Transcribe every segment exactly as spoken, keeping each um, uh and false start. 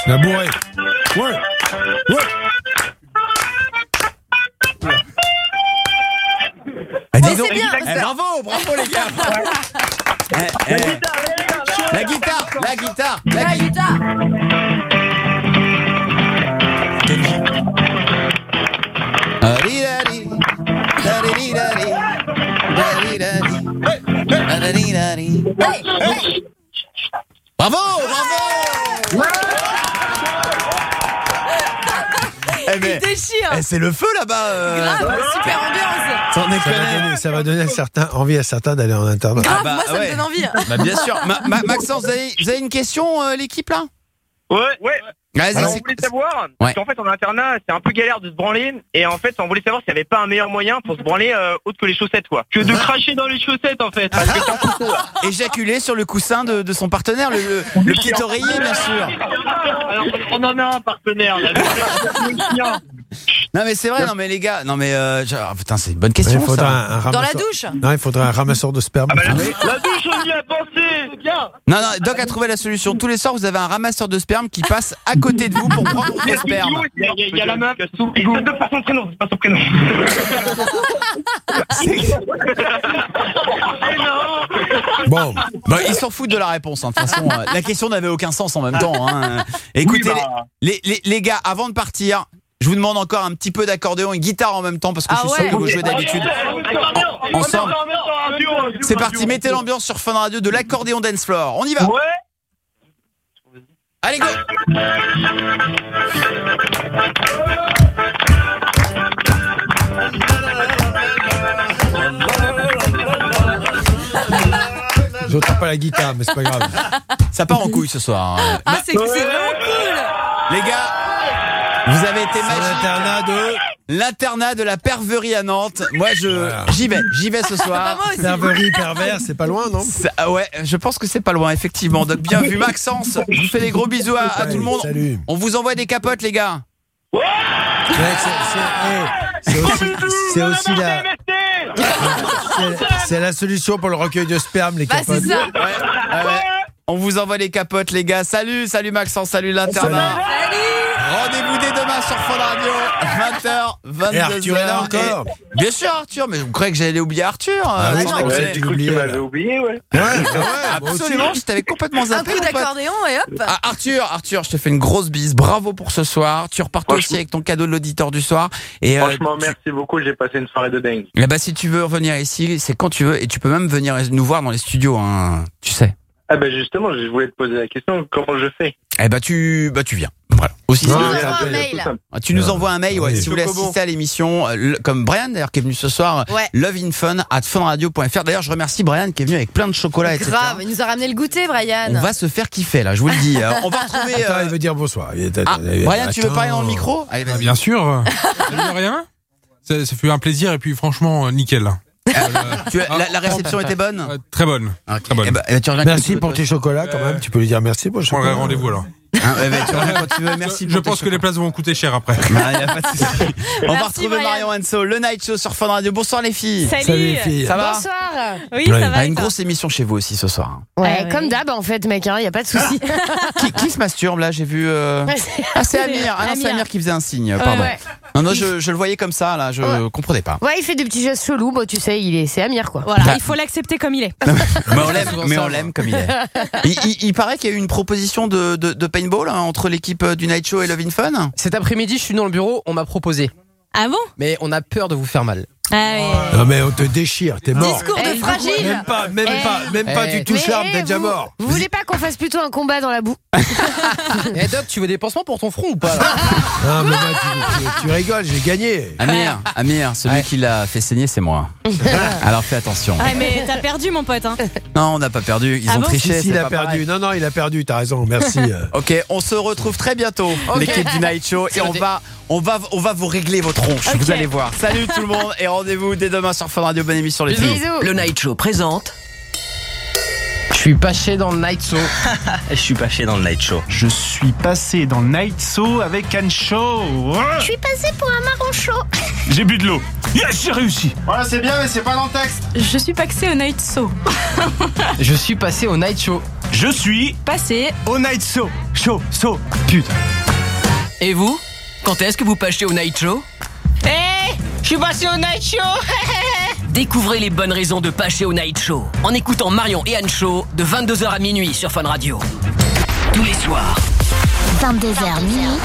La bourrée. Ouais. Ouais. Ah, dis donc. c'est bien. Eh, bravo, bravo les gars. Eh, eh. La guitare, la guitare, la La guitare. Bravo, bravo. Eh mais, Il déchire. eh, c'est le feu là-bas. euh. Grave, super ambiance. Sans Ça va déconner. donner, ça va donner à certains, envie à certains d'aller en internat. Grave, Ah bah, moi ça ouais. me donne envie. Bah bien sûr. Ma- Ma- Maxence, vous avez, vous avez une question, euh, l'équipe là? Ouais, ouais. Vas-y, Alors, c'est- on voulait savoir, Ouais. parce qu'en fait, en internat, c'est un peu galère de se branler, et en fait, on voulait savoir s'il n'y avait pas un meilleur moyen pour se branler euh, autre que les chaussettes, quoi. Que de cracher dans les chaussettes, en fait. Parce que c'est un peu chaud, là. éjaculer sur le coussin de, de son partenaire, le, le, le petit oreiller, bien sûr. Alors, on en a un partenaire, là. Non mais c'est vrai, non mais les gars, non mais euh, genre, putain, c'est une bonne question. Il faudra ça. un, un Dans ramasseur. la douche. Non, il faudra un ramasseur de sperme. Ah bah, la, la douche, on y a pensé, c'est bien. Non non, Doc a trouvé la solution. Tous les soirs, vous avez un ramasseur de sperme qui passe à côté de vous pour prendre le sperme. Il y a, il y a- il y a la meuf, et c'est de pas son prénom, c'est pas son prénom. Bon, Bah, ils s'en foutent de la réponse. Hein, de toute façon, euh, la question n'avait aucun sens en même temps. Hein. Écoutez, Oui, bah. les, les, les gars, avant de partir, je vous demande encore un petit peu d'accordéon et guitare en même temps parce que Ah je suis ouais. sûr que vous jouez d'habitude. Ensemble. C'est parti, mettez l'ambiance sur Fun Radio de l'accordéon dance floor. On y va. Ouais. Allez go. j'entends pas la guitare, mais c'est pas grave. Ça part en couille ce soir. hein. Ah, c'est c'est vraiment cool. Les gars, vous avez été C'est magiques. l'internat de L'internat de la perverie à Nantes. Moi, je Voilà. j'y vais, j'y vais ce soir. Moi aussi. Serverie pervers, c'est pas loin, non? Ça- ah ouais, je pense que c'est pas loin, effectivement. Donc bien vu, Maxence. Je vous fais des gros bisous à, à Ouais, tout le monde. Salut. On vous envoie des capotes, les gars. Ouais, c'est- c'est- hey, c'est aussi, c'est aussi la, c'est- c'est la solution pour le recueil de sperme, les Bah capotes. c'est ça. Ouais, ah ouais. On vous envoie les capotes, les gars. Salut, salut Maxence, salut l'internat. Salut. Rendez-vous dès demain sur Fun Radio, vingt heures, vingt-deux Et heures. Arthur est là encore. Et- Bien sûr, Arthur, mais vous croyez que j'allais oublier Arthur Ah euh, oui, sans c'est déconner. vrai, tu l'oubliais, là. oublié, ouais. Ouais, ouais, moi aussi. Absolument, je t'avais complètement Un zappé. coup mon pote. d'accordéon et hop. Ah, Arthur, Arthur, je te fais une grosse bise. Bravo pour ce soir. Tu repars toi aussi avec ton cadeau de l'auditeur du soir. Et euh, Franchement, tu- merci beaucoup, j'ai passé une soirée de dingue. eh ben, si tu veux revenir ici, c'est quand tu veux, et tu peux même venir nous voir dans les studios, hein, tu sais. Ah ben justement, je voulais te poser la question, comment je fais? Eh ben tu, bah tu viens. Voilà. Aussi, Tu si nous tu veux. envoies un appelle, mail. Ah, tu nous envoies un mail, ouais, Oui. si vous voulez Chocobo. assister à l'émission, euh, le- comme Brian d'ailleurs qui est venu ce soir, Ouais. love in fun at funradio point f r. D'ailleurs, je remercie Brian qui est venu avec plein de chocolat, et cetera. Grave, il nous a ramené le goûter, Brian. On va se faire kiffer là, je vous le dis. Euh, on va retrouver. Attends, euh, il veut dire bonsoir. Il est- Ah, il est- Brian, tu veux attends. parler dans le micro? Allez, Ah, vas-y. bien sûr. Ça veut rien. Ça, ça fait un plaisir et puis franchement, euh, nickel. Tu as- la, la réception était bonne. Euh, très bonne. Ok. Très bonne. Eh ben, eh ben, tu reviens Merci quand pour tu veux, tes chocolats quand même. Tu peux lui dire merci pour le Je prendrai chocolat. rendez-vous alors. toi. Hein, eh ben, tu reviens quand tu veux. Merci. Je pour tes pense que les chocolats. places vont coûter cher après. Ah, y a pas de souci. On va Merci, retrouver Brian. Marion Anso, le Night Show sur Fun Radio. Bonsoir les filles. Salut. Salut les filles. Ça va? Bonsoir. Oui, Ouais. ça va. Ah, et une toi grosse émission chez vous aussi ce soir. Ouais, Ah ouais. comme d'hab en fait, mec, il hein, y a pas de souci. Qui, qui se masturbe là? J'ai vu. Euh... Ah, c'est Amir. Ah non, c'est Amir. Amir qui faisait un signe. Pardon. ouais. Non, non, je, je le voyais comme ça là. Je Ouais. comprenais pas. Ouais, il fait des petits gestes chelous, bon, tu sais, il est, c'est Amir quoi. Voilà, Bah. il faut l'accepter comme il est. Mais on l'aime, mais on l'aime comme il est. Il, il- il paraît qu'il y a eu une proposition de, de, de paintball hein, entre l'équipe euh, du Night Show et Love in Fun. Cet après-midi, je suis dans le bureau, on m'a proposé. Ah bon? Mais on a peur de vous faire mal. Ah oui. Non mais on te déchire, t'es mort. Discours de Eh, fragile. Même pas, même Eh. pas, même pas. Eh. Tu touches Mais, l'arme, t'es eh, déjà vous- mort. Vous voulez pas qu'on fasse plutôt un combat dans la boue? Eh Doc, tu veux des pansements pour ton front ou pas là? Non mais moi, tu, tu- tu rigoles, j'ai gagné. Amir, Amir, celui Ouais. qui l'a fait saigner, c'est moi. Alors fais attention. Ah mais t'as perdu mon pote hein. Non, on n'a pas perdu. Ils Ah ont bon triché. Si, si, c'est il a pas perdu. pareil. Non, non, il a perdu. T'as raison. Merci. euh. Ok, on se retrouve très bientôt, l'équipe du Night Show, et on va, on va, on va vous régler votre tronche. Ok. Vous allez voir. Salut tout le monde et rendez-vous dès demain sur Fun Radio. Bonne émission les filles. Bisous. Le Night Show présente. Je suis paché dans le night show. Je suis pas chez dans le Night Show. Je suis passé dans le Night Show avec Anne Shaw. Je suis passé pour un marron chaud. J'ai bu de l'eau. Yes, j'ai réussi. Voilà, c'est bien, mais c'est pas dans le texte. Je suis passé au night show. Je suis passé au night show. Je suis Passé. au Night Show. Show, so, putain. Et vous? Quand est-ce que vous passez au Night Show? Eh, hey, je suis passé au Night Show. Découvrez les bonnes raisons de passer au Night Show en écoutant Marion et Anne Show de vingt-deux heures à minuit sur Fun Radio. Tous les soirs. vingt-deux heures minuit.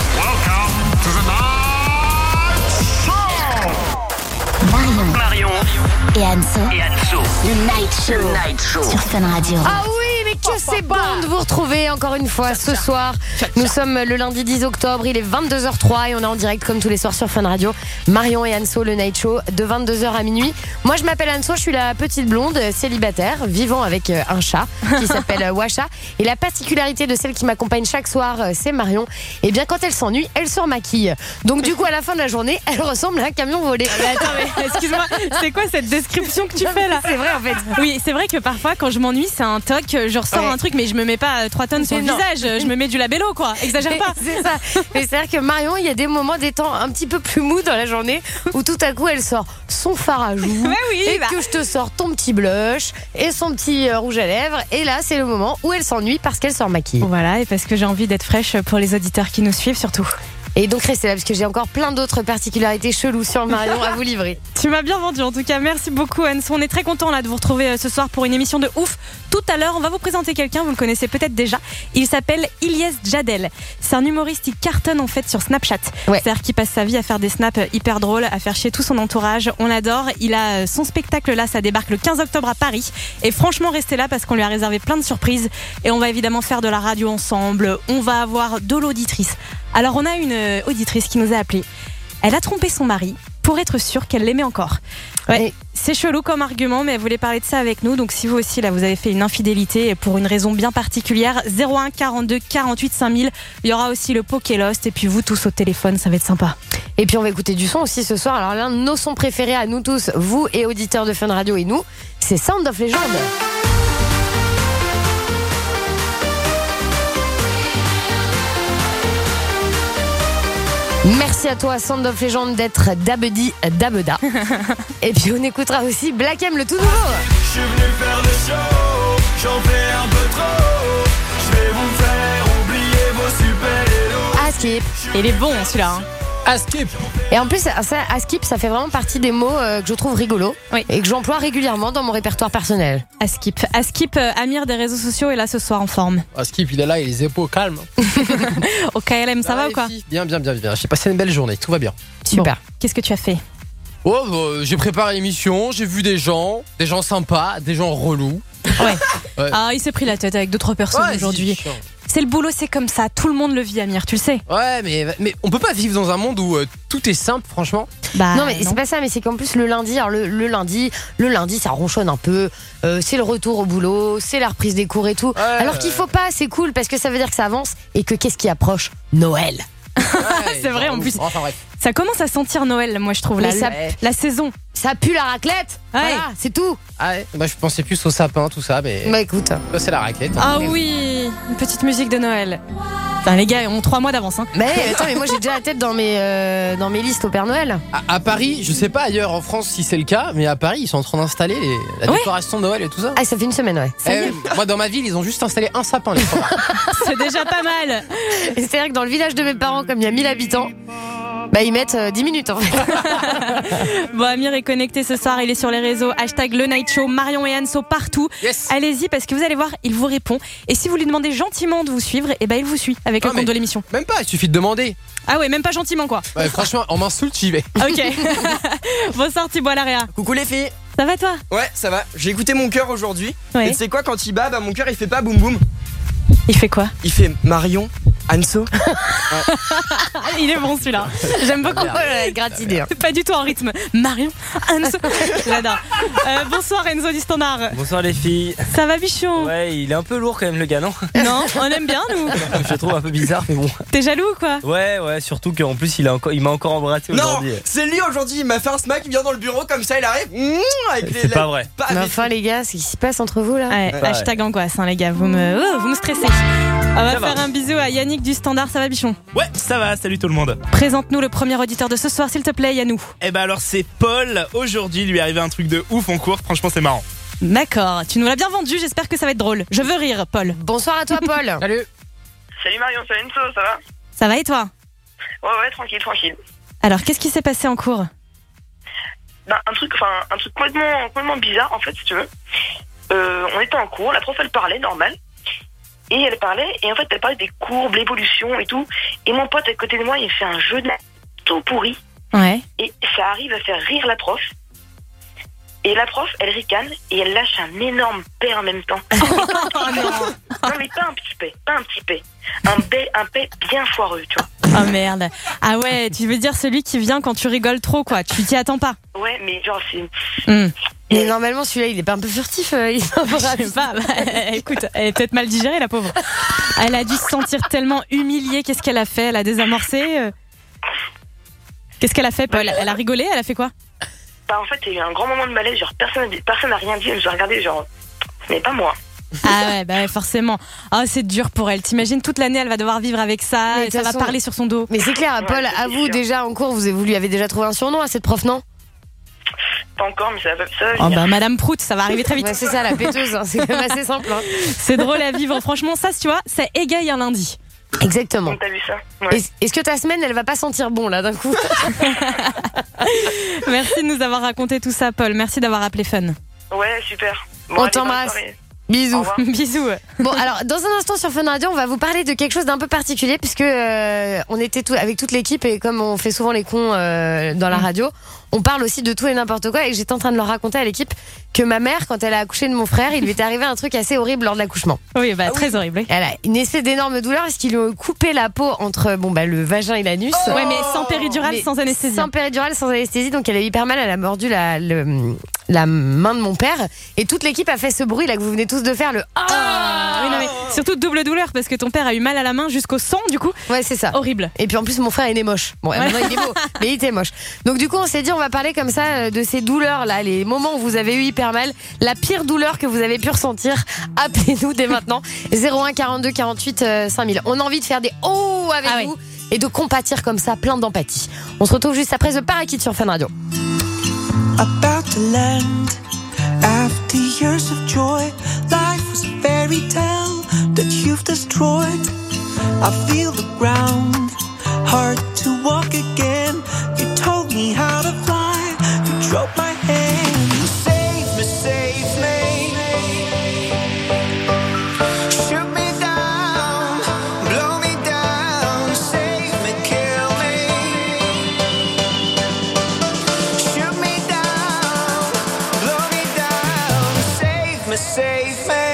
Marion. Marion Et Anso. et Anne Show. Le Night Show. Le Night Show. Sur Fun Radio. Ah oui, mais que c'est bon de vous retrouver encore une fois ce soir. Nous sommes le lundi dix octobre, il est vingt-deux heures zéro trois et on est en direct comme tous les soirs sur Fun Radio. Marion et Anso, le Night Show de vingt-deux heures à minuit. Moi je m'appelle Anso, je suis la petite blonde célibataire vivant avec un chat qui s'appelle Washa. Et la particularité de celle qui m'accompagne chaque soir, c'est Marion. Et bien quand elle s'ennuie, elle se remaquille. Donc du coup à la fin de la journée, elle ressemble à un camion volé. Mais attends, mais excuse-moi, c'est quoi cette description que tu fais là? C'est vrai en fait. Oui, c'est vrai que parfois quand je m'ennuie, c'est un toc, je ressors Ouais. un truc, mais je me mets pas trois tonnes sur le Non. visage, je me mets du labello quoi, exagère pas. C'est ça. Mais c'est-à-dire que Marion, il y a des moments, des temps un petit peu plus mous dans la journée où tout à coup elle sort son fard à joues Ouais, oui, et bah. que je te sors ton petit blush et son petit euh, rouge à lèvres. Et là, c'est le moment où elle s'ennuie parce qu'elle se remaquille. Voilà, et parce que j'ai envie d'être fraîche pour les auditeurs qui nous suivent surtout. Et donc restez là parce que j'ai encore plein d'autres particularités cheloues sur Marion à vous livrer. Tu m'as bien vendu en tout cas, merci beaucoup Anne. On est très content là de vous retrouver euh, ce soir pour une émission de ouf. Tout à l'heure, on va vous présenter quelqu'un, vous le connaissez peut-être déjà. Il s'appelle Ilyes Jadel. C'est un humoriste qui cartonne en fait sur Snapchat. Ouais. C'est-à-dire qu'il passe sa vie à faire des snaps hyper drôles, à faire chier tout son entourage. On l'adore. Il a euh, son spectacle là, ça débarque le quinze octobre à Paris. Et franchement, restez là parce qu'on lui a réservé plein de surprises. Et on va évidemment faire de la radio ensemble. On va avoir de l'auditrice. Alors on a une euh, auditrice qui nous a appelé. Elle a trompé son mari pour être sûre qu'elle l'aimait encore. Ouais, Et- c'est chelou comme argument, mais elle voulait parler de ça avec nous. Donc si vous aussi là vous avez fait une infidélité pour une raison bien particulière, zéro un quarante-deux quarante-huit cinq mille. Il y aura aussi le Pokélost et puis vous tous au téléphone, ça va être sympa. Et puis on va écouter du son aussi ce soir. Alors l'un de nos sons préférés à nous tous, vous et auditeurs de Fun Radio et nous, c'est Sound of Legend. Merci à toi, Sound of Legend, d'être Dabedi Dabeda. Et puis on écoutera aussi Black M, le tout nouveau. Je suis venu faire le show, j'en fais un peu trop. Je vais vous faire oublier vos super-héros. Askip. Il est bon celui-là. Hein. Askip. Et en plus, ça, Askip, ça fait vraiment partie des mots euh, que je trouve rigolos Oui. et que j'emploie régulièrement dans mon répertoire personnel. Askip. Askip, euh, Amir des réseaux sociaux est là ce soir en forme. Askip, il est là, il a les épaules calmes. Au K L M, ça va Ah, ou quoi? les filles, Bien, bien, bien, bien. J'ai passé une belle journée, tout va bien. Super. Bon, qu'est-ce que tu as fait? Oh, euh, j'ai préparé l'émission, j'ai vu des gens, des gens sympas, des gens relous. Ouais. Ouais. Ah, il s'est pris la tête avec deux trois personnes Ouais, aujourd'hui. c'est chiant. C'est le boulot, c'est comme ça. Tout le monde le vit, Amir, tu le sais. Ouais, mais, mais on peut pas vivre dans un monde où euh, tout est simple, franchement. Bah, non mais c'est pas ça, mais c'est qu'en plus le lundi, alors le, le lundi, le lundi ça ronchonne un peu. Euh, c'est le retour au boulot, c'est la reprise des cours et tout. Ouais, alors qu'il faut pas, c'est cool parce que ça veut dire que ça avance et que qu'est-ce qui approche? Noël. Ouais, C'est vrai, genre, en plus. Enfin bref. Ça commence à sentir Noël, moi, je trouve. Mais La, ça- la, la saison. Ça pue la raclette. Ouais. Voilà, c'est tout. Ah ouais, bah, je pensais plus au sapin, tout ça, mais Bah écoute. là, c'est la raquette. Ah oui, une petite musique de Noël. Putain, les gars, ils ont trois mois d'avance. Hein. Mais attends, mais moi j'ai déjà la tête dans mes euh, dans mes listes au Père Noël. À, à Paris, je sais pas ailleurs en France si c'est le cas, mais à Paris, ils sont en train d'installer les- la Ouais. décoration de Noël et tout ça. Ah, ça fait une semaine, ouais. Ça y est. Eh, moi, dans ma ville, ils ont juste installé un sapin, les fois. C'est déjà pas mal. Et c'est-à-dire que dans le village de mes parents, comme il y a mille habitants, bah ils mettent euh, dix minutes en fait. Bon, Amir est connecté ce soir, il est sur les réseaux. Hashtag le Night Show, Marion et Anso partout. Yes. Allez-y parce que vous allez voir, il vous répond. Et si vous lui demandez gentiment de vous suivre, et ben il vous suit avec Ah, le compte mais- de l'émission. Même pas, il suffit de demander. Ah ouais, même pas gentiment quoi. Ouais, franchement, en m'insulte, j'y vais. Ok. Bonsoir Thibaut Laréa. Coucou les filles. Ça va toi? Ouais, ça va. J'ai écouté mon cœur aujourd'hui. Ouais. Et tu sais quoi, quand il bat, bah mon cœur il fait pas boum boum. Il fait quoi? Il fait Marion, Anso. Il est bon celui-là. J'aime beaucoup. Ouais, gratiné. hein. Pas du tout en rythme. Marion, Anso. J'adore. Euh, bonsoir Enzo du Standard. Bonsoir les filles. Ça va bichon? Ouais, il est un peu lourd quand même le gars, non? Non, on aime bien nous. Je le trouve un peu bizarre, mais bon. T'es jaloux ou quoi? Ouais, ouais, surtout qu'en plus il, a encore, il m'a encore embrassé Non, aujourd'hui. c'est lui aujourd'hui. Il m'a fait un smack. Il vient dans le bureau comme ça. Il arrive. Mouah, avec les- C'est la- pas vrai. pas Mais avec- enfin les gars, c'est ce qui se passe entre vous là. Ouais, Ouais. hashtag angoisse, hein, les gars. Vous me, oh, vous me stressez. On va Ça va. faire un bisou à Yannick du Standard. Ça va bichon? Ouais, ça va, salut tout le monde. Présente-nous le premier auditeur de ce soir, s'il te plaît, Yannou. Eh ben alors c'est Paul, aujourd'hui il lui est arrivé un truc de ouf en cours, franchement c'est marrant. D'accord, tu nous l'as bien vendu, j'espère que ça va être drôle. Je veux rire, Paul. Bonsoir à toi Paul. Salut. Salut Marion, salut Enzo, ça va? Ça va et toi? Ouais, ouais, tranquille, tranquille. Alors, qu'est-ce qui s'est passé en cours? Ben, un truc, enfin, un truc complètement, complètement bizarre, en fait, si tu veux. Euh, on était en cours, la prof, elle parlait, normal. Et elle parlait, et en fait, elle parlait des courbes, l'évolution et tout. Et mon pote à côté de moi, il fait un jeu de tout pourri. Ouais. Et ça arrive à faire rire la prof. Et la prof, elle ricane et elle lâche un énorme paix en même temps. Oh non. Non mais pas un petit paix, pas un petit paix. Un paix, un paix bien foireux, tu vois. Oh merde. Ah ouais, tu veux dire celui qui vient quand tu rigoles trop, quoi. Tu t'y attends pas. Ouais, mais genre c'est... Mm. Mais normalement, celui-là, il est pas un peu furtif euh, il est un peu Je sais pas. Bah, écoute, elle est peut-être mal digérée, la pauvre. Elle a dû se sentir tellement humiliée. Qu'est-ce qu'elle a fait? Elle a désamorcé euh... Qu'est-ce qu'elle a fait, Paul? Elle a rigolé? Elle a fait quoi? Bah en fait, il y a eu un grand moment de malaise, genre personne personne n'a rien dit, elle nous a regardé genre, ce n'est pas moi. Ah ouais, bah ouais, forcément. Ah, c'est dur pour elle. T'imagines, toute l'année, elle va devoir vivre avec ça, Mais et ça va façon... parler sur son dos. Mais c'est clair, Ouais, Paul, c'est à vous, sûr. déjà en cours, vous, vous lui avez déjà trouvé un surnom à cette prof, non? Pas encore, mais ça va, ça va Oh venir. bah Madame Prout, ça va arriver très vite. Ouais, c'est ça, la péteuse, hein, c'est quand même assez simple. Hein. C'est drôle à vivre. Franchement, ça, tu vois, ça égaye un lundi. Exactement. T'as vu ça? Ouais. Est- Est-ce que ta semaine, elle va pas sentir bon, là, d'un coup? Merci de nous avoir raconté tout ça, Paul. Merci d'avoir appelé Fun. Ouais, super. Bon, On allez, t'embrasse. bonne soirée. Bisous. Au revoir. Bisous. Bon, alors, dans un instant sur Fun Radio, on va vous parler de quelque chose d'un peu particulier, puisque euh, on était tout, avec toute l'équipe, et comme on fait souvent les cons euh, dans la radio, on parle aussi de tout et n'importe quoi. Et j'étais en train de leur raconter à l'équipe que ma mère, quand elle a accouché de mon frère, il lui était arrivé un truc assez horrible lors de l'accouchement. Oui, bah très horrible. oui. Elle a une espèce d'énorme douleur parce qu'ils lui ont coupé la peau entre bon bah le vagin et l'anus. Ouais, mais sans péridurale, Mais sans anesthésie. Sans péridurale, sans anesthésie, donc elle a eu hyper mal. Elle a mordu la, le- la main de mon père et toute l'équipe a fait ce bruit là que vous venez tous de faire, le Ah oui, non, mais surtout double douleur parce que ton père a eu mal à la main jusqu'au sang, du coup. Ouais, c'est ça. Horrible. Et puis en plus mon frère il est moche. Bon, Ouais. maintenant il est beau, mais il était moche. Donc du coup on s'est dit on va parler comme ça euh, de ces douleurs là, les moments où vous avez eu hyper mal, la pire douleur que vous avez pu ressentir. Appelez-nous dès maintenant zéro un quarante-deux quarante-huit euh, cinq mille. On a envie de faire des oh avec Ah vous et de compatir comme ça, plein d'empathie. On se retrouve juste après The Parakeet sur Fun Radio. About to land after years of joy. Life was a fairy tale that you've destroyed. I feel the ground, hard to walk again. You told me how to fly, you drove my hand. You saved me, saved me. Shoot me down, blow me down. Save me, kill me. Shoot me down, blow me down. Save me, save me.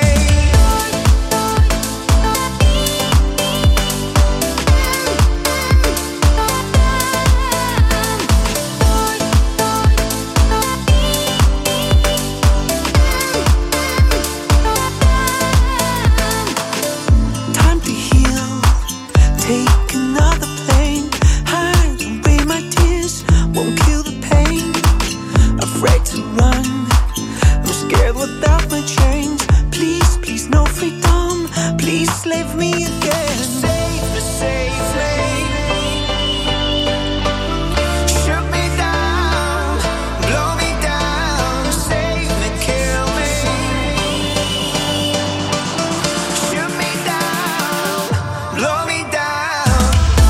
Time to heal, take another plane. Hide away my tears, won't kill the pain. Afraid to run, I'm scared without my chains. Please, please, no freedom. Please save me again. Save me, save me. Shoot me down, blow me down. Save me, kill me. Shoot me down, blow me down.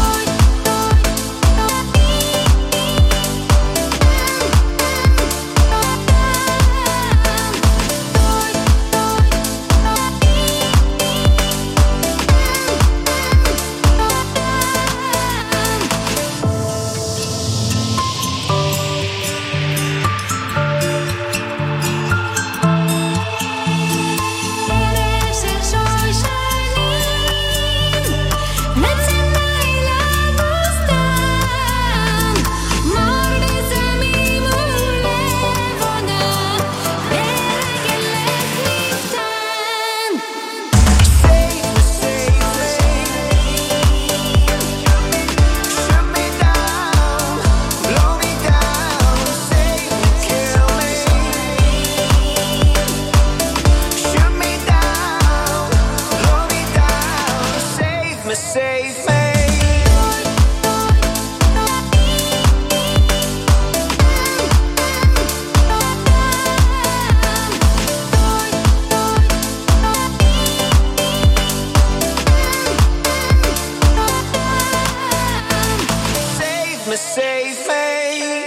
Save me.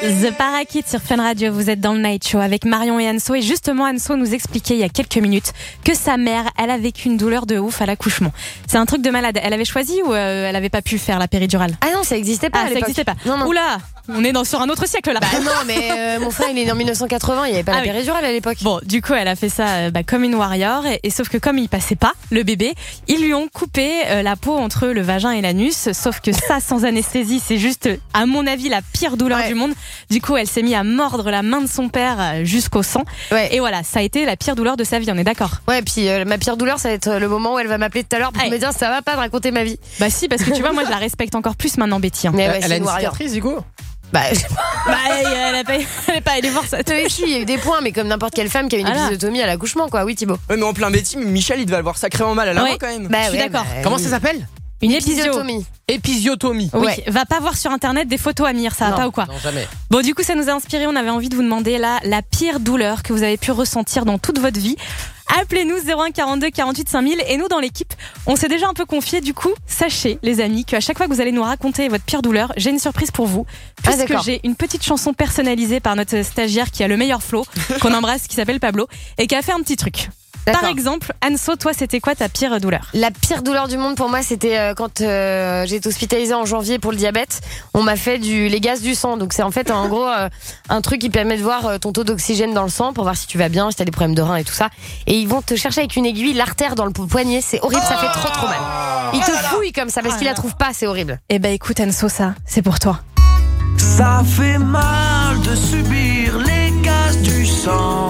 The Parakeet sur Fun Radio, vous êtes dans le Night Show avec Marion et Anso. Et justement, Anso nous expliquait il y a quelques minutes que sa mère, elle a vécu une douleur de ouf à l'accouchement. C'est un truc de malade. Elle avait choisi ou euh, elle avait pas pu faire la péridurale? Ah non, ça existait pas ah, à ça l'époque. existait pas. Non, non. Oula, on est dans, sur un autre siècle là. Bah non, mais euh, mon frère il est né en mille neuf cent quatre-vingts, il n'y avait pas ah la oui. péridurale à l'époque. Bon, du coup, elle a fait ça euh, bah, comme une warrior. Et, et sauf que comme il passait pas, le bébé, ils lui ont coupé euh, la peau entre le vagin et l'anus. Sauf que ça, sans anesthésie, c'est juste, à mon avis, la pire douleur ouais. du monde. Du coup, elle s'est mise à mordre la main de son père jusqu'au sang. Ouais. Et voilà, ça a été la pire douleur de sa vie, on est d'accord? Ouais, puis euh, ma pire douleur, ça va être le moment où elle va m'appeler tout à l'heure pour me dire ça va pas de raconter ma vie. Bah si, parce que tu vois, moi je la respecte encore plus maintenant, Betty. Hein. Mais ouais, elle a une warrior. cicatrice du coup? Bah, bah elle a pas, elle est pas allée voir ça. Oui, si, il y a eu des points, mais comme n'importe quelle femme qui a une Voilà. épisiotomie à l'accouchement, quoi. Oui, Thibaut. Ouais, mais en plein Betty, Michel, il devait avoir sacrément mal à la Ouais. main quand même. Bah, Je suis ouais, d'accord. bah, Comment oui. ça s'appelle? Une épisiotomie. Épisiotomie. Oui, Ouais. va pas voir sur internet des photos à Mire, ça va Non. pas ou quoi? Non, jamais. Bon, du coup, ça nous a inspiré. On avait envie de vous demander là la pire douleur que vous avez pu ressentir dans toute votre vie. Appelez-nous zéro un quarante-deux quarante-huit cinq mille et nous dans l'équipe, on s'est déjà un peu confié. Du coup, sachez les amis qu'à chaque fois que vous allez nous raconter votre pire douleur, j'ai une surprise pour vous, Ah, puisque d'accord. j'ai une petite chanson personnalisée par notre stagiaire qui a le meilleur flow, qu'on embrasse, qui s'appelle Pablo et qui a fait un petit truc. D'accord. Par exemple, Anso, toi, c'était quoi ta pire douleur? La pire douleur du monde pour moi, c'était euh, quand euh, j'ai été hospitalisée en janvier pour le diabète. On m'a fait du les gaz du sang. Donc c'est en fait en gros euh, un truc qui permet de voir euh, ton taux d'oxygène dans le sang pour voir si tu vas bien, si t'as des problèmes de rein et tout ça. Et ils vont te chercher avec une aiguille l'artère dans le poignet. C'est horrible, ça fait trop trop mal. Ils te fouillent comme ça parce qu'ils la trouvent pas, c'est horrible. Eh ben écoute Anso, ça, c'est pour toi. Ça fait mal de subir les gaz du sang.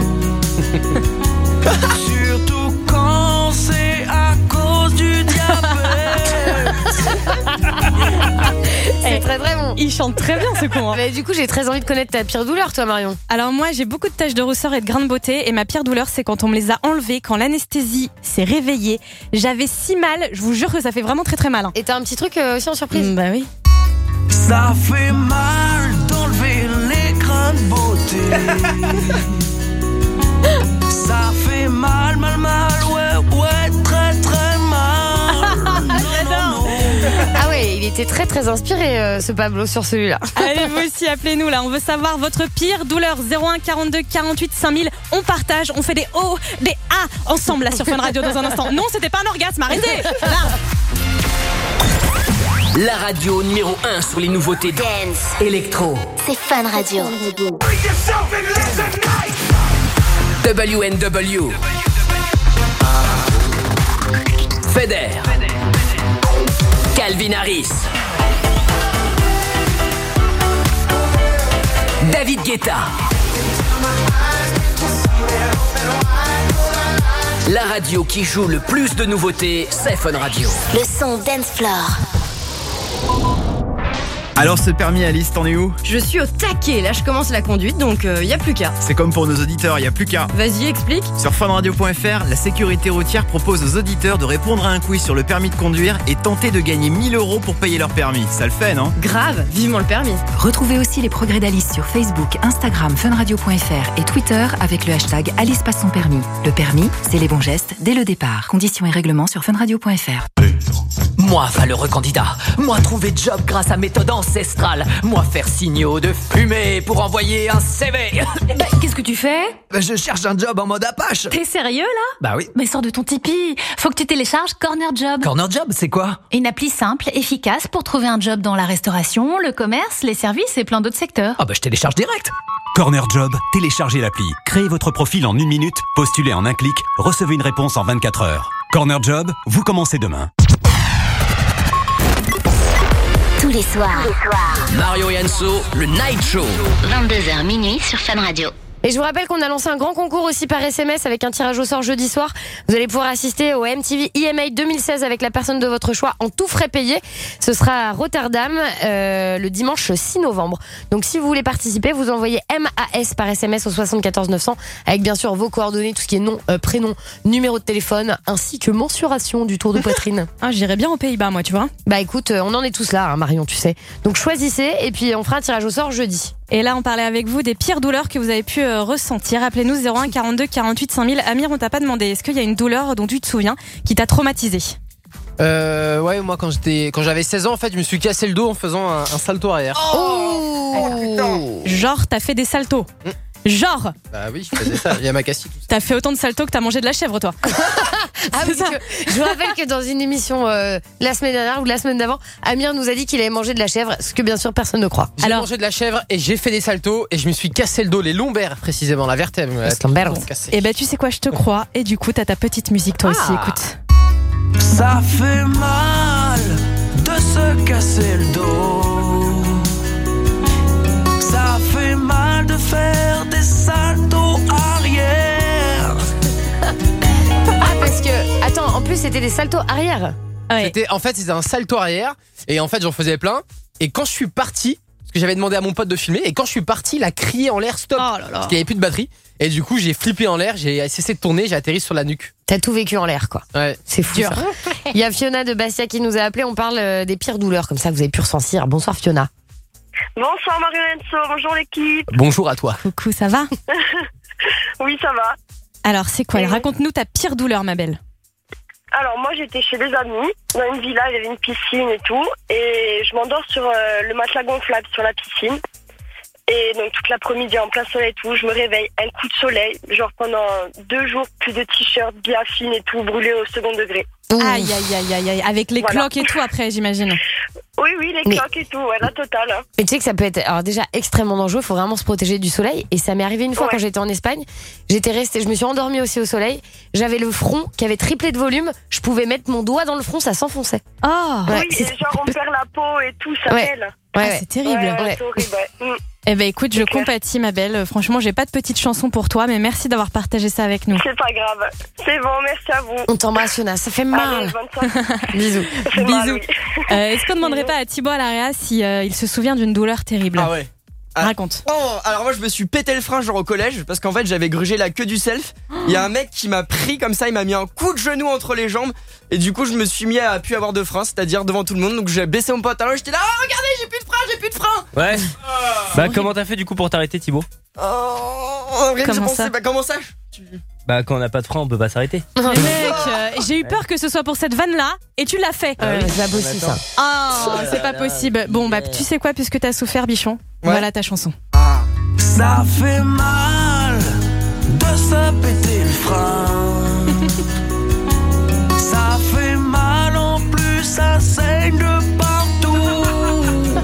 Surtout quand c'est à cause du diabète. C'est très très bon. Il chante très bien ce con. Hein. Mais du coup, j'ai très envie de connaître ta pire douleur, toi, Marion. Alors moi, j'ai beaucoup de taches de rousseur et de grains de beauté et ma pire douleur, c'est quand on me les a enlevées, quand l'anesthésie s'est réveillée. J'avais si mal, je vous jure que ça fait vraiment très très mal. Hein. Et t'as un petit truc euh, aussi en surprise? Mmh, bah oui. Ça fait mal d'enlever les grains de beauté. Ça fait mal, mal, mal, ouais, ouais, très, très mal. J'adore. Ah ouais, il était très très inspiré euh, ce Pablo sur celui-là. Allez, vous aussi, appelez-nous là. On veut savoir votre pire douleur. zéro un quarante-deux quarante-huit cinq mille. On partage, on fait des O, des A ensemble là sur Fun Radio dans un instant. Non, c'était pas un orgasme, arrêtez. Là. La radio numéro un sur les nouveautés dance, électro. C'est Fun Radio. W N W. Feder. Calvin Harris. David Guetta. La radio qui joue le plus de nouveautés, c'est Fun Radio. Le son Dance Floor. Alors ce permis Alice, t'en es où? Je suis au taquet, là je commence la conduite donc il euh, y a plus qu'à. C'est comme pour nos auditeurs, il y a plus qu'à. Vas-y, explique. Sur funradio point f r, la sécurité routière propose aux auditeurs de répondre à un quiz sur le permis de conduire et tenter de gagner mille euros pour payer leur permis. Ça le fait, non? Grave, vivement le permis. Retrouvez aussi les progrès d'Alice sur Facebook, Instagram, funradio point f r et Twitter avec le hashtag Alice passe son permis. Le permis, c'est les bons gestes dès le départ. Conditions et règlements sur funradio point f r. Moi, valeureux candidat. Moi, trouver job grâce à méthode ancestrale. Moi, faire signaux de fumée pour envoyer un C V. Bah, qu'est-ce que tu fais? Bah, je cherche un job en mode Apache. T'es sérieux là? Bah oui. Mais sors de ton Tipeee. Faut que tu télécharges Corner Job. Corner Job, c'est quoi? Une appli simple, efficace pour trouver un job dans la restauration, le commerce, les services et plein d'autres secteurs. Ah bah je télécharge direct. Corner Job, téléchargez l'appli, créez votre profil en une minute, postulez en un clic, recevez une réponse en vingt-quatre heures. Corner Job, vous commencez demain. Tous les soirs. Mario et Anso, le Night Show. vingt-deux heures minuit sur Fun Radio. Et je vous rappelle qu'on a lancé un grand concours aussi par S M S avec un tirage au sort jeudi soir. Vous allez pouvoir assister au M T V E M A deux mille seize avec la personne de votre choix en tout frais payé. Ce sera à Rotterdam euh, le dimanche six novembre. Donc si vous voulez participer, vous envoyez M A S par S M S au soixante-quatorze neuf cents avec bien sûr vos coordonnées, tout ce qui est nom, euh, prénom, numéro de téléphone ainsi que mensuration du tour de poitrine. Ah, j'irais bien aux Pays-Bas moi, tu vois. Bah écoute, on en est tous là, hein, Marion, tu sais. Donc choisissez et puis on fera un tirage au sort jeudi. Et là, on parlait avec vous des pires douleurs que vous avez pu euh, ressentir. Appelez-nous zéro un quarante-deux quarante-huit cinq mille. Amir, on t'a pas demandé, est-ce qu'il y a une douleur dont tu te souviens qui t'a traumatisé? Euh, ouais, moi quand j'étais, quand j'avais seize ans, en fait, je me suis cassé le dos en faisant un, un salto arrière. Oh, Ouh. Genre, t'as fait des saltos. Genre, Bah oui, je faisais ça. Il y a ma cassie. t'as fait autant de saltos que t'as mangé de la chèvre, toi. Ah oui, parce que je vous rappelle que dans une émission euh, la semaine dernière ou la semaine d'avant, Amir nous a dit qu'il avait mangé de la chèvre, ce que bien sûr personne ne croit. J'ai mangé de la chèvre et j'ai fait des saltos et je me suis cassé le dos, les lombaires précisément, la vertèbre. Les lombaires. Et bah, tu sais quoi, je te crois. Et du coup, t'as ta petite musique, toi aussi, écoute. Ça fait mal de se casser le dos. Ça fait mal de faire des saltos arrière. Ah, parce que, attends, en plus c'était des saltos arrière. C'était, en fait, c'était un salto arrière et en fait, j'en faisais plein. Et quand je suis parti, parce que j'avais demandé à mon pote de filmer, et quand je suis parti, il a crié en l'air stop. Oh là là. Parce qu'il n'y avait plus de batterie. Et du coup, j'ai flippé en l'air, j'ai cessé de tourner, j'ai atterri sur la nuque. T'as tout vécu en l'air, quoi. Ouais. C'est fou. Ça. Il y a Fiona de Bastia qui nous a appelé. On parle euh, des pires douleurs, comme ça que vous avez pu ressentir. Bonsoir Fiona. Bonsoir Marion et Enzo, bonjour l'équipe. Bonjour à toi. Coucou, ça va? Oui, ça va. Alors, c'est quoi? Raconte-nous ta pire douleur, ma belle. Alors moi j'étais chez des amis, dans une villa, il y avait une piscine et tout, et je m'endors sur euh, le matelas gonflable sur la piscine. Et donc toute l'après-midi en plein soleil et tout, je me réveille, un coup de soleil, genre pendant deux jours, plus de t-shirts bien fines et tout, brûlés au second degré. Aïe, aïe, aïe, aïe, aïe. Avec les Voilà. cloques et tout après, j'imagine. Oui, oui, les Mais- cloques et tout, ouais, la totale. hein. Mais tu sais que ça peut être alors déjà extrêmement dangereux, il faut vraiment se protéger du soleil. Et ça m'est arrivé une fois Ouais. quand j'étais en Espagne. J'étais restée, je me suis endormie aussi au soleil. J'avais le front qui avait triplé de volume. Je pouvais mettre mon doigt dans le front, ça s'enfonçait. Oh, Ouais, Oui, c'est- et genre on perd la peau et tout, ça Ouais. pèle. Ouais, Ah, ouais. c'est terrible. Ouais, ouais, Ouais. c'est horrible, ouais. Mm. Eh ben écoute, je C'est clair. compatis, ma belle. Franchement, j'ai pas de petite chanson pour toi, mais merci d'avoir partagé ça avec nous. C'est pas grave. C'est bon, merci à vous. On t'embrasse Fiona, ça fait mal. Allez, bonne soirée. Bisous. Ça fait mal, Bisous. oui. Euh, Est-ce qu'on ne demanderait pas à Thibaut à l'A R E A si euh, il se souvient d'une douleur terrible? Ah ouais. Ah. Raconte. Oh, alors moi je me suis pété le frein genre au collège parce qu'en fait j'avais grugé la queue du self. Il y a un mec qui m'a pris comme ça, il m'a mis un coup de genou entre les jambes et du coup je me suis mis à plus avoir de frein, c'est-à-dire devant tout le monde. Donc j'ai baissé mon pantalon, j'étais là, oh, regardez j'ai plus de frein, j'ai plus de frein. Ouais. Bah comment t'as fait du coup pour t'arrêter Thibaut? Oh, rien que Comment j'ai pensé, ça bah comment ça tu- Bah quand on n'a pas de frein on peut pas s'arrêter. Mais mec, euh, j'ai eu peur que ce soit pour cette vanne-là et tu l'as fait. Ouais, c'est pas possible ça. Oh, c'est pas possible. Bon, bah, tu sais quoi, puisque t'as souffert, bichon, Ouais. voilà ta chanson. Ça fait mal de se péter le frein. Ça fait mal en plus, ça saigne de partout.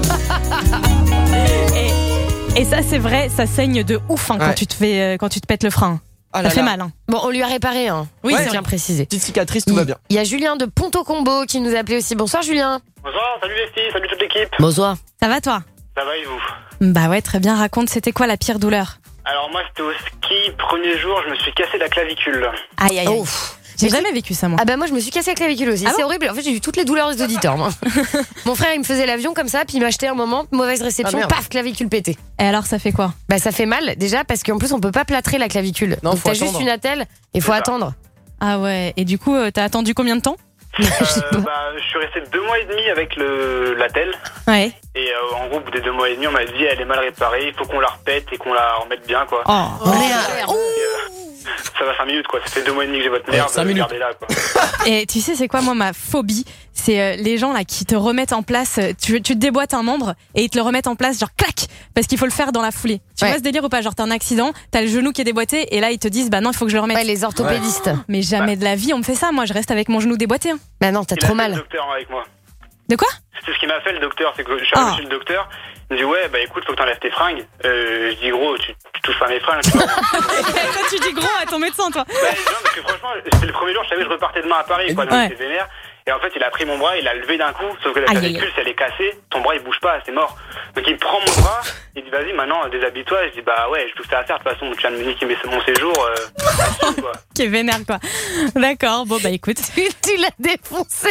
Et, et ça, c'est vrai, ça saigne de ouf hein, quand Ouais. tu te fais, euh, quand tu te pètes le frein. Ah Ça là fait là. mal. Hein. Bon, on lui a réparé, hein. Oui, Ouais, c'est bien vrai. précisé. Petite cicatrice, tout va bien. Il y a Julien de Ponto Combo qui nous a appelé aussi. Bonsoir Julien. Bonsoir, salut les filles, salut toute l'équipe. Bonsoir. Ça va, toi? Ça va et vous? Bah ouais, très bien. Raconte, c'était quoi la pire douleur? Alors moi c'était au ski, premier jour, je me suis cassé la clavicule. Aïe, aïe, aïe. Oh. J'ai jamais vécu ça, moi. Ah bah moi je me suis cassé la clavicule aussi. Ah C'est bon horrible. En fait j'ai eu toutes les douleurs des auditeurs. Moi. Mon frère il me faisait l'avion comme ça, puis il m'a acheté un moment, mauvaise réception, Ah, merde. paf, clavicule pétée. Et alors, ça fait quoi? Bah ça fait mal déjà parce qu'en plus on peut pas plâtrer la clavicule. Non, Donc faut t'as juste attendre. une attelle et faut ça. attendre. Ah ouais. Et du coup, euh, t'as attendu combien de temps? Euh, bah, je suis resté deux mois et demi avec le l'attelle. Ouais. Et euh, en gros, au bout des deux mois et demi, on m'a dit elle est mal réparée, il faut qu'on la repète et qu'on la remette bien quoi. Oh. Oh, merde. Et, euh, ça va cinq minutes quoi, ça fait deux mois et demi que j'ai votre merde, cinq minutes. regardez-la quoi. Et tu sais, c'est quoi, moi, ma phobie? C'est euh, les gens là qui te remettent en place. euh, Tu, tu te déboîtes un membre et ils te le remettent en place, genre clac, parce qu'il faut le faire dans la foulée. Tu Ouais. vois ce délire ou pas? Genre, t'as un accident, t'as le genou qui est déboîté et là, ils te disent, bah non, il faut que je le remette. Ouais, les orthopédistes. Mais jamais de la vie, on me fait ça. Moi, je reste avec mon genou déboîté. hein. Bah non, t'as Il a trop fait le mal. docteur avec moi. De quoi? C'est ce qui m'a fait le docteur, c'est que je suis Ah. arrivé chez le docteur, il me dit ouais bah écoute faut que t'enlèves tes fringues. Euh, je dis gros tu, tu touches pas mes fringues. Tu vois. Toi, tu dis gros à ton médecin, toi. Bah, non, parce que franchement, c'était le premier jour, je savais que je repartais demain à Paris, quoi, donc Ouais. j'étais vénère. Et en fait, il a pris mon bras, il l'a levé d'un coup, sauf que la Aïe, aïe, clavicule, si elle est cassée, ton bras il bouge pas, c'est mort. Donc il prend mon bras, il dit vas-y, maintenant déshabille-toi. Je dis bah ouais, j'ai tout ça à faire, de toute façon, tu viens de me niquer mon séjour. Euh, quoi. Qui est vénère, quoi. D'accord, bon, bah écoute. Tu l'as défoncé.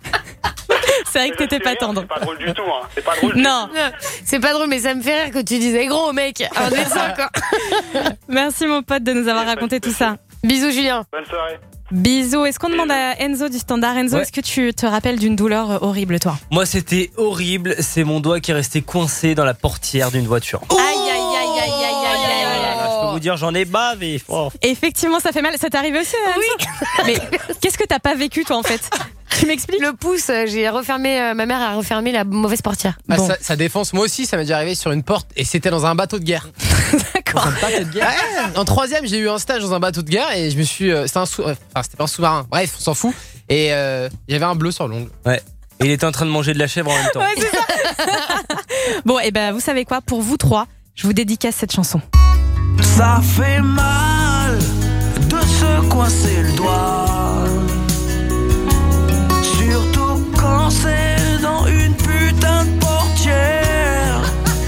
C'est vrai que t'étais pas tendre. C'est pas drôle du tout, hein. C'est pas drôle. Non. C'est pas drôle, mais ça me fait rire que tu disais gros mec. Un médecin quoi. Merci, mon pote, de nous avoir raconté tout ça. Bisous Julien. Bonne soirée. Bisous. Est-ce qu'on demande à Enzo du standard? Enzo, Ouais. est-ce que tu te rappelles d'une douleur euh, horrible, toi? Moi c'était horrible, c'est mon doigt qui est resté coincé dans la portière d'une voiture. Aïe, aïe, aïe, aïe, aïe, aïe, aïe, aïe. Ah, je peux vous dire j'en ai bavé. Oh. Effectivement, ça fait mal. Ça t'est arrivé aussi, Enzo? Oui. Mais qu'est-ce que t'as pas vécu, toi, en fait? Tu m'expliques? Le pouce, euh, j'ai refermé, euh, ma mère a refermé la mauvaise portière. Ah, Bon. ça, ça défonce. Moi aussi, ça m'est déjà arrivé sur une porte et c'était dans un bateau de guerre. D'accord. Un bateau de guerre. Ouais, en troisième, j'ai eu un stage dans un bateau de guerre et je me suis. euh, C'était un sous. Enfin, c'était pas un sous-marin. Bref, on s'en fout. Et euh, j'avais un bleu sur l'ongle. Ouais. Et il était en train de manger de la chèvre en même temps. Ouais, c'est ça. Bon, et ben vous savez quoi? Pour vous trois, je vous dédicace cette chanson. Ça fait mal de se coincer le doigt, surtout quand c'est dans une putain de portière.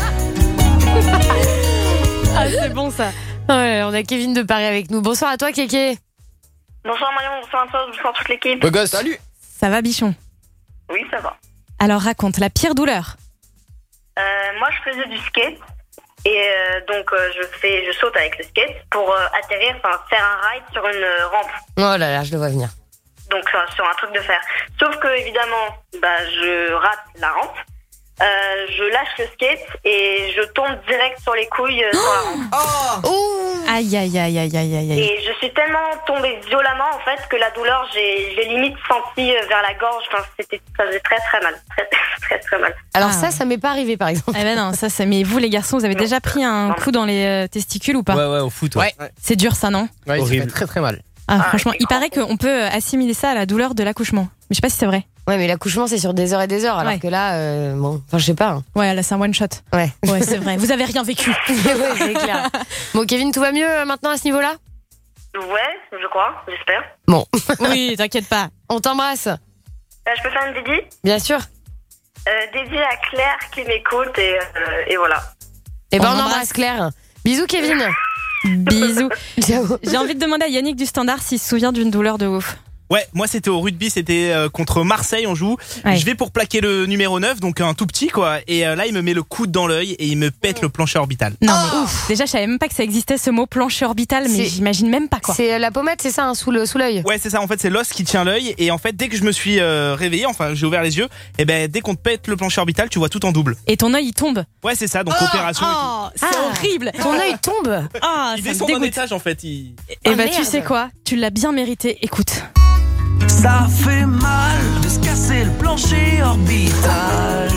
Ah, c'est bon ça. Ouais, on a Kevin de Paris avec nous. Bonsoir à toi, Kéké. Bonsoir Marion, bonsoir à toi, bonsoir toute l'équipe. Beau gosse. Salut. Ça va, bichon? Oui, ça va. Alors raconte, la pire douleur. Euh, moi, je faisais du skate. Et euh, donc, euh, je fais, je saute avec le skate pour euh, atterrir, enfin, faire un ride sur une euh, rampe. Oh là là, je le vois venir. Donc, euh, sur un truc de fer. Sauf que, évidemment, bah, je rate la rampe. Euh, je lâche le skate et je tombe direct sur les couilles euh, sur la rampe. Oh. Aïe, aïe, aïe, aïe, aïe, aïe. Et je suis tellement tombée violemment, en fait, que la douleur, j'ai, j'ai limite senti euh, vers la gorge. Enfin, c'était, ça faisait très, très mal. Très, très, très mal. Alors Ah. ça, ça m'est pas arrivé par exemple. Eh ben non, ça, ça. Mais vous, les garçons, vous avez déjà pris un coup dans les euh, testicules ou pas? Ouais, ouais, au foot. Ouais. Ouais. C'est dur, ça, non? Ouais, ça Horrible. fait très très mal. Ah, Ah, franchement, c'est il paraît qu'on peut assimiler ça à la douleur de l'accouchement. Mais je sais pas si c'est vrai. Ouais, mais l'accouchement c'est sur des heures et des heures, alors Ouais. que là, euh, bon, enfin je sais pas. hein. Ouais, là, c'est un one shot. Ouais. Ouais, c'est vrai. Vous avez rien vécu. Ouais, c'est clair. Bon, Kevin, tout va mieux euh, maintenant à ce niveau-là? Ouais, je crois, j'espère. Bon, Oui, t'inquiète pas. on t'embrasse. Euh, je peux faire une dédie Bien sûr. euh, dédiée à Claire qui m'écoute et, euh, et voilà. Et ben On on embrasse. embrasse Claire. Bisous, Kevin. Bisous. Ciao. J'ai envie de demander à Yannick du Standard s'il se souvient d'une douleur de ouf. Ouais, moi c'était au rugby, c'était euh, contre Marseille, on joue. Ouais. Je vais pour plaquer le numéro neuf, donc un tout petit quoi. Et euh, là, il me met le coude dans l'œil et il me pète le plancher orbital. Non, mais ouf. Déjà, je savais même pas que ça existait ce mot plancher orbital, mais C'est- j'imagine même pas quoi. C'est euh, la pommette, c'est ça, hein, sous le sous l'œil. Ouais, c'est ça, en fait, c'est l'os qui tient l'œil. Et en fait, dès que je me suis euh, réveillé, enfin, j'ai ouvert les yeux, et ben, dès qu'on te pète le plancher orbital, tu vois tout en double. Et ton œil, il tombe. Ouais, c'est ça, donc opération et tout. Oh, c'est Ah. horrible. Ton œil tombe. Ah, Il ça me descend d'un dégoûte. étage en fait. Il... Et Oh, bah, tu merde. sais quoi? Tu l'as bien mérité. Écoute. Ça fait mal de se casser le plancher orbital.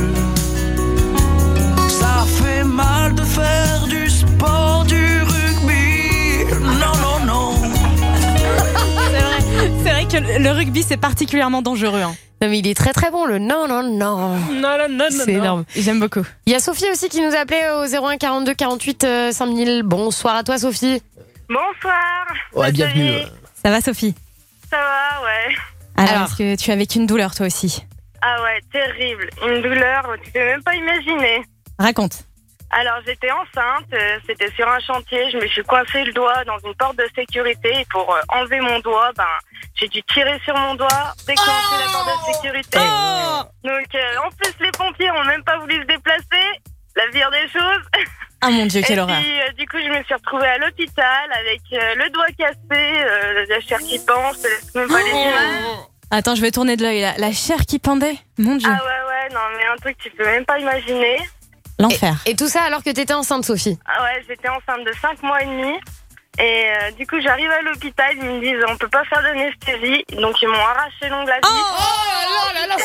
Ça fait mal de faire du sport, du rugby. Non, non, non. C'est vrai, c'est vrai que le- le rugby, c'est particulièrement dangereux. Hein. Non, mais il est très très bon le non, non, non. Non, non, non, C'est énorme. J'aime beaucoup. Il y a Sophie aussi qui nous appelait au zéro un quarante-deux quarante-huit euh, cinq mille. Bonsoir à toi, Sophie. Bonsoir. Ouais, bienvenue. Salut. Ça va, Sophie? Ça va, ouais. Alors, Alors. est-ce que tu as vécu une douleur, toi aussi? Ah ouais, terrible. Une douleur, tu peux même pas imaginer. Raconte. Alors, j'étais enceinte, euh, c'était sur un chantier, je me suis coincé le doigt dans une porte de sécurité et pour euh, enlever mon doigt, ben, j'ai dû tirer sur mon doigt, déclencher la porte de sécurité. Donc, euh, en plus, les pompiers ont même pas voulu se déplacer, la pire des choses. Ah mon Dieu, quelle et horreur. puis, euh, du coup, je me suis retrouvée à l'hôpital avec euh, le doigt cassé, euh, la chair qui pend, je te laisse même pas les images. Attends, je vais tourner de l'œil là. La chair qui pendait. Mon Dieu. Ah ouais, ouais, non, mais un truc que tu peux même pas imaginer. L'enfer. Et tout ça alors que t'étais enceinte, Sophie. Ah ouais, j'étais enceinte de cinq mois et demi. Et euh, du coup, j'arrive à l'hôpital, ils me disent on peut pas faire d'anesthésie. Donc, ils m'ont arraché l'ongle à vie. Oh là là,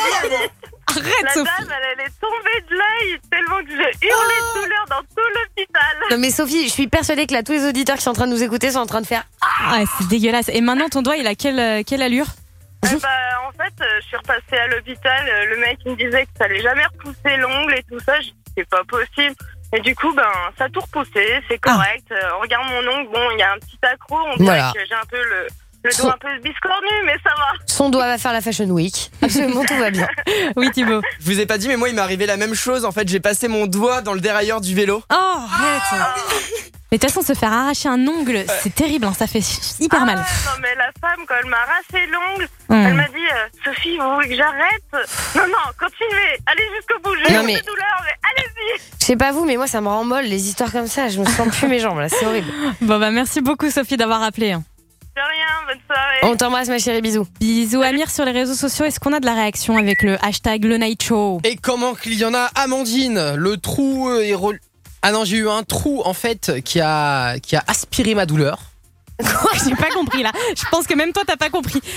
Arrête, La Sophie. dame, elle, elle est tombée de l'œil tellement que je hurlais de douleur dans tout l'hôpital. Non mais Sophie, je suis persuadée que là tous les auditeurs qui sont en train de nous écouter sont en train de faire Ah, c'est dégueulasse. Et maintenant, ton doigt, il a quelle, euh, quelle allure? Eh bah, en fait, euh, je suis repassée à l'hôpital. euh, Le mec, il me disait que ça allait jamais repousser l'ongle et tout ça. Je dis, c'est pas possible. Et du coup, ben, ça a tout repoussé. C'est correct. Euh, regarde mon ongle. Bon, il y a un petit accro. On dirait Voilà. que j'ai un peu le, le Son- dos un peu biscornu, mais ça va. son doigt va faire la Fashion Week. Absolument tout va bien. Oui, Thibaut. Je vous ai pas dit, mais moi, il m'est arrivé la même chose. En fait, j'ai passé mon doigt dans le dérailleur du vélo. Oh, arrête. Mais de toute façon, se faire arracher un ongle, c'est terrible. Hein, ça fait hyper Ah mal. ouais, non, mais la femme, quand elle m'a arraché l'ongle, Hum. elle m'a dit euh, Sophie, vous voulez que j'arrête? Non, non, continuez. Allez jusqu'au bout. J'ai Non, eu mais- des douleurs, mais allez-y. Je sais pas vous, mais moi ça me rend molle les histoires comme ça. Je me sens plus mes jambes là, c'est horrible. Bon, bah, merci beaucoup, Sophie, d'avoir appelé. hein. De rien, bonne soirée. On t'embrasse ma chérie, bisous. Bisous, Amir, sur les réseaux sociaux. Est-ce qu'on a de la réaction avec le hashtag Le Night Show? Et comment qu'il y en a, Amandine, le trou euh, est re- Ah non, j'ai eu un trou en fait qui a qui a aspiré ma douleur. Quoi? J'ai pas compris là. Je pense que même toi, t'as pas compris. Ouais.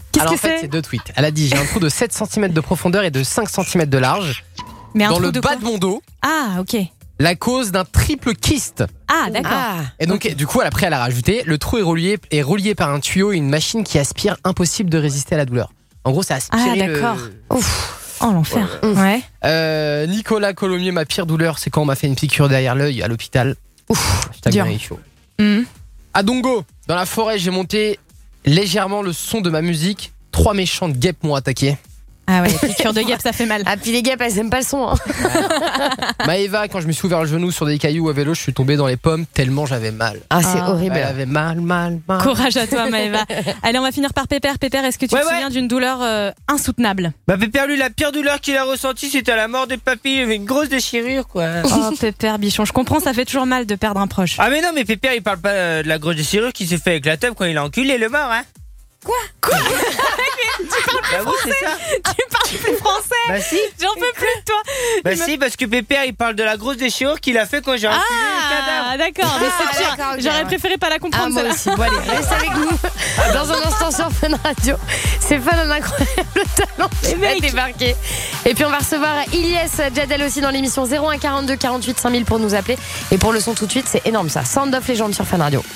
Qu'est-ce Alors que en fait, c'est c'est deux tweets. Elle a dit j'ai un trou de sept centimètres de profondeur et de cinq centimètres de large Mais un dans trou le de bas quoi de mon dos. Ah, ok. La cause d'un triple kyste. Ah, d'accord. Et donc, du coup, après, elle a rajouté le trou est relié, est relié par un tuyau et une machine qui aspire, impossible de résister à la douleur. En gros, ça aspire. Ah, d'accord. Le... Ouf. Oh, l'enfer. Ouais. ouais. Euh, Nicolas Colomier, ma pire douleur, c'est quand on m'a fait une piqûre derrière l'œil à l'hôpital. Ouf, je dur. chaud. Mmh. À Dongo, dans la forêt, j'ai monté légèrement le son de ma musique. Trois méchantes guêpes m'ont attaqué. Ah ouais, les piqûres de guêpes, ça fait mal. Ah, puis les guêpes, elles aiment pas le son. Hein. Maëva, quand je me suis ouvert le genou sur des cailloux à vélo, je suis tombé dans les pommes tellement j'avais mal. Ah, c'est ah. horrible. Elle avait mal, mal, mal. Courage à toi, Maëva. Allez, on va finir par Pépère. Pépère, est-ce que tu ouais, te ouais. souviens d'une douleur euh, insoutenable? Bah, Pépère, lui, la pire douleur qu'il a ressentie, c'était à la mort des papilles. Il avait une grosse déchirure, quoi. Oh, Pépère, bichon, je comprends, ça fait toujours mal de perdre un proche. Ah, mais non, mais Pépère, il parle pas euh, de la grosse déchirure qui s'est fait avec la teub quand il a enculé le mort, hein. Quoi Quoi Tu parles plus bah oui, français c'est ça. Tu parles plus français Bah si. J'en peux plus de toi. Bah Il si, me... parce que Pépère, il parle de la grosse déchirure qu'il a fait quand j'ai enculé le cadavre. Ah, d'accord, mais c'est pire. d'accord, okay, J'aurais ouais. préféré pas la comprendre, Ah, moi celle-là. aussi. Bon, allez, reste avec nous. Dans un instant sur Fun Radio. C'est Fun, un incroyable talent qui va débarquer. Et puis on va recevoir Ilyes Jadel aussi dans l'émission zéro un quarante-deux quarante-huit cinq mille pour nous appeler. Et pour le son tout de suite, c'est énorme ça. Sound of Legend sur Fun Radio.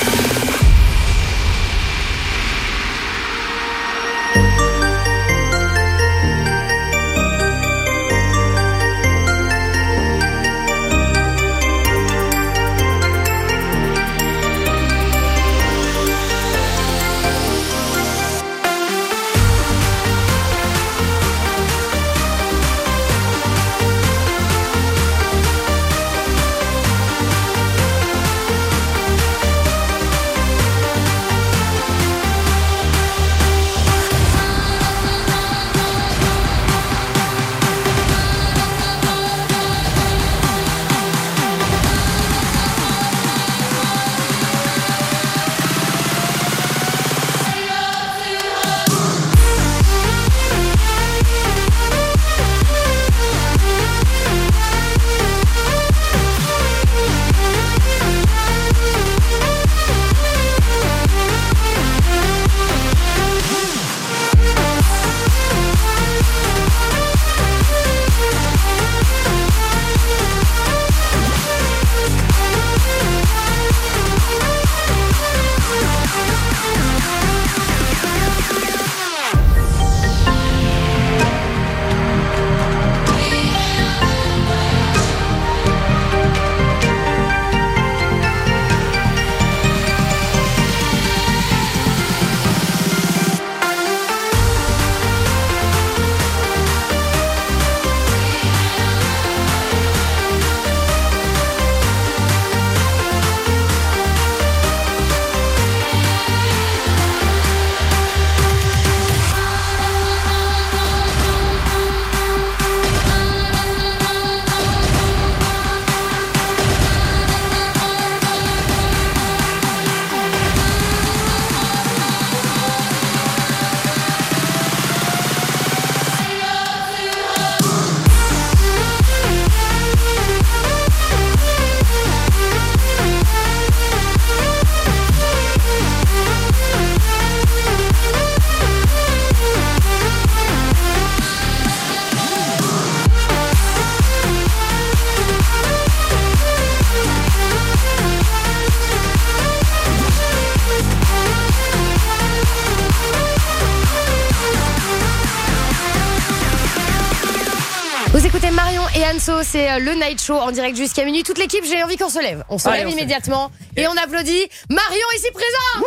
Vous écoutez Marion et Anso, c'est le Night Show en direct jusqu'à minuit. Toute l'équipe, j'ai envie qu'on se lève. On se Allez, lève on se immédiatement et on applaudit Marion ici présent.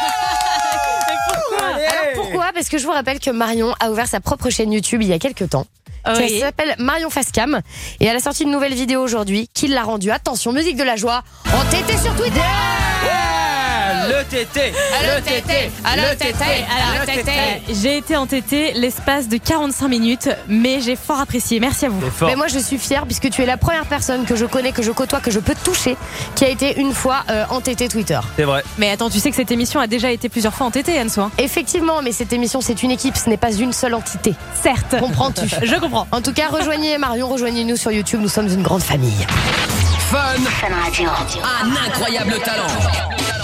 Pourquoi Alors pourquoi? Parce que je vous rappelle que Marion a ouvert sa propre chaîne YouTube il y a quelques temps. Oui. Qui s'appelle Marion Facecam et elle a sorti une nouvelle vidéo aujourd'hui qui l'a rendue, attention, musique de la joie, en T T sur Twitter. Le T T, le T T, le T T, le T T. J'ai été entêtée l'espace de quarante-cinq minutes, mais j'ai fort apprécié. Merci à vous. Mais moi je suis fière puisque tu es la première personne que je connais, que je côtoie, que je peux toucher, qui a été une fois euh, entêtée Twitter. C'est vrai. Mais attends, tu sais que cette émission a déjà été plusieurs fois entêtée, Anso. Hein. Effectivement, mais cette émission c'est une équipe, ce n'est pas une seule entité. Certes. Comprends-tu? Je comprends. En tout cas, rejoignez Marion, rejoignez-nous sur YouTube, nous sommes une grande famille. Fun. Un incroyable talent.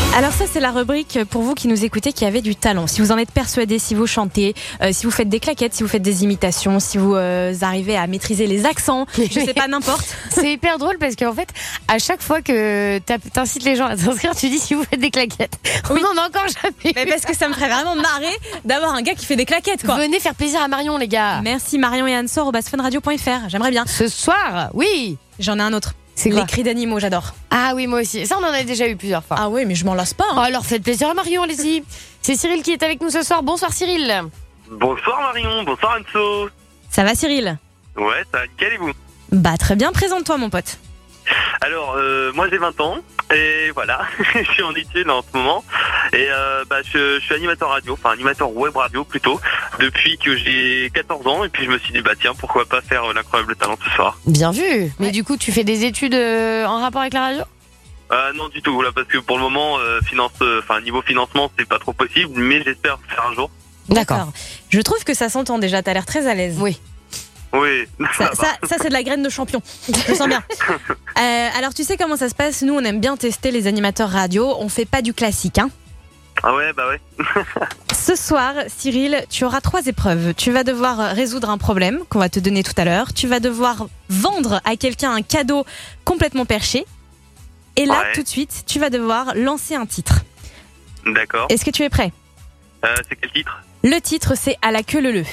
Alors ça c'est la rubrique pour vous qui nous écoutez qui avez du talent. Si vous en êtes persuadé, si vous chantez, euh, si vous faites des claquettes, si vous faites des imitations, si vous euh, arrivez à maîtriser les accents, je sais pas, n'importe. C'est hyper drôle parce qu'en fait, à chaque fois que t'incites les gens à s'inscrire, tu dis si vous faites des claquettes. Oui. On en a encore jamais. Mais parce que ça me ferait vraiment marrer d'avoir un gars qui fait des claquettes, quoi. Venez faire plaisir à Marion, les gars. Merci Marion et Anne-Sor au base funradio point f r. J'aimerais bien. Ce soir, oui. J'en ai un autre. C'est les quoi? cris d'animaux, j'adore. Ah oui, moi aussi. Ça, on en a déjà eu plusieurs fois. Ah oui, mais je m'en lasse pas. Hein. Oh, alors faites plaisir à Marion, allez-y. C'est Cyril qui est avec nous ce soir. Bonsoir Cyril. Bonsoir Marion, bonsoir Anso. Ça va Cyril? Ouais, ça va nickel et vous? Bah très bien, présente-toi mon pote. Alors, euh, moi j'ai vingt ans et voilà, je suis en études en ce moment et euh, bah, je, je suis animateur radio, enfin animateur web radio plutôt, depuis que j'ai quatorze ans et puis je me suis dit bah tiens pourquoi pas faire euh, l'incroyable talent ce soir. Bien vu. Mais du coup tu fais des études euh, en rapport avec la radio? Euh, non du tout, là parce que pour le moment, euh, finance, enfin euh, niveau financement c'est pas trop possible, mais j'espère faire un jour. D'accord. Je trouve que ça s'entend déjà, t'as l'air très à l'aise. Oui. Oui. Ça, ça, ça c'est de la graine de champion. Je le sens bien. Euh, alors tu sais comment ça se passe? Nous on aime bien tester les animateurs radio. On fait pas du classique, hein. Ah ouais, bah ouais. Ce soir, Cyril, tu auras trois épreuves. Tu vas devoir résoudre un problème qu'on va te donner tout à l'heure. Tu vas devoir vendre à quelqu'un un cadeau complètement perché. Et là, ouais. tout de suite, tu vas devoir lancer un titre. D'accord. Est-ce que tu es prêt? euh, C'est quel titre? Le titre, c'est À la queue leu-leu.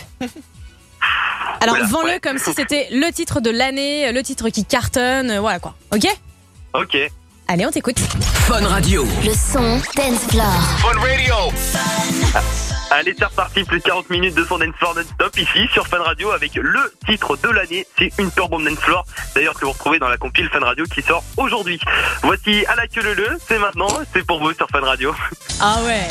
Alors, Oula, vends-le ouais. comme si c'était le titre de l'année, le titre qui cartonne, euh, voilà quoi. Ok? Ok. Allez, on t'écoute. Fun Radio. Le son Dance Floor. Fun Radio. Allez, c'est reparti, plus de quarante minutes de son dance floor non-stop ici sur Fun Radio avec le titre de l'année, c'est une pure bombe dance floor. D'ailleurs que vous retrouvez dans la compile Fun Radio qui sort aujourd'hui. Voici À la queue leu-leu, c'est maintenant, c'est pour vous sur Fun Radio. Ah ouais.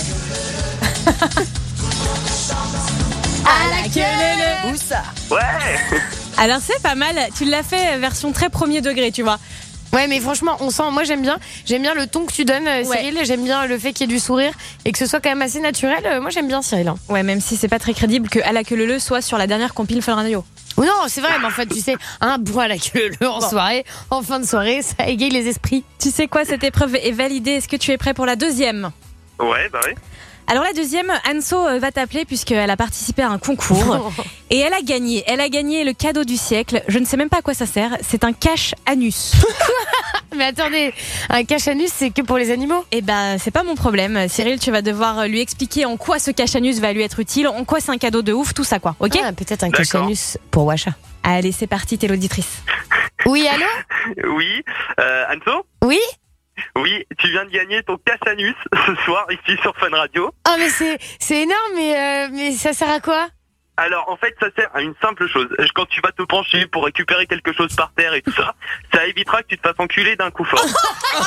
À la queue leu-leu. Où ça? Ouais. Alors c'est pas mal, tu l'as fait version très premier degré, tu vois. Ouais, mais franchement, on sent. Moi, j'aime bien. J'aime bien le ton que tu donnes, Cyril. Ouais. J'aime bien le fait qu'il y ait du sourire et que ce soit quand même assez naturel. Moi, j'aime bien Cyril. Hein. Ouais, même si c'est pas très crédible que À la queue leu-leu soit sur la dernière compile Fun Radio. Oh non, c'est vrai, mais en fait, tu sais, un bout à la queue leu en bon. soirée, en fin de soirée, ça égaye les esprits. Tu sais quoi, cette épreuve est validée. Est-ce que tu es prêt pour la deuxième? Ouais, bah oui. Alors la deuxième, Anso va t'appeler puisqu'elle a participé à un concours et elle a gagné. Elle a gagné le cadeau du siècle. Je ne sais même pas à quoi ça sert. C'est un cache-anus. Mais attendez, un cache-anus, c'est que pour les animaux? Eh ben, c'est pas mon problème. Cyril, tu vas devoir lui expliquer en quoi ce cache-anus va lui être utile, en quoi c'est un cadeau de ouf, tout ça quoi. Ok? Ah, peut-être un cache-anus pour Washa. Allez, c'est parti, t'es l'auditrice. Oui, allô? Oui, euh, Anso? Oui? Oui, tu viens de gagner ton cache-anus ce soir ici sur Fun Radio. Oh mais c'est c'est énorme, mais euh, mais ça sert à quoi? Alors en fait ça sert à une simple chose. Quand tu vas te pencher pour récupérer quelque chose par terre et tout ça, ça évitera que tu te fasses enculer d'un coup fort.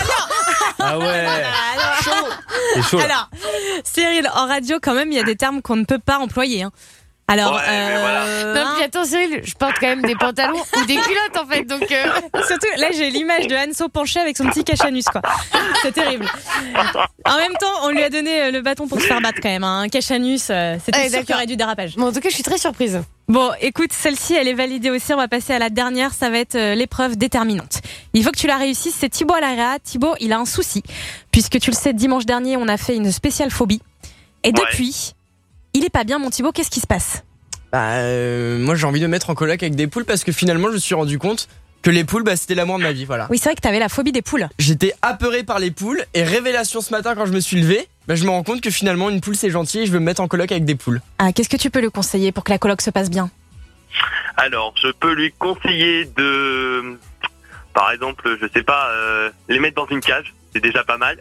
Ah ouais. Alors, chaud. C'est chaud. Alors, Cyril, en radio quand même, il y a des termes qu'on ne peut pas employer. Hein. Alors, ouais, euh, voilà. non, puis attends, Cyril, je porte quand même des pantalons ou des culottes en fait, donc. Euh... Surtout, là, j'ai l'image de Anso penché avec son petit cache-anus, quoi. C'est terrible. En même temps, on lui a donné le bâton pour se faire battre quand même. Hein. Un cache-anus, euh, c'était ouais, sûr qu'il y aurait du dérapage. Bon, en tout cas, je suis très surprise. Bon, écoute, celle-ci, elle est validée aussi. On va passer à la dernière. Ça va être euh, l'épreuve déterminante. Il faut que tu la réussisses. C'est Thibaut à l'A. Thibaut, il a un souci. Puisque tu le sais, dimanche dernier, on a fait une spéciale phobie. Et ouais. depuis, il est pas bien, mon Thibaut. Qu'est-ce qui se passe? Bah, euh, moi j'ai envie de me mettre en coloc avec des poules parce que finalement je me suis rendu compte que les poules, bah, c'était l'amour de ma vie, voilà. Oui, c'est vrai que t'avais la phobie des poules. J'étais apeuré par les poules et révélation ce matin quand je me suis levé, bah, je me rends compte que finalement une poule c'est gentil et je veux me mettre en coloc avec des poules. Ah, qu'est-ce que tu peux lui conseiller pour que la coloc se passe bien? Alors, je peux lui conseiller de, par exemple, je sais pas, euh, les mettre dans une cage, c'est déjà pas mal.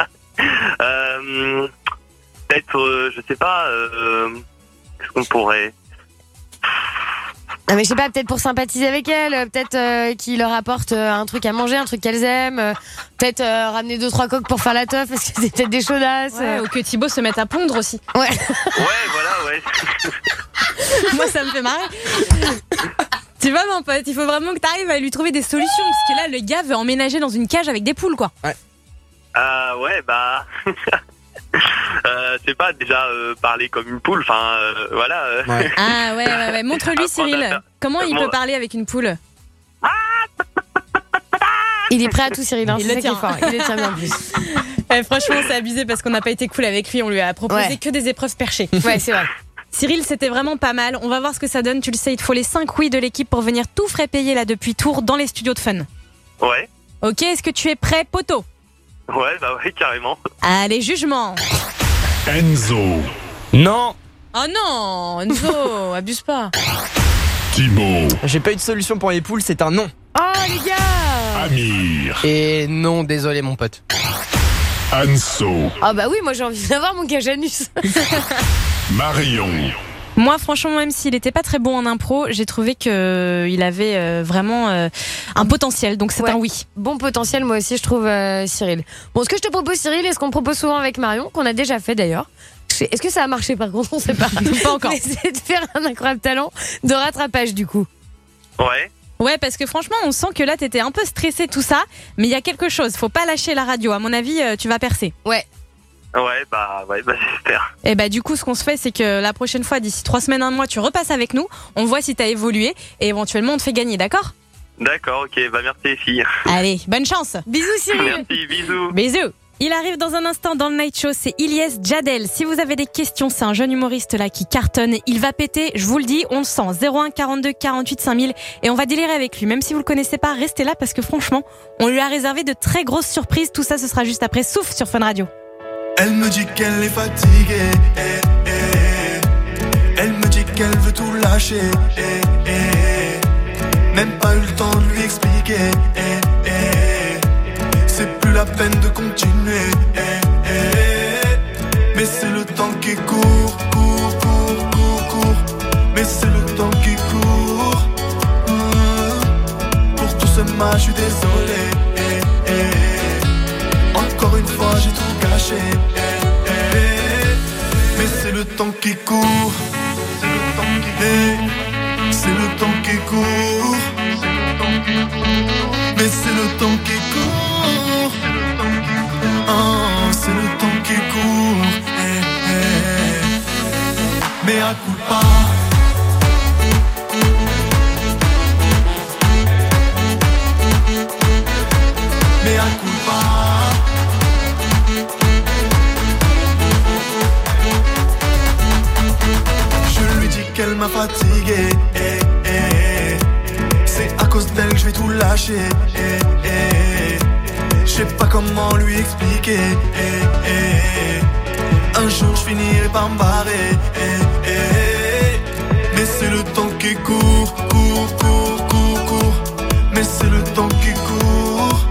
euh, peut-être, euh, je sais pas, euh, qu'est-ce qu'on pourrait... Non mais je sais pas, peut-être pour sympathiser avec elles, peut-être euh, qu'il leur apporte euh, un truc à manger, un truc qu'elles aiment, euh, peut-être euh, ramener deux trois coques pour faire la teuf parce que c'est peut-être des chaudasses. Ouais, euh. Ou que Thibaut se mette à pondre aussi. Ouais. Ouais, voilà, ouais. Moi ça me fait marrer. Tu vois mon pote, il faut vraiment que t'arrives à lui trouver des solutions parce que là le gars veut emménager dans une cage avec des poules quoi. Ouais. Ah euh, ouais, bah... Euh, c'est pas déjà euh, parler comme une poule, enfin euh, voilà. Euh. Ouais. Ah ouais, ouais, ouais. Montre-lui Cyril. Faire... Comment il Moi... peut parler avec une poule? Il est prêt à tout Cyril, hein, il c'est le ça qui est tient. fort. Il le tient bien en plus. Eh, franchement, c'est abusé parce qu'on n'a pas été cool avec lui. On lui a proposé Ouais. que des épreuves perchées. Ouais, c'est vrai. Cyril, c'était vraiment pas mal. On va voir ce que ça donne. Tu le sais, il te faut les cinq oui de l'équipe pour venir tout frais payer là depuis Tours dans les studios de Fun. Ouais. Ok, est-ce que tu es prêt, poteau? Ouais, bah ouais, carrément. Allez, jugement. Enzo, Non. Oh non, Enzo, abuse pas. Thibaut, J'ai pas eu de solution pour les poules, c'est un non. Oh les gars. Amir, Et non, désolé mon pote. Anso, Ah bah oui, moi j'ai envie d'avoir mon Cajanus. Marion, Moi, franchement, même s'il était pas très bon en impro, j'ai trouvé que il avait euh, vraiment euh, un potentiel. Donc c'est Ouais. un oui. Bon potentiel, moi aussi, je trouve, euh, Cyril. Bon, ce que je te propose, Cyril, est ce qu'on propose souvent avec Marion, qu'on a déjà fait d'ailleurs. Est-ce que ça a marché par contre? On sait pas. Pas encore. Mais c'est de faire un incroyable talent de rattrapage du coup. Ouais. Ouais, parce que franchement, on sent que là, t'étais un peu stressé, tout ça. Mais il y a quelque chose. Faut pas lâcher la radio. À mon avis, euh, tu vas percer. Ouais. Ouais, bah, ouais, bah, j'espère. Et bah, du coup, ce qu'on se fait, c'est que la prochaine fois, d'ici trois semaines, un mois, tu repasses avec nous. On voit si t'as évolué. Et éventuellement, on te fait gagner, d'accord? D'accord, ok, bah, merci les filles. Allez, bonne chance. Bisous, Cyril. Merci, bisous. Bisous. Il arrive dans un instant dans le Night Show, c'est Ilyes Jadel. Si vous avez des questions, c'est un jeune humoriste là qui cartonne. Il va péter, je vous le dis, on le sent. zéro un quarante-deux quarante-huit cinq mille et on va délirer avec lui. Même si vous le connaissez pas, restez là parce que franchement, on lui a réservé de très grosses surprises. Tout ça, ce sera juste après Souffle sur Fun Radio. Elle me dit qu'elle est fatiguée, eh, eh. Elle me dit qu'elle veut tout lâcher, eh, eh. Même pas eu le temps de lui expliquer, eh, eh. C'est plus la peine de continuer, eh, eh. Mais c'est le temps qui court, court, court, court, court. Mais c'est le temps qui court. Mmh. Pour tout ce mal, je suis désolé, eh, eh. Encore une fois, j'ai tout gâché, eh, eh. Mais c'est le temps qui court. C'est le temps qui eh. C'est le temps qui court. Mais c'est le temps qui court. Ah, c'est le temps qui court. Eh, eh. Mais à coup pas. Mais à coup pas. Je lui dis qu'elle m'a fatigué, eh, eh. C'est à cause d'elle que je vais tout lâcher, eh, eh. Je sais pas comment lui expliquer, eh, eh. Un jour je finirai par me barrer, eh, eh. Mais c'est le temps qui court, court, court, court, court. Mais c'est le temps qui court.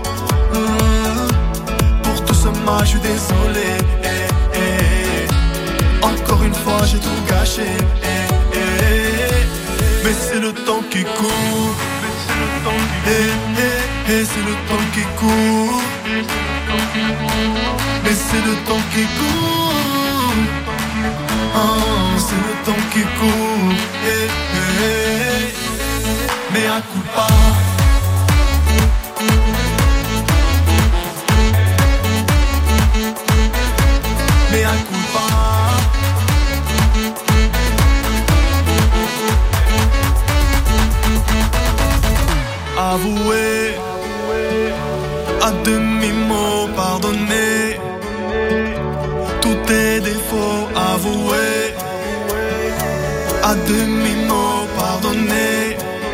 Mmh. Pour tout ce mal, je suis désolé, eh, eh. Encore une fois, j'ai tout gâché, eh, eh. Mais c'est le temps qui court. Eh, eh, eh, c'est le temps qui court. Mais c'est le temps qui court. Ah, c'est le temps qui court. Eh, eh, eh. Mais à coup pas. Mais à coup pas. Avouer, à demi-mot pardonner tous tes défauts, avouer, à demi-mot pardonner.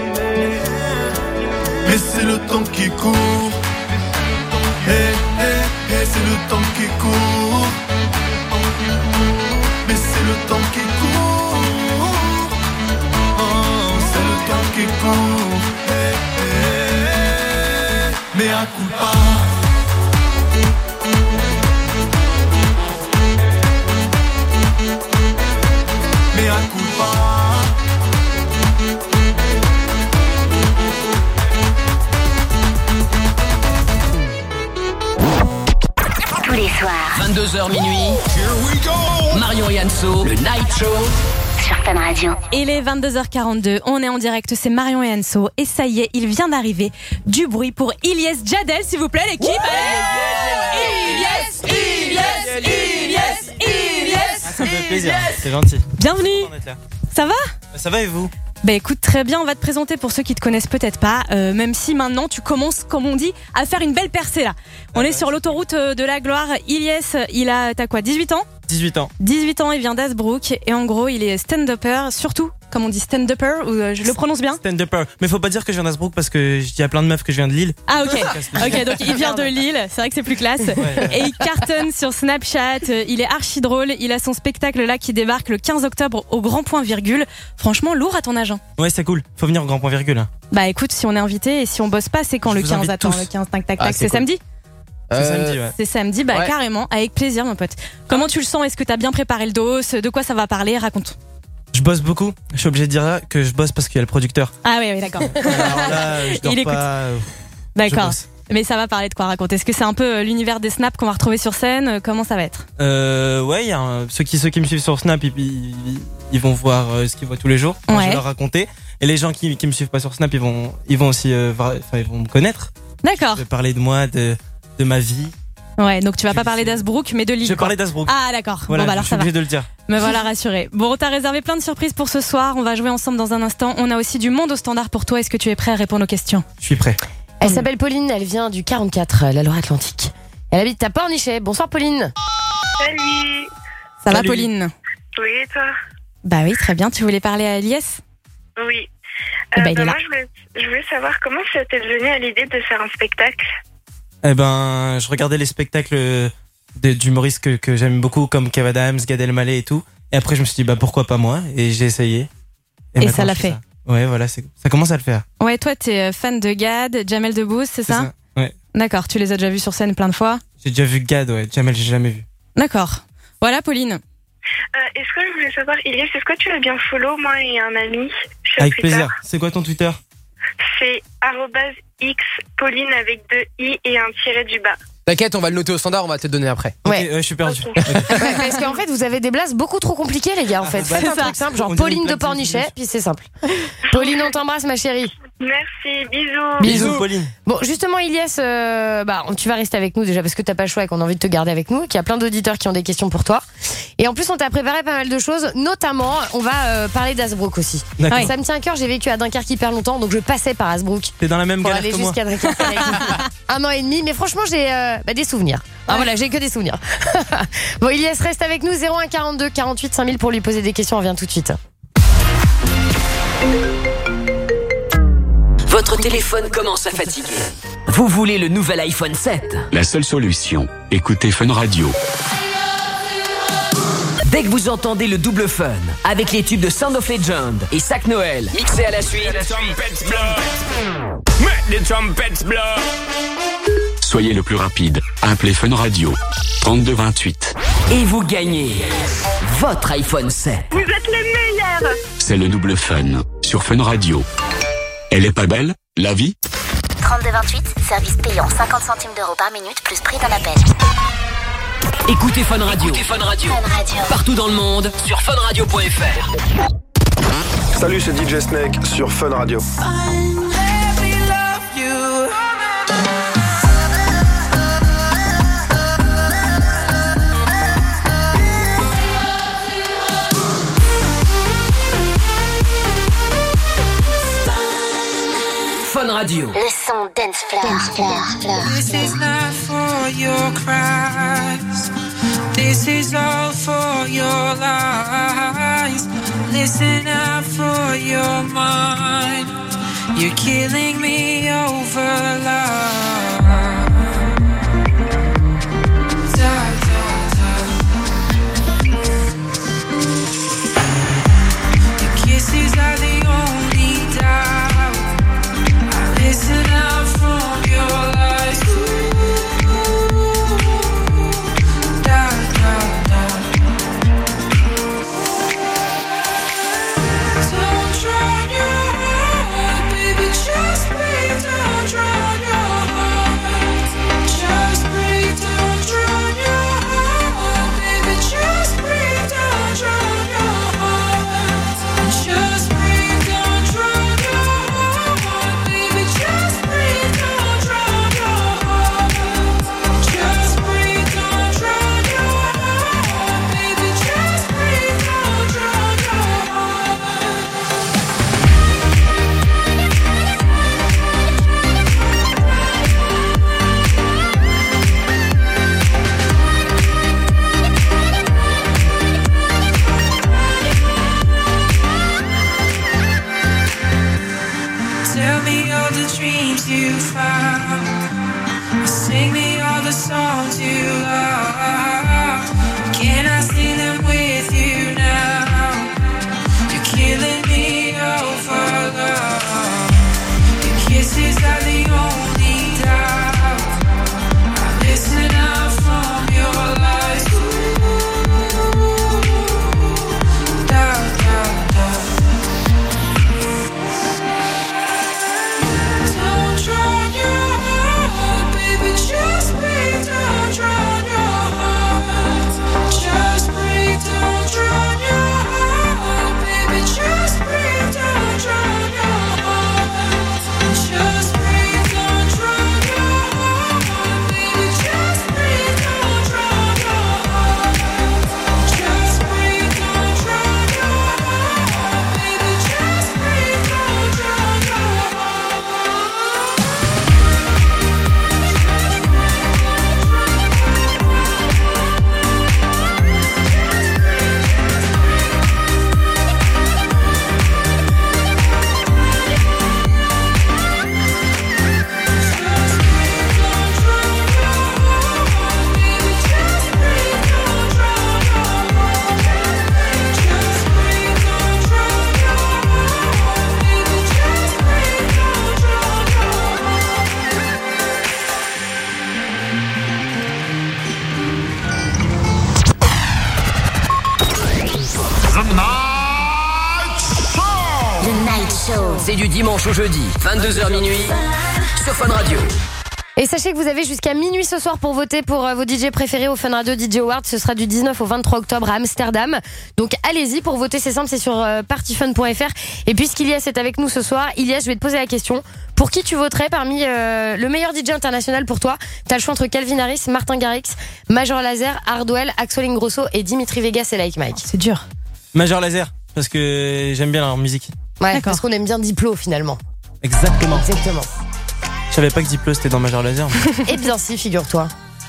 Mais c'est le temps qui court. Eh, eh, eh, c'est le temps qui court. Mais c'est le temps qui court. Oh, c'est le temps qui court. Eh, eh, mais à coup pas. Mais à coup pas. Tous les soirs. vingt-deux heures minuit. Marion et Anso, le Night Show. Sur Fun Radio. Il est vingt-deux heures quarante-deux, on est en direct, c'est Marion et Anso. Et ça y est, il vient d'arriver. Du bruit pour Ilyes Jadel, s'il vous plaît, l'équipe. Ilyes, Ilyes, Ilyes, Ilyes. Ça me fait plaisir, c'est gentil. Bienvenue. Ça va? Ça va et vous? Bah écoute, très bien, on va te présenter pour ceux qui te connaissent peut-être pas, euh, même si maintenant tu commences, comme on dit, à faire une belle percée là. On ah est bah, sur l'autoroute de la gloire. Ilyes, il a, t'as quoi, dix-huit ans ? dix-huit ans. dix-huit ans, il vient d'Hazebrook et en gros, il est stand-upper, surtout, comme on dit stand-upper, ou euh, je le prononce bien ? Stand-upper. Mais faut pas dire que je viens d'Hazebrook parce que il y a plein de meufs que je viens de Lille. Ah ok, ok, donc il vient de Lille, c'est vrai que c'est plus classe. Ouais. Et il cartonne sur Snapchat, il est archi drôle, il a son spectacle là qui débarque le quinze octobre au Grand Point Virgule. Franchement, lourd à ton agent. Ouais, c'est cool, faut venir au Grand Point Virgule. Hein. Bah écoute, si on est invité et si on bosse pas, c'est quand je le quinze, attends, tous. Le quinze, tac tac tac, ah, c'est, c'est cool. Samedi ? C'est euh, samedi, ouais. C'est samedi, bah ouais. Carrément, avec plaisir mon pote. Comment tu le sens ? Est-ce que t'as bien préparé le dos ? De quoi ça va parler ? Raconte. Je bosse beaucoup, je suis obligé de dire là que je bosse parce qu'il y a le producteur. Ah oui, oui, d'accord. Alors là, je dors Il pas. Écoute. D'accord. Mais ça va parler de quoi ? Raconte. Est-ce que c'est un peu l'univers des snaps qu'on va retrouver sur scène ? Comment ça va être ? Euh, ouais, y a un, ceux qui ceux qui me suivent sur Snap, ils, ils, ils vont voir euh, ce qu'ils voient tous les jours. Ouais. Je vais leur raconter. Et les gens qui qui me suivent pas sur Snap, ils vont ils vont aussi euh, enfin ils vont me connaître. D'accord. Je vais parler de moi, de de ma vie. Ouais, donc tu vas pas parler d'Hazebrook, mais de Lille. Je vais parler d'Hazebrook. Ah, d'accord. Voilà, bon, bah alors je suis ça obligé va. de le dire. Me voilà rassuré. Bon, on t'a réservé plein de surprises pour ce soir. On va jouer ensemble dans un instant. On a aussi du monde au standard pour toi. Est-ce que tu es prêt à répondre aux questions ? Je suis prêt. Elle s'appelle Pauline, elle vient du quarante-quatre, la Loire-Atlantique. Elle habite à Pornichet. Bonsoir Pauline. Salut. Ça Salut. va Pauline ? Oui, et toi ? Bah oui, très bien. Tu voulais parler à Ilyes ? Oui. Eh Euh, ben, il bah, est là. moi, je voulais, je voulais savoir comment ça t'est venu à l'idée de faire un spectacle. Eh ben, je regardais les spectacles de, d'humoristes que, que j'aime beaucoup, comme Kev Adams, Gad Elmaleh et tout. Et après, je me suis dit, bah pourquoi pas moi ? Et j'ai essayé. Et, et ça l'a fait. Ça. Ouais, voilà, c'est, ça commence à le faire. Ouais, toi, t'es fan de Gad, Jamel Debbouze, c'est, c'est ça, ça Ouais. D'accord, tu les as déjà vus sur scène plein de fois ? J'ai déjà vu Gad, ouais. Jamel, j'ai jamais vu. D'accord. Voilà, Pauline. Euh, est-ce que je voulais savoir, Ilyes, est-ce que tu veux bien follow moi et un ami sur Avec Twitter ? plaisir. C'est quoi ton Twitter ? C'est arobase x Pauline avec deux i et un tiret du bas. T'inquiète, on va le noter au standard, on va te le donner après. Ouais. Okay, ouais, je suis perdu. Okay. Ouais, parce qu'en fait, vous avez des blases beaucoup trop compliquées, les gars, en fait. Faites un truc simple, genre Pauline de Pornichet, puis c'est simple. Pauline, on t'embrasse, ma chérie. Merci, bisous. Bisous, Pauline. Bon, justement, Ilyes, euh, bah, tu vas rester avec nous déjà parce que t'as pas le choix et qu'on a envie de te garder avec nous, qu'il y a plein d'auditeurs qui ont des questions pour toi. Et en plus, on t'a préparé pas mal de choses, notamment, on va euh, parler d'Hazebrook aussi. D'accord. Ça me tient à cœur, j'ai vécu à Dunkerque hyper longtemps, donc je passais par Hazebrook. T'es dans la même pour galère aller que moi. jusqu'à Dunkerque avec un an et demi, mais franchement, j'ai euh, bah, des souvenirs. Ah voilà, j'ai que des souvenirs. Bon, Ilyes reste avec nous, zéro un quarante-deux quarante-huit cinq mille pour lui poser des questions, on revient tout de suite. Votre téléphone commence à fatiguer. Vous voulez le nouvel iPhone sept ? La seule solution, écoutez Fun Radio. Dès que vous entendez le double fun, avec les tubes de Sound of Legend et Sac Noël, mixés à la suite. Soyez le plus rapide, appelez Fun Radio. trente-deux vingt-huit. Et vous gagnez votre iPhone sept. Vous êtes les meilleurs. C'est le double fun sur Fun Radio. Elle est pas belle, la vie ? trente-deux vingt-huit, service payant cinquante centimes d'euros par minute plus prix d'un appel. Écoutez Fun Radio. Écoutez Fun Radio. Fun Radio. Partout dans le monde sur fun radio point f r. Salut, c'est D J Snake sur Fun Radio. Fun Radio. Le son dance floor. This is not for your cries. This is all for your lies. Listen out for your mind. You're killing me over love. Da, da, da. Your kisses are the only doubt. I listen out from your lies. Da, da, da. Don't drown your heart, baby, just breathe. Don't drown your Tell me all the dreams you found. Sing me all the songs you love. Can I sing them with you now? You're killing me over love. Your kisses are the only doubt. I listen out from your lies. Ooh, doubt, doubt, doubt. Don't drown your heart, baby, just breathe. Don't drown your heart. Just breathe, don't drown your heart, baby, just breathe. Don't drown your heart. Just breathe, don't drown your heart, baby, just breathe. Don't drown your heart. Just breathe, don't drown your heart, baby, just breathe. Don't drown your Le Night Show. C'est du dimanche au jeudi, vingt-deux heures minuit, sur Fun Radio. Et sachez que vous avez jusqu'à minuit ce soir pour voter pour euh, vos D J préférés au Fun Radio D J Awards. Ce sera du dix-neuf au vingt-trois octobre à Amsterdam. Donc allez-y pour voter, c'est simple, c'est sur euh, partyfun point f r. Et puisqu'Ilias est avec nous ce soir, Ilias, je vais te poser la question. Pour qui tu voterais parmi euh, le meilleur D J international pour toi? T'as le choix entre Calvin Harris, Martin Garrix, Major Lazer, Hardwell, Axel Ingrosso et Dimitri Vegas et Like Mike. C'est dur. Major Lazer, parce que j'aime bien leur musique. Ouais, parce qu'on aime bien Diplo finalement. Exactement. Exactement. Je savais pas que Diplo c'était dans Major Lazer. Eh bien si, figure-toi.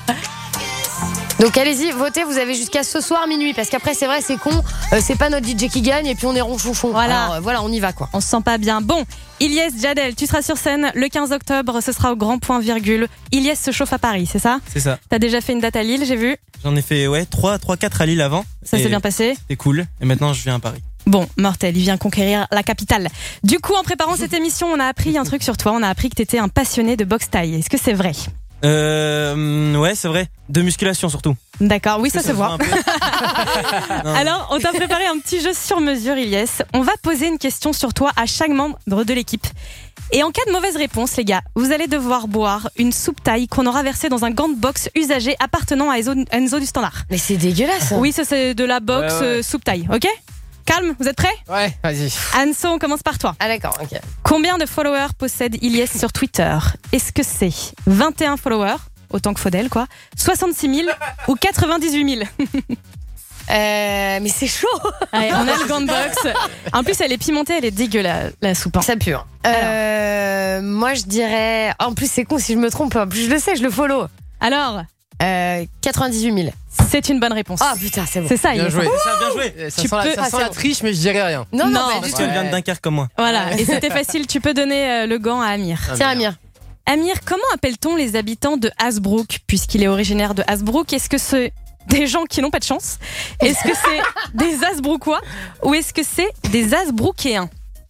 Donc allez-y, votez, vous avez jusqu'à ce soir minuit, parce qu'après c'est vrai, c'est con, euh, c'est pas notre D J qui gagne et puis on est ronchonchon. Voilà. Alors, euh, voilà, on y va quoi. On se sent pas bien. Bon, Ilyes Jadel, tu seras sur scène le quinze octobre, ce sera au Grand Point Virgule. Ilyes se chauffe à Paris, c'est ça? C'est ça. T'as déjà fait une date à Lille, j'ai vu. J'en ai fait ouais trois, quatre à Lille avant. Ça s'est bien passé? C'est cool. Et maintenant je viens à Paris. Bon, mortel, il vient conquérir la capitale. Du coup, en préparant cette émission, on a appris un truc sur toi. On a appris que t'étais un passionné de boxe thaï. Est-ce que c'est vrai? Euh, ouais, c'est vrai. De musculation surtout. D'accord, oui, ça, ça se se voit. voit Alors, on t'a préparé un petit jeu sur mesure, Ilyes. On va poser une question sur toi à chaque membre de l'équipe. Et en cas de mauvaise réponse, les gars, vous allez devoir boire une soupe thaï qu'on aura versée dans un gant de boxe usagé appartenant à Enzo, Enzo du Standard. Mais c'est dégueulasse. Oui, ça c'est de la boxe Ouais, ouais. euh, soupe thaï, ok? Calme, vous êtes prêts? Ouais, vas-y. Anso, on commence par toi. Ah d'accord, ok. Combien de followers possède Ilyes sur Twitter? Est-ce que c'est vingt et un followers, autant que Faudel quoi, soixante-six mille ou quatre-vingt-dix-huit mille? Euh, mais c'est chaud. Ouais, on a le gant de boxe. En plus, elle est pimentée, elle est dégueu la, la soupe. hein. Ça pue. hein. Euh, moi je dirais. En plus c'est con si je me trompe. En plus je le sais, je le follow. Alors euh, quatre-vingt-dix-huit mille. C'est une bonne réponse. Ah putain, c'est bon. C'est ça, Bien Ilyes. joué. Ça, bien joué. Ça Tu sent, la, peux- ça Ah, sent c'est la bon. triche, mais je dirais rien. Non, non, Non, pas du Parce tout. qu'elle vient de Dunkerque comme moi. Voilà, et c'était facile, tu peux donner euh, le gant à Amir. Tiens Amir. Amir, comment appelle-t-on les habitants de Hasbrook, puisqu'il est originaire de Hasbrook? Est-ce que c'est des gens qui n'ont pas de chance? Est-ce que c'est des Hasbrookois? Ou est-ce que c'est des Hasbrookéens?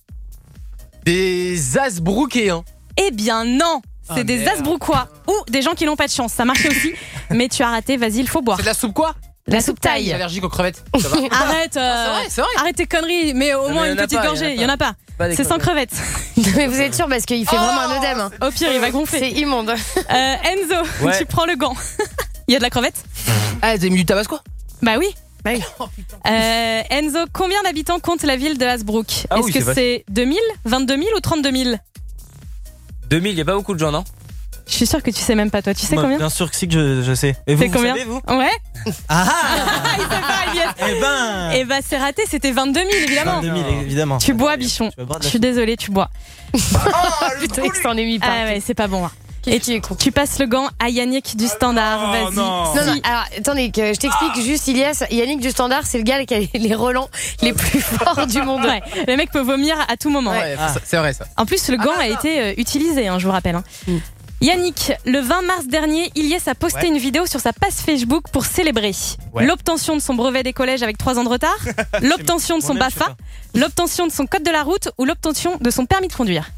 Des Hasbrookéens. Eh bien non, c'est Ah, des merde. Hasbrookois ou des gens qui n'ont pas de chance. Ça marchait aussi, mais tu as raté, vas-y, il faut boire. C'est de la soupe quoi? La soupe Je suis thaï. allergique aux crevettes. Ça va? Arrête, euh, c'est vrai, c'est vrai. arrête tes conneries, mais au Non, moins mais une y en a petite pas, gorgée, y en a il y en a pas. Pas des C'est sans crevettes. Mais vous êtes sûr parce qu'il fait vraiment un œdème. hein. Au pire, il va gonfler. C'est immonde. Euh, Enzo, Ouais. tu prends le gant. Il y a de la crevette? Ah, t'as mis du tabasco? Bah oui. Bah oui. Euh, Enzo, combien d'habitants compte la ville de Hasbrook? Ah Est-ce oui, que c'est c'est deux mille, vingt-deux mille ou trente-deux mille? deux mille, il y a pas beaucoup de gens, non? Je suis sûre que tu sais même pas, toi. Tu sais Moi, combien? Bien sûr que si que je, je sais. Et vous, C'est vous combien? savez, vous? Ouais. Ah Il sait pas, Ilyes. Eh ben Eh bah c'est raté, c'était vingt-deux mille évidemment. vingt-deux mille, évidemment. Tu bois, bichon. Tu vas boire de Je la suis désolée, tu bois. Putain, il s'en est mis pas. Ah ouais, c'est pas bon. hein. Et tu, tu passes le gant à Yannick du Standard. Oh, Vas-y. non. non, non, alors attendez, que je t'explique juste, Ilias. Yannick du Standard, c'est le gars qui a les relents les plus forts du monde. Ouais, le mec peut vomir à tout moment. Ouais, ah. C'est vrai ça. En plus, le gant ah, a été euh, utilisé, hein, je vous rappelle. Hein. Mm. Yannick, le vingt mars dernier, Ilias a posté ouais. une vidéo sur sa page Facebook pour célébrer ouais. l'obtention de son brevet des collèges avec trois ans de retard, l'obtention de son B A F A, l'obtention de son code de la route ou l'obtention de son permis de conduire.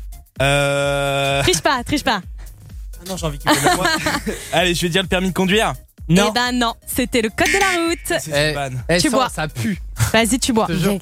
Euh... Triche pas, triche pas. Ah non, j'ai envie qu'il me le voie. Allez, je vais dire le permis de conduire. Non. Eh ben non, c'était le code de la route. Eh, eh, tu ça, bois. Ça pue. Vas-y, tu bois.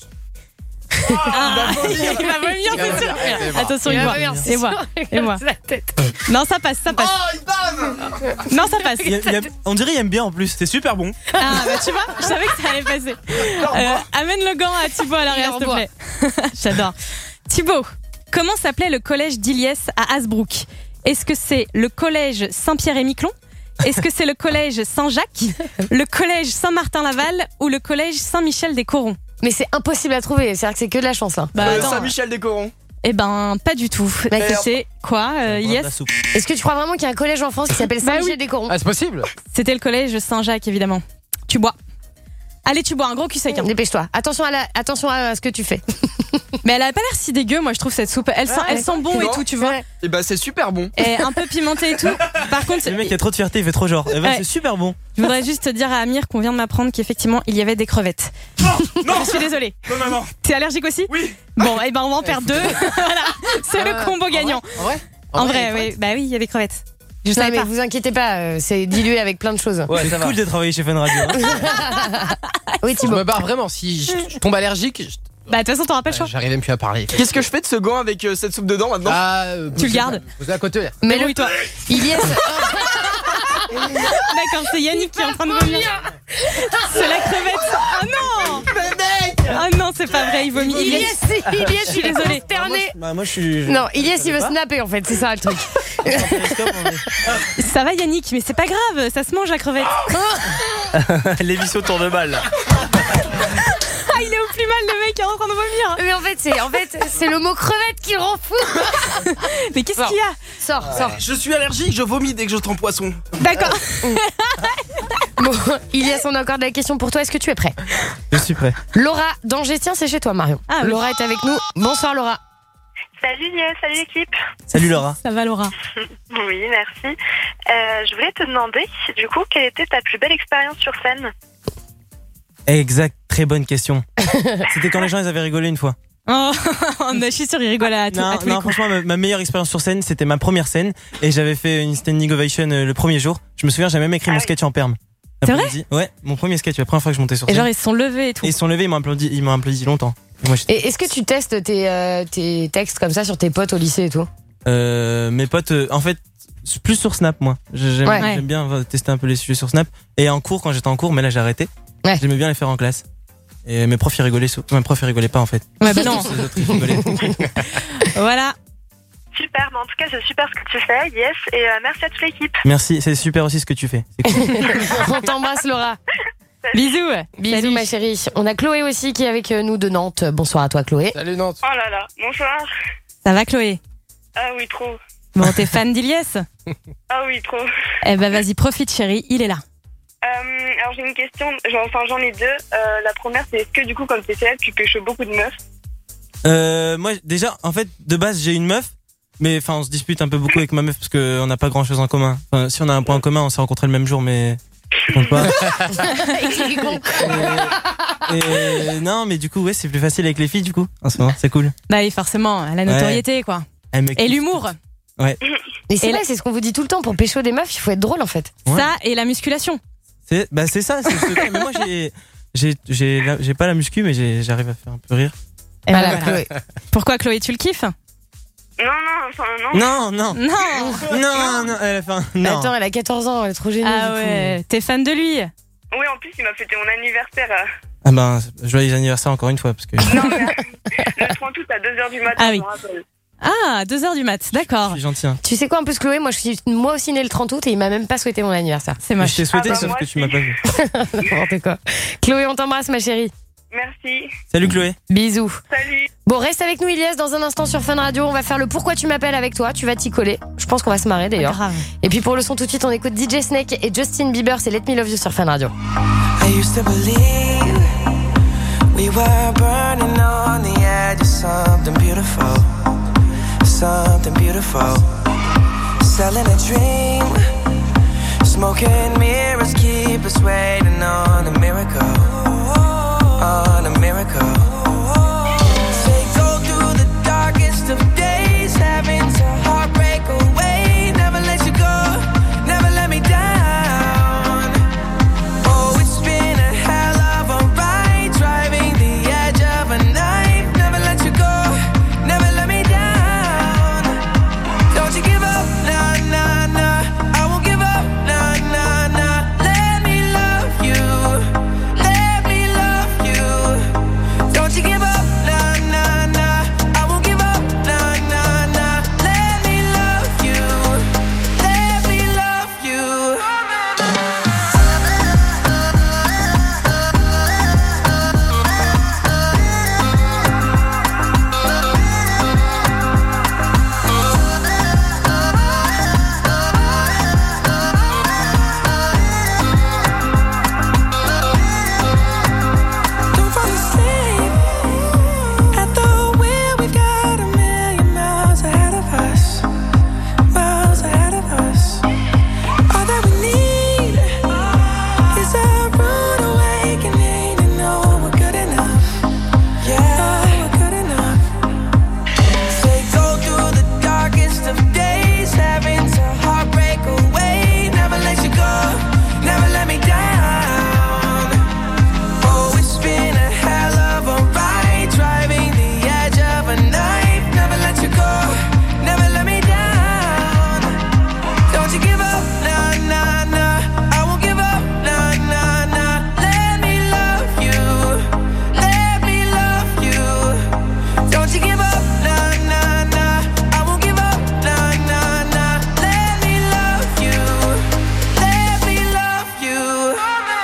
Oh, ah, il va vomir, c'est sûr. Eh, Attention, il boit. Et boit. Et boit. Non, ça passe, ça passe. Oh, il bave. Non, ça passe. Il, il a, on dirait qu'il aime bien en plus. C'est super bon. Ah, bah tu vois, je savais que ça allait passer. Euh, amène le gant à Thibaut à l'arrière, s'il te plaît. J'adore. Thibaut, comment s'appelait le collège d'Iliès à Hasbrook? Est-ce que c'est le collège Saint-Pierre-et-Miquelon? Est-ce que c'est le collège Saint-Jacques, le collège Saint-Martin-Laval ou le collège Saint-Michel-des-Corons? Mais c'est impossible à trouver, c'est-à-dire que c'est que de la chance. Hein. Bah, euh, Saint-Michel-des-Corons. Eh ben, pas du tout. Bah, c'est quoi, euh, Yes? Est-ce que tu crois vraiment qu'il y a un collège en France qui s'appelle Saint-Michel-des-Corons? Ah, c'est possible. C'était le collège Saint-Jacques, évidemment. Tu bois. Allez, tu bois un gros cul sec. Hein. Dépêche-toi. Attention à, la, attention à ce que tu fais. Mais elle a pas l'air si dégueu, moi je trouve cette soupe. Elle, sent, ouais, elle sent bon et tout, tu vois. Et bah c'est super bon. Et un peu pimenté et tout. Par contre, le mec a trop de fierté, il fait trop genre. Eh ben, ouais. C'est super bon. Je voudrais juste te dire à Amir qu'on vient de m'apprendre qu'effectivement il y avait des crevettes. Non, non. Je suis désolée. Non, non, non. T'es allergique aussi? Oui. Bon, et ben on va en perdre deux. Voilà, c'est ah, le combo gagnant. En vrai? En, en vrai, vrai oui. Bah oui, il y a des crevettes. Je non, mais pas. vous inquiétez pas, euh, c'est dilué avec plein de choses. Ouais, c'est cool de travailler chez Fun Radio. Oui, Thibaut. Je me barre vraiment. Si je, je tombe allergique, je... bah de toute façon, t'auras pas le choix. J'arrive même plus à parler. Qu'est-ce que je fais de ce gant avec euh, cette soupe dedans maintenant? Ah, euh, tu le gardes. Vous à côté. Mais oui, toi. Il y est. D'accord, c'est Yannick qui est en train de vomir. C'est la crevette. Ah non! Ah non, c'est pas vrai, il vomit. Il y est, il y est, je suis désolée. Ah, moi, je, bah, moi je suis. Non, il y est, il veut snapper en fait, c'est ça le truc. Ça va Yannick, mais c'est pas grave, ça se mange la crevette. L'émission tourne de balle. Ah, il est au plus mal, le mec est en train de vomir. Mais en fait, c'est en fait, c'est le mot crevette qui le rend fou. Mais qu'est-ce qu'il y a? Sors, sors. Je suis allergique, je vomis dès que je trempe poisson. D'accord. Bon, Ilias, on a encore de la question pour toi. Est-ce que tu es prêt? Je suis prêt. Laura d'Angestien, c'est chez toi, Marion. Ah, oui. Laura est avec nous. Bonsoir, Laura. Salut, salut l'équipe. Salut Laura. Ça va, Laura? Oui, merci. Euh, je voulais te demander, du coup, quelle était ta plus belle expérience sur scène? Exact, très bonne question. C'était quand les gens ils avaient rigolé une fois. Oh, je suis sûre, il rigole à tout. Non, à tous non les coups. franchement, ma, ma meilleure expérience sur scène, c'était ma première scène et j'avais fait une standing ovation euh, le premier jour. Je me souviens, j'avais même écrit ah mon oui. sketch en perme. C'est vrai? Ouais, mon premier sketch, la première fois que je montais sur Et scène. genre, ils se sont levés et tout. Et ils se sont levés, ils m'ont applaudi, ils m'ont applaudi longtemps. Et moi, et est-ce que tu testes tes, euh, tes textes comme ça sur tes potes au lycée et tout? euh, mes potes, euh, en fait, plus sur Snap, moi. J'aime, ouais. j'aime bien euh, tester un peu les sujets sur Snap. Et en cours, quand j'étais en cours, mais là j'ai arrêté. Ouais. J'aimais bien les faire en classe. Et mes profs ils rigolaient, mes profs ils rigolaient pas en fait. Ouais, bah non. Les autres, ils rigolaient. Voilà. Super, mais en tout cas, c'est super ce que tu fais, yes, et euh, merci à toute l'équipe. Merci, c'est super aussi ce que tu fais. C'est cool. On t'embrasse, Laura. Bisous. Bisous, Salut. ma chérie. On a Chloé aussi qui est avec nous de Nantes. Bonsoir à toi, Chloé. Salut Nantes. Oh là là, bonsoir. Ça va, Chloé? Ah oui, trop. Bon, t'es fan d'Iliès? Ah oui, trop. Eh ben, vas-y, profite, chérie, il est là. Euh, alors j'ai une question, genre, enfin j'en ai deux. Euh, la première c'est est-ce que du coup comme t'es célèbre tu pécho beaucoup de meufs? Euh, moi déjà, en fait, de base j'ai une meuf, mais enfin on se dispute un peu beaucoup avec ma meuf parce qu'on n'a pas grand chose en commun. Enfin, si on a un point en commun, on s'est rencontrés le même jour, mais je compte pas. et, et, non, mais du coup ouais, c'est plus facile avec les filles du coup. En ce moment, c'est cool. Bah oui, forcément, la notoriété, ouais. Quoi. Et l'humour. Ouais. Et c'est et vrai, la... c'est ce qu'on vous dit tout le temps, pour pécho des meufs, il faut être drôle en fait. Ouais. Ça et la musculation. C'est, bah c'est ça, c'est ce que, mais moi j'ai, j'ai, j'ai, j'ai pas la muscu, mais j'ai, j'arrive à faire un peu rire. Et voilà, voilà. Chloé. Pourquoi Chloé, tu le kiffes? Non, non, enfin non. Non, non. Non. Non, non, elle a fait un... non. Attends, elle a quatorze ans, elle est trop géniale. Ah ouais, t'es fan de lui? Oui, en plus il m'a fêté mon anniversaire. À... Ah ben, joyeux anniversaire encore une fois, parce que... Non, mais le trente août à deux heures du matin, ah oui. je me rappelle. Ah, deux heures du mat, d'accord. Je suis gentil. Hein. Tu sais quoi, en plus, Chloé, moi, je suis moi aussi née le trente août et il m'a même pas souhaité mon anniversaire. C'est moche. Je t'ai souhaité, ah bah sauf que aussi. tu m'as pas vu. N'importe quoi. Chloé, on t'embrasse, ma chérie. Merci. Salut Chloé. Bisous. Salut. Bon, reste avec nous, Ilias, dans un instant sur Fun Radio. On va faire le pourquoi tu m'appelles avec toi. Tu vas t'y coller. Je pense qu'on va se marrer d'ailleurs. Grave. Et puis pour le son, tout de suite, on écoute D J Snake et Justin Bieber. C'est Let Me Love You sur Fun Radio. I used to believe we were burning on the edge of something beautiful, something beautiful. Selling a dream, smoking mirrors keep us waiting on a miracle, on a miracle. Say go through the darkest of days, having to heartbreak away, never let you go, never let me down. Oh, it's been a hell of a ride, driving the edge of a knife, never let you go, never let me down. Don't you give up, nah, nah, nah, I won't give up, nah, nah, nah. Let me love you, let me love you. Don't you give up, nah, nah, nah, I won't give up, nah, nah, nah. Let me love you, let me love you. Don't fall asleep at the wheel. We've got a million miles ahead of us, miles ahead of us. All that we need is a rude awakening to know we're good enough. Yeah, we're good enough. Say go through the darkest of days, having to heartbreak away, never let you go, never let me down. Oh, it's been a hell of a ride, driving the edge of a knife, never let you go, never let me down. Don't you give up, nah, nah, nah, I won't give up, nah, nah, nah. Let me love you, let me love you. Don't you give up, nah, nah, nah, I won't give up, nah, nah, nah. Let me love you, let me love you.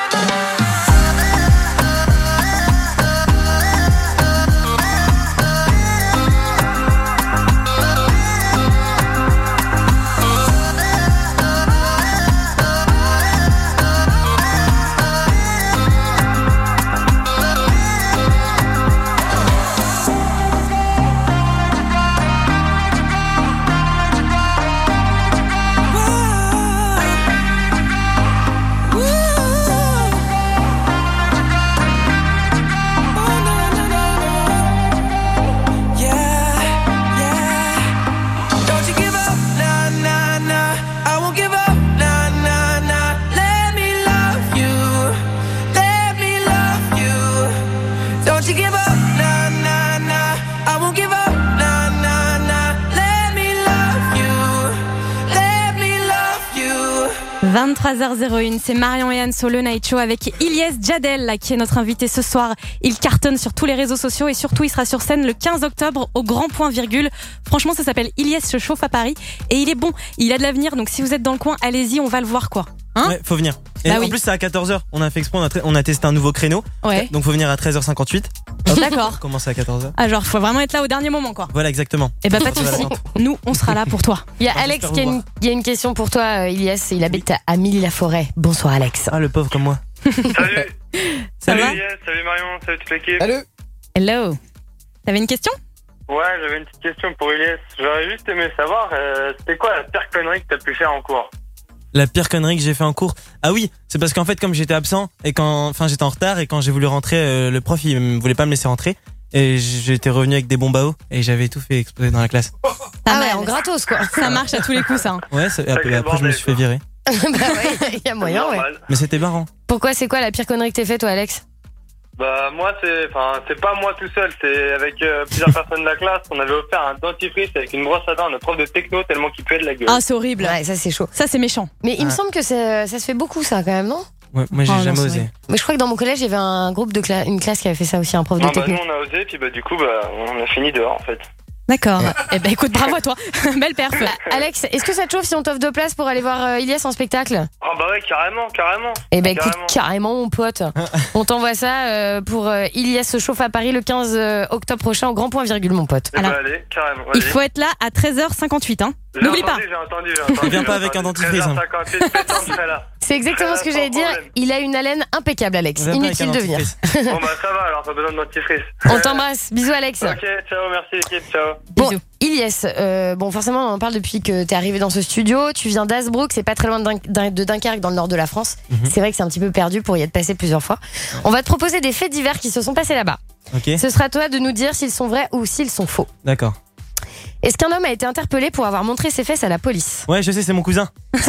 Don't you give up, nah, nah, nah, I won't give up, nah, nah, nah. Let me love you, let me love you. Don't you give up, nah, nah, nah, I won't give up, nah, nah, nah. Let me love you, let me love you. vingt-trois heures zéro un, c'est Marion et Anne sur le Night Show avec Ilyes Djadel là, qui est notre invité ce soir. Il cartonne sur tous les réseaux sociaux et surtout il sera sur scène le quinze octobre au Grand Point Virgule. Franchement, ça s'appelle Ilyes se chauffe à Paris et il est bon, il a de l'avenir, donc si vous êtes dans le coin, allez-y, on va le voir quoi. Hein Ouais, faut venir. Et Bah en oui. plus, c'est à quatorze heures. On a fait exprès, on a, tra- on a testé un nouveau créneau. Ouais. Donc faut venir à treize heures cinquante-huit. D'accord. Commencer à quatorze heures. Ah, genre, faut vraiment être là au dernier moment quoi. Voilà, exactement. Et bah pas de Ça va soucis. l'attendre. Nous, on sera là pour toi. Il y a Alex qui a une, il y a une question pour toi, euh, Ilias. Il habite à Milly-la-Forêt. Bonsoir, Alex. Ah, le pauvre comme moi. Salut. Ça salut va Yes, salut Marion, salut toute l'équipe. Salut. Hello. T'avais une question? Ouais, j'avais une petite question pour Elias. J'aurais juste aimé savoir, euh, c'était quoi la pire connerie que t'as pu faire en cours? La pire connerie que j'ai fait en cours. Ah oui, c'est parce qu'en fait, comme j'étais absent et quand, enfin, j'étais en retard et quand j'ai voulu rentrer, euh, le prof il me voulait pas me laisser rentrer et j'étais revenu avec des bombes à eau et j'avais tout fait exploser dans la classe. Ah ouais, en gratos quoi. Ça marche à tous les coups ça. hein. Ouais, ça- après, après je me suis fait virer. Bah ouais, il y a moyen, ouais. Mais c'était marrant. Pourquoi, c'est quoi la pire connerie que t'as fait, toi, Alex? Bah moi c'est, enfin c'est pas moi tout seul, c'est avec euh, plusieurs personnes de la classe. On avait offert un dentifrice avec une brosse à dents à notre prof de techno tellement qu'il puait de la gueule. Ah, c'est horrible. Ouais, ça c'est chaud. Ça c'est méchant. Mais il me Ouais. semble que ça, ça se fait beaucoup, ça, quand même, non? Ouais, moi j'ai Oh, non, jamais c'est osé. vrai. Mais je crois que dans mon collège, il y avait un groupe de cla- une classe qui avait fait ça aussi, un prof de Non, bah, techno. nous on a osé, puis bah du coup bah on a fini dehors en fait. D'accord. Eh ben écoute, bravo à toi. Belle perf. Alex, est-ce que ça te chauffe si on t'offre deux places pour aller voir euh, Ilias en spectacle? Ah bah ouais, carrément, carrément. Eh ben écoute, Carrément. carrément mon pote. On t'envoie ça euh, pour euh, Ilias se chauffe à Paris le quinze octobre prochain au Grand Point Virgule, mon pote. Eh bah allez, carrément. Il allez. faut être là à treize heures cinquante-huit. Hein. J'ai N'oublie pas. entendu, J'ai entendu, j'ai entendu. Viens pas j'ai avec un entendu. dentifrice, hein. treize heures cinquante-huit, pétant, je serai là. C'est exactement ce que j'allais dire. Il a une haleine impeccable, Alex. Viens pas avec Inutile un de venir. dentifrice. Bon bah ça va alors, pas besoin de dentifrice. On t'embrasse. Bisous, Alex. Ok, ciao, merci l'équipe, ciao. Bon, Ilias, euh, bon forcément on en parle depuis que t'es arrivé dans ce studio. Tu viens d'Hazebrouck, c'est pas très loin de, Dun- Dun- de Dunkerque, dans le nord de la France. Mhm. C'est vrai que c'est un petit peu perdu pour y être passé plusieurs fois. On va te proposer des faits divers qui se sont passés là-bas. Ok. Ce sera à toi de nous dire s'ils sont vrais ou s'ils sont faux. D'accord. Est-ce qu'un homme a été interpellé pour avoir montré ses fesses à la police? Ouais, je sais, c'est mon cousin.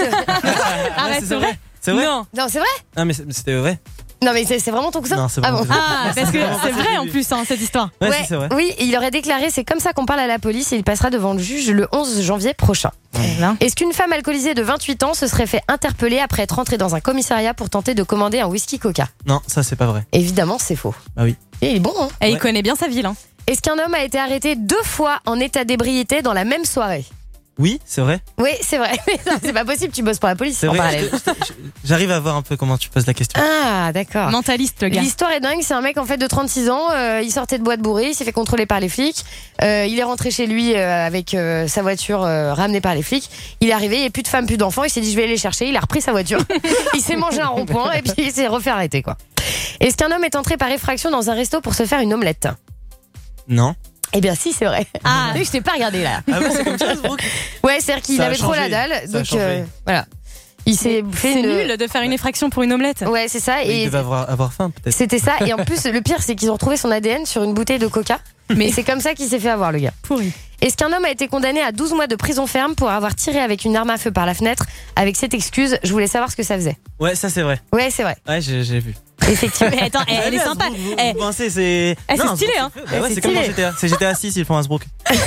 Arrête, c'est vrai? C'est vrai? Non. Non, c'est vrai? Ah, mais c'est- c'était vrai? Non, mais c'est c'est vraiment ton cousin? Non, c'est ah vraiment bon. mon cousin. Ah, parce que c'est vrai en plus, hein, cette histoire. Ouais, Ouais, si, c'est vrai. oui, il aurait déclaré c'est comme ça qu'on parle à la police et il passera devant le juge le onze janvier prochain. Est-ce qu'une femme alcoolisée de vingt-huit ans se serait fait interpeller après être rentrée dans un commissariat pour tenter de commander un whisky coca? Non, ça, c'est pas vrai. Évidemment, c'est faux. Bah oui. Et il est bon, hein? Et il Ouais. connaît bien sa ville. Hein. Est-ce qu'un homme a été arrêté deux fois en état d'ébriété dans la même soirée? Oui, c'est vrai. Oui, c'est vrai. Mais non, c'est pas possible, tu bosses pour la police C'est en vrai. parallèle. je- je- J'arrive à voir un peu comment tu poses la question. Ah, d'accord. Mentaliste, le gars. L'histoire est dingue, c'est un mec en fait de trente-six ans, euh, il sortait de boîte bourrée, il s'est fait contrôler par les flics, euh, il est rentré chez lui euh, avec euh, sa voiture euh, ramenée par les flics, il est arrivé, il n'y a plus de femme, plus d'enfants, il s'est dit je vais les chercher, il a repris sa voiture, il s'est mangé un rond-point et puis il s'est refait arrêter quoi. Est-ce qu'un homme est entré par effraction dans un resto pour se faire une omelette? Non. Eh bien si, c'est vrai. Ah. Oui, je t'ai pas regardé là. Ah ouais, c'est comme ça, Hazebrouck? Ouais, c'est-à-dire qu'il Ça a avait trop la changé. dalle, Ça a donc changé. euh, voilà. Il s'est fait C'est une... nul de faire une effraction pour une omelette. Ouais, c'est ça. Il Et devait avoir, avoir faim, peut-être. c'était ça. Et en plus, le pire, c'est qu'ils ont retrouvé son A D N sur une bouteille de coca. Mais c'est comme ça qu'il s'est fait avoir, le gars. Pourri. Est-ce qu'un homme a été condamné à douze mois de prison ferme pour avoir tiré avec une arme à feu par la fenêtre? Avec cette excuse, je voulais savoir ce que ça faisait. Ouais, ça, c'est vrai. Ouais, c'est vrai. Ouais, j'ai j'ai vu. Effectivement. Mais attends, elle, elle est sympa. Vous, vous, Eh, vous pensez, c'est. Eh, c'est Non, stylé, Hazebrouck, hein. c'est fait. Bah ouais, C'est c'est comme dans stylé. G T A. C'est G T A six, ils font Hazebrouck.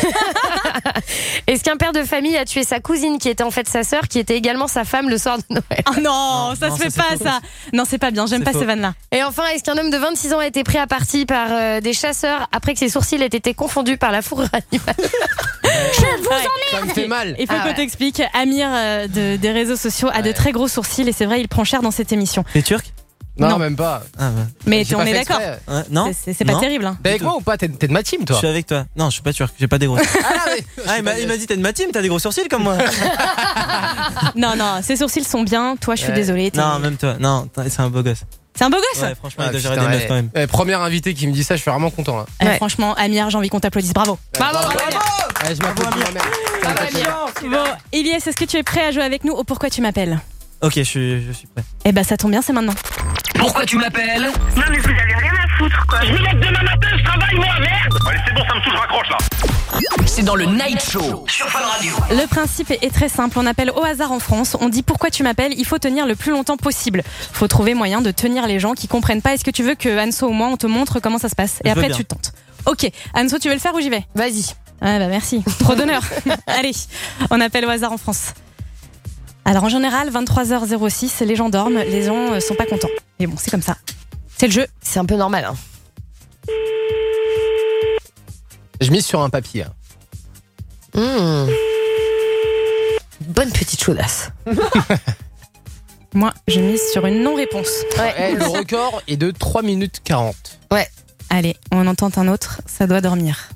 Est-ce qu'un père de famille a tué sa cousine qui était en fait sa sœur, qui était également sa femme le soir de Noël? Oh non, ça non, se fait ça, pas c'est ça. Non, c'est pas bien, j'aime C'est pas faux. ces vannes-là. Et enfin, est-ce qu'un homme de vingt-six ans a été pris à partie par euh, des chasseurs après que ses sourcils aient été confondus par la fourrure animale? Ça me fait mal. Il faut Ah, qu'on voilà. t'explique. Amir euh, de- des réseaux sociaux a de très gros sourcils et c'est vrai, il prend cher dans cette émission. T'es turc? Non, Non. même pas. Ah, bah. Mais J'ai on pas est fait d'accord. exprès. Ouais, non? C'est- C'est c'est pas Non. terrible. Hein. T'es avec moi ou pas? T'es t'es de ma team, Je toi? suis avec toi. Non, je suis pas turc. J'ai pas des gros. Ah, il m'a il m'a dit t'es de ma team, t'as des gros sourcils comme moi. Non, non, ses sourcils sont bien. Toi, je suis Ouais. désolée. t'es- Non, même toi. Non, c'est un beau gosse. C'est un beau gosse. Ouais, franchement, Ah, il doit gérer putain, des meufs ouais. quand même. Eh, Premier invité qui me dit ça, je suis vraiment content là. Euh, Ouais. Franchement, Amir, j'ai envie qu'on t'applaudisse. Bravo. Bravo, bravo. Eh, je m'applaudis moi-même. Bravo, Amir. Bon, Ilias, est-ce que tu es prêt à jouer avec nous au Pourquoi tu m'appelles? Ok, je suis, je suis prêt. Eh ben, ça tombe bien, c'est maintenant. Pourquoi tu m'appelles? Non mais vous avez rien à foutre quoi. Je me lève demain matin, je travaille moi, merde. Allez, c'est bon, ça me saoule, je raccroche là. C'est dans le Night Show sur Fun Radio. Le principe est est très simple. On appelle au hasard en France. On dit pourquoi tu m'appelles. Il faut tenir le plus longtemps possible. Faut trouver moyen de tenir les gens qui comprennent pas. Est-ce que tu veux que Anso ou moi on te montre comment ça se passe? Et Je veux après bien. tu tentes. Ok. Anso, tu veux le faire ou j'y vais? Vas-y. Ah bah merci. Trop d'honneur. Allez, on appelle au hasard en France. Alors en général, vingt-trois heures zéro six, les gens dorment, les gens euh, sont pas contents. Mais bon, c'est comme ça. C'est le jeu. C'est un peu normal. Hein. Je mise sur un papier. hein. Mmh. Bonne petite chaudasse. Moi, je mise sur une non-réponse. Eh, le record est de trois minutes quarante. Ouais. Allez, on en tente un autre. Ça doit dormir.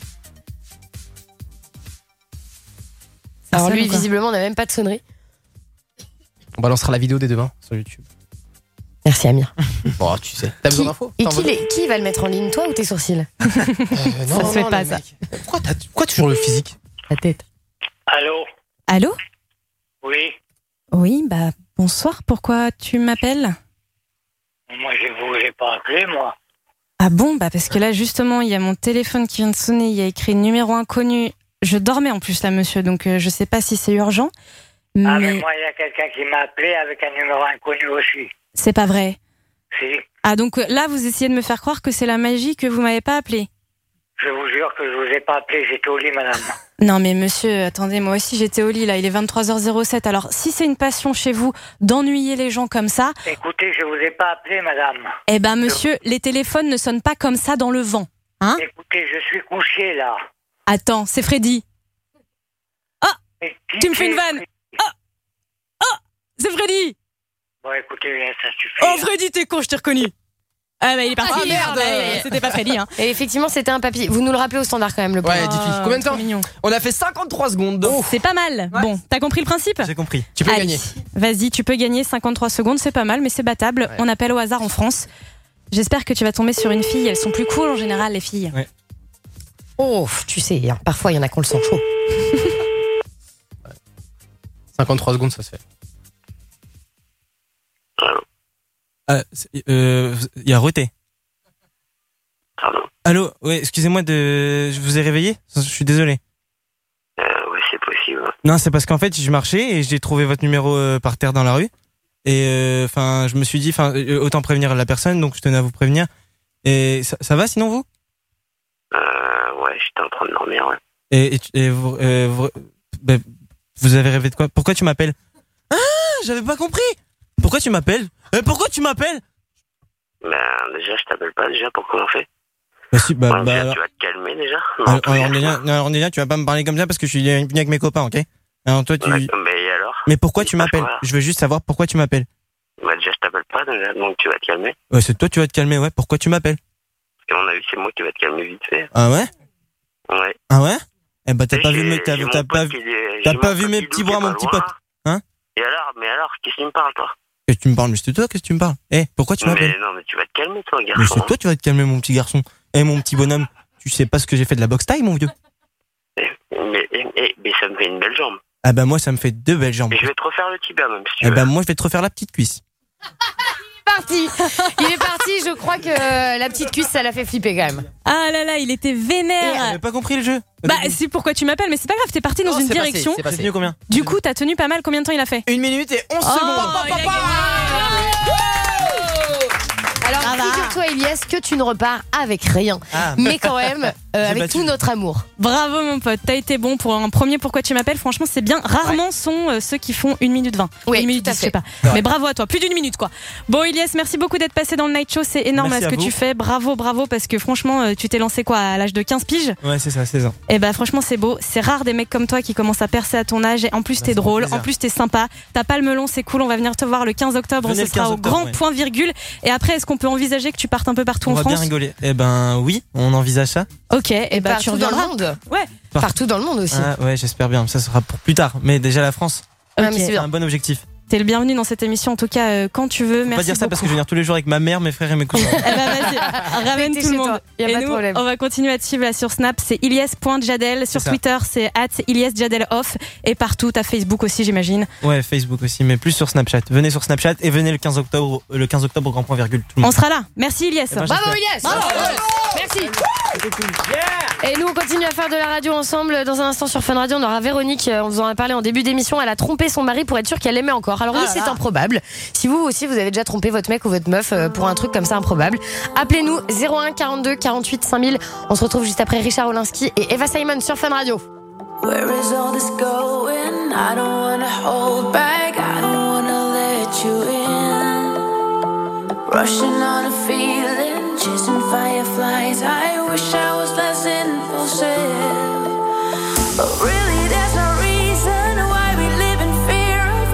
Ça Alors sonne lui, ou quoi? visiblement, on n'a même pas de sonnerie. On balancera la vidéo dès demain sur YouTube. Merci Amir. Bon, tu sais. T'as besoin Qui, d'infos? et T'en qui, veux- les- qui va le mettre en ligne, toi ou tes sourcils? Euh, non, Ça non, se fait non, pas, les ça. mecs. Pourquoi, t'as- pourquoi toujours le physique? La tête. Allô. Allô? Oui. Oui, bah bonsoir. Pourquoi tu m'appelles? Moi je vous ai pas appelé moi. Ah bon, bah parce que là justement, il y a mon téléphone qui vient de sonner. Il y a écrit numéro inconnu. Je dormais en plus là, monsieur, donc euh, je sais pas si c'est urgent. Mais, Ah mais moi il y a quelqu'un qui m'a appelé avec un numéro inconnu aussi. c'est pas vrai. Si. Ah donc euh, là, vous essayez de me faire croire que c'est la magie que vous m'avez pas appelé. Je vous jure que je vous ai pas appelé, j'étais au lit madame. Non mais monsieur, attendez, moi aussi j'étais au lit là, il est vingt-trois heures zéro sept. Alors si c'est une passion chez vous d'ennuyer les gens comme ça, Écoutez, je vous ai pas appelé madame. eh ben monsieur, les téléphones ne sonnent pas comme ça dans le vent. Hein? Écoutez, je suis couché là. Attends, c'est Freddy. Oh, tu me fais une vanne. Oh, oh, c'est Freddy. Bon, écoutez, ça suffit. Oh, Freddy, t'es con, je t'ai reconnu. Ah bah il est parti. Ah, merde. Bah, c'était pas Freddy. Hein. Et effectivement, c'était un papy. Vous nous le rappelez au standard quand même, le point. Ouais, dites-lui. Combien de temps? Mignon. On a fait cinquante-trois secondes. Oh, c'est pas mal. Ouais. Bon, t'as compris le principe? J'ai compris. Tu peux Allez, gagner. Vas-y, tu peux gagner cinquante-trois secondes, c'est pas mal, mais c'est battable. Ouais. On appelle au hasard en France. J'espère que tu vas tomber sur une fille. Elles sont plus cool en général, les filles. Ouais. Oh, tu sais, hein, parfois il y en a qui ont le sang chaud. cinquante-trois secondes, ça se fait. Ah, il euh, y a Roté. Pardon. Allô, ouais, excusez-moi de. Je vous ai réveillé? Je suis désolé. Euh, ouais, c'est possible. Non, c'est parce qu'en fait, je marchais et j'ai trouvé votre numéro euh, par terre dans la rue. Et enfin, euh, je me suis dit, enfin, euh, autant prévenir la personne, donc je tenais à vous prévenir. Et ça, ça va sinon vous? Euh, ouais, j'étais en train de dormir, ouais. Et, et, et vous, euh, vous, bah, vous avez rêvé de quoi? Pourquoi tu m'appelles? Ah, j'avais pas compris. Pourquoi tu m'appelles? euh, Pourquoi tu m'appelles? Ben, déjà, je t'appelle pas, déjà, pour commencer. Bah, si, bah, Ouais, bah, déjà, alors, tu vas te calmer, déjà. Non, alors, toi, alors, il y a Nélia, quoi non, alors, Nélia, tu vas pas me parler comme ça parce que je suis venu avec mes copains, ok? Alors toi, tu. Ouais, mais et alors? Mais pourquoi Il tu passe m'appelles? quoi Je veux juste savoir pourquoi tu m'appelles. Bah, déjà, je t'appelle pas, déjà, donc tu vas te calmer. Ouais, c'est toi, tu vas te calmer, ouais. Pourquoi tu m'appelles? Parce qu'à mon avis, c'est moi qui va te calmer vite fait. Ah ouais? Ouais. Ah ouais? Eh bah, t'as Et pas vu j'ai- mes, t'as, j'ai mon t'as pote pas, qui est- t'as j'ai pas mon vu pote mes Guidou petits qui bras, est mon pas petit loin. pote. Hein? Et alors, mais alors, qu'est-ce que tu me parles, toi? Qu'est-ce que tu me parles? Mais c'est toi, qu'est-ce que tu me parles? Eh, pourquoi tu m'appelles? Mais non, mais tu vas te calmer, toi, Mais garçon. c'est toi, tu vas te calmer, mon petit garçon. Eh, mon petit bonhomme, tu sais pas ce que j'ai fait de la boxe taille, mon vieux? Mais, mais, mais, mais ça me fait une belle jambe. Ah bah, moi, ça me fait deux belles jambes. Et je vais te refaire le tibia, même, si tu Eh veux. bah, moi, je vais te refaire la petite cuisse. Parti. Il est parti, je crois que la petite cuisse, ça l'a fait flipper quand même. Ah là là, il était vénère. J'avais pas compris le jeu. Bah, c'est pourquoi tu m'appelles, mais c'est pas grave, t'es parti dans Non, une c'est passé, direction. c'est passé. C'est mieux combien? Du coup, t'as tenu pas mal. Combien de temps il a fait? Une minute et onze Oh, secondes. il a gagné. Alors, Ça va. figure-toi, Elias, que tu ne repars avec rien. Ah. Mais quand même, euh, J'ai avec battu. tout notre amour. Bravo mon pote, t'as été bon pour un premier pourquoi tu m'appelles. Franchement, c'est bien. Rarement sont euh, ceux qui font une minute vingt. Oui, une minute tout à dix, je sais fait. pas. vrai. Mais bravo à toi, plus d'une minute quoi. Bon Elias, merci beaucoup d'être passé dans le Night Show. C'est énorme Merci à ce à que vous. tu fais. Bravo, bravo, parce que franchement, euh, tu t'es lancé quoi à l'âge de quinze piges? Ouais, c'est ça, seize ans. Et bah franchement, c'est beau. C'est rare des mecs comme toi qui commencent à percer à ton âge. Et en plus, Bah, t'es ça fait drôle. plaisir. En plus, t'es sympa. T'as pas le melon, c'est cool. On va venir te voir le quinze octobre. Venez Ce le sera quinze au octobre, grand ouais. point virgule. Et après, est-ce qu'on peut envisager que tu partes un peu partout On en va bien France? rigoler. Eh ben, oui, on envisage ça. Ok, et, bah tu Partout dans le reviendras. monde. Ouais. Par- Partout dans le monde aussi. Ah, ouais, j'espère bien. Ça sera pour plus tard. Mais déjà la France. Ouais, Ok. mais c'est C'est bien. un bon objectif. T'es le bienvenu dans cette émission, en tout cas, euh, quand tu veux. Faut Merci pas dire ça beaucoup. parce que je vais venir tous les jours avec ma mère, mes frères et mes cousins. Eh ben vas-y, ramène T'es tout le chez monde. toi, y a Et pas de nous, problème. on va continuer à te suivre là sur Snap, c'est ilias.jadel. Sur C'est ça. Twitter, c'est at iliasjadeloff. Et partout, t'as Facebook aussi, j'imagine. Ouais, Facebook aussi, mais plus sur Snapchat. Venez sur Snapchat et venez le quinze octobre, le quinze octobre au grand point virgule. Tout le On monde. sera là. Merci Ilias. Eh ben, Bravo j'espère. Elias. Merci. Et nous on continue à faire de la radio ensemble. Dans un instant sur Fun Radio, on aura Véronique. euh, On vous en a parlé en début d'émission. Elle a trompé son mari pour être sûre qu'elle l'aimait encore. Alors oui, Ah c'est là. improbable. Si vous aussi vous avez déjà trompé votre mec ou votre meuf euh, pour un truc comme ça improbable, appelez-nous zéro un quarante-deux quarante-huit cinq mille. On se retrouve juste après Richard Olinsky et Eva Simon sur Fun Radio. Where is all this going? I don't wanna hold back. I don't wanna let you in. Rushing on a feeling, chasing fireflies. I wish I was less impulsive. But really, there's no reason why we live in fear of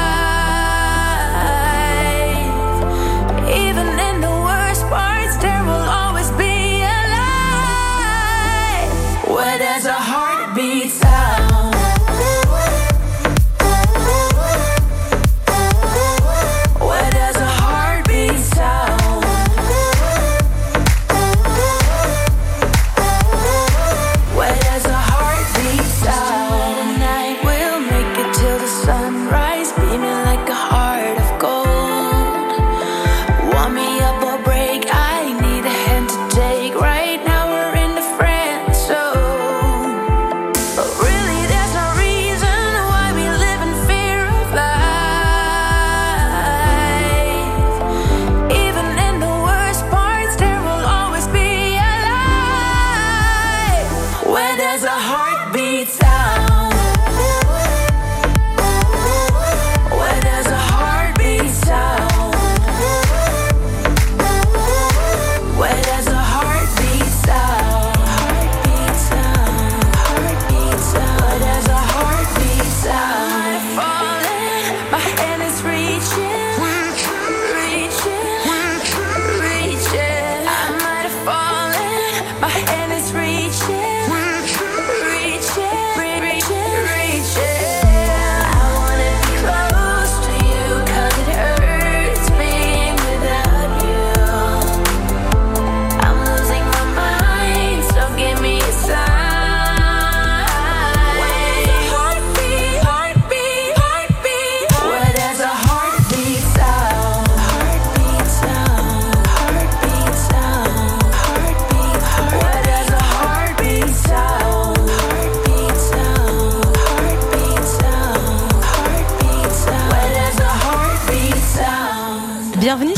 life. Even in the worst parts, there will always be a light. Where there's a heartbeat sound. Where there's a heartbeat sound. Where there's a heartbeat sound.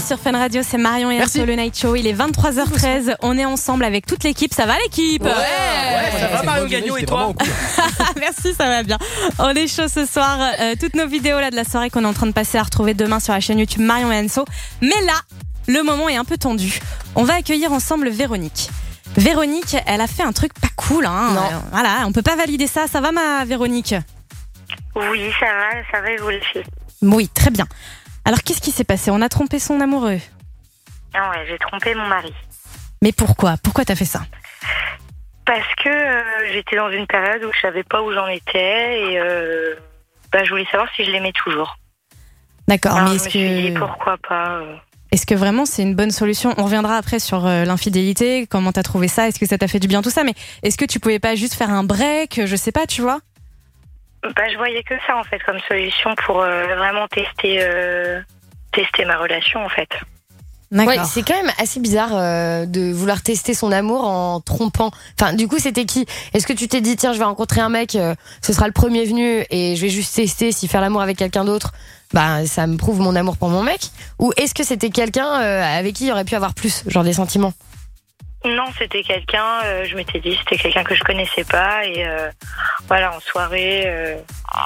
sur Fun Radio, c'est Marion et Anso, le Night Show. Il est vingt-trois heures treize. On est ensemble avec toute l'équipe. Ça va l'équipe? Ouais, ouais, ça va Marion Gagnon et toi? Merci, ça va bien. On est chaud ce soir. Euh, toutes nos vidéos là de la soirée qu'on est en train de passer à retrouver demain sur la chaîne YouTube Marion et Anso. Mais là, le moment est un peu tendu. On va accueillir ensemble Véronique. Véronique, elle a fait un truc pas cool. Hein. Non. Euh, voilà, on peut pas valider ça. Ça va ma Véronique? Oui, ça va, ça va, vous le faites. Oui, très bien. Alors, qu'est-ce qui s'est passé? On a trompé son amoureux. Ah ouais, j'ai trompé mon mari. Mais pourquoi? Pourquoi t'as fait ça? Parce que euh, j'étais dans une période où je savais pas où j'en étais et euh, bah, je voulais savoir si je l'aimais toujours. D'accord, Alors, mais je est-ce me suis dit que... pourquoi pas euh... Est-ce que vraiment c'est une bonne solution? On reviendra après sur euh, l'infidélité, comment t'as trouvé ça, est-ce que ça t'a fait du bien, tout ça, mais est-ce que tu pouvais pas juste faire un break, je sais pas, tu vois? Bah, je voyais que ça en fait comme solution pour euh, vraiment tester, euh, tester ma relation en fait. Ouais, c'est quand même assez bizarre euh, de vouloir tester son amour en trompant. Enfin, du coup, c'était qui? Est-ce que tu t'es dit, tiens, je vais rencontrer un mec, euh, ce sera le premier venu et je vais juste tester si faire l'amour avec quelqu'un d'autre, bah, ça me prouve mon amour pour mon mec? Ou est-ce que c'était quelqu'un euh, avec qui il aurait pu avoir plus, genre des sentiments? Non, c'était quelqu'un, euh, je m'étais dit, c'était quelqu'un que je connaissais pas et euh, voilà, en soirée, euh,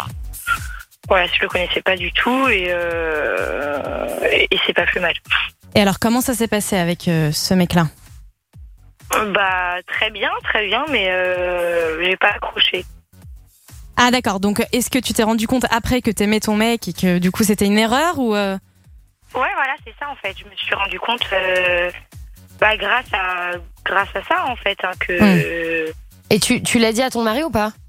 voilà, je le connaissais pas du tout et, euh, et, et c'est pas plus mal. Et alors, comment ça s'est passé avec euh, ce mec-là? Bah, très bien, très bien, mais euh, j'ai pas accroché. Ah d'accord, donc est-ce que tu t'es rendu compte après que t'aimais ton mec et que du coup c'était une erreur ou euh... Ouais, voilà, c'est ça en fait. Je me suis rendu compte, euh, bah, grâce à grâce à ça en fait, hein, que. Mmh. Et tu tu l'as dit à ton mari ou pas?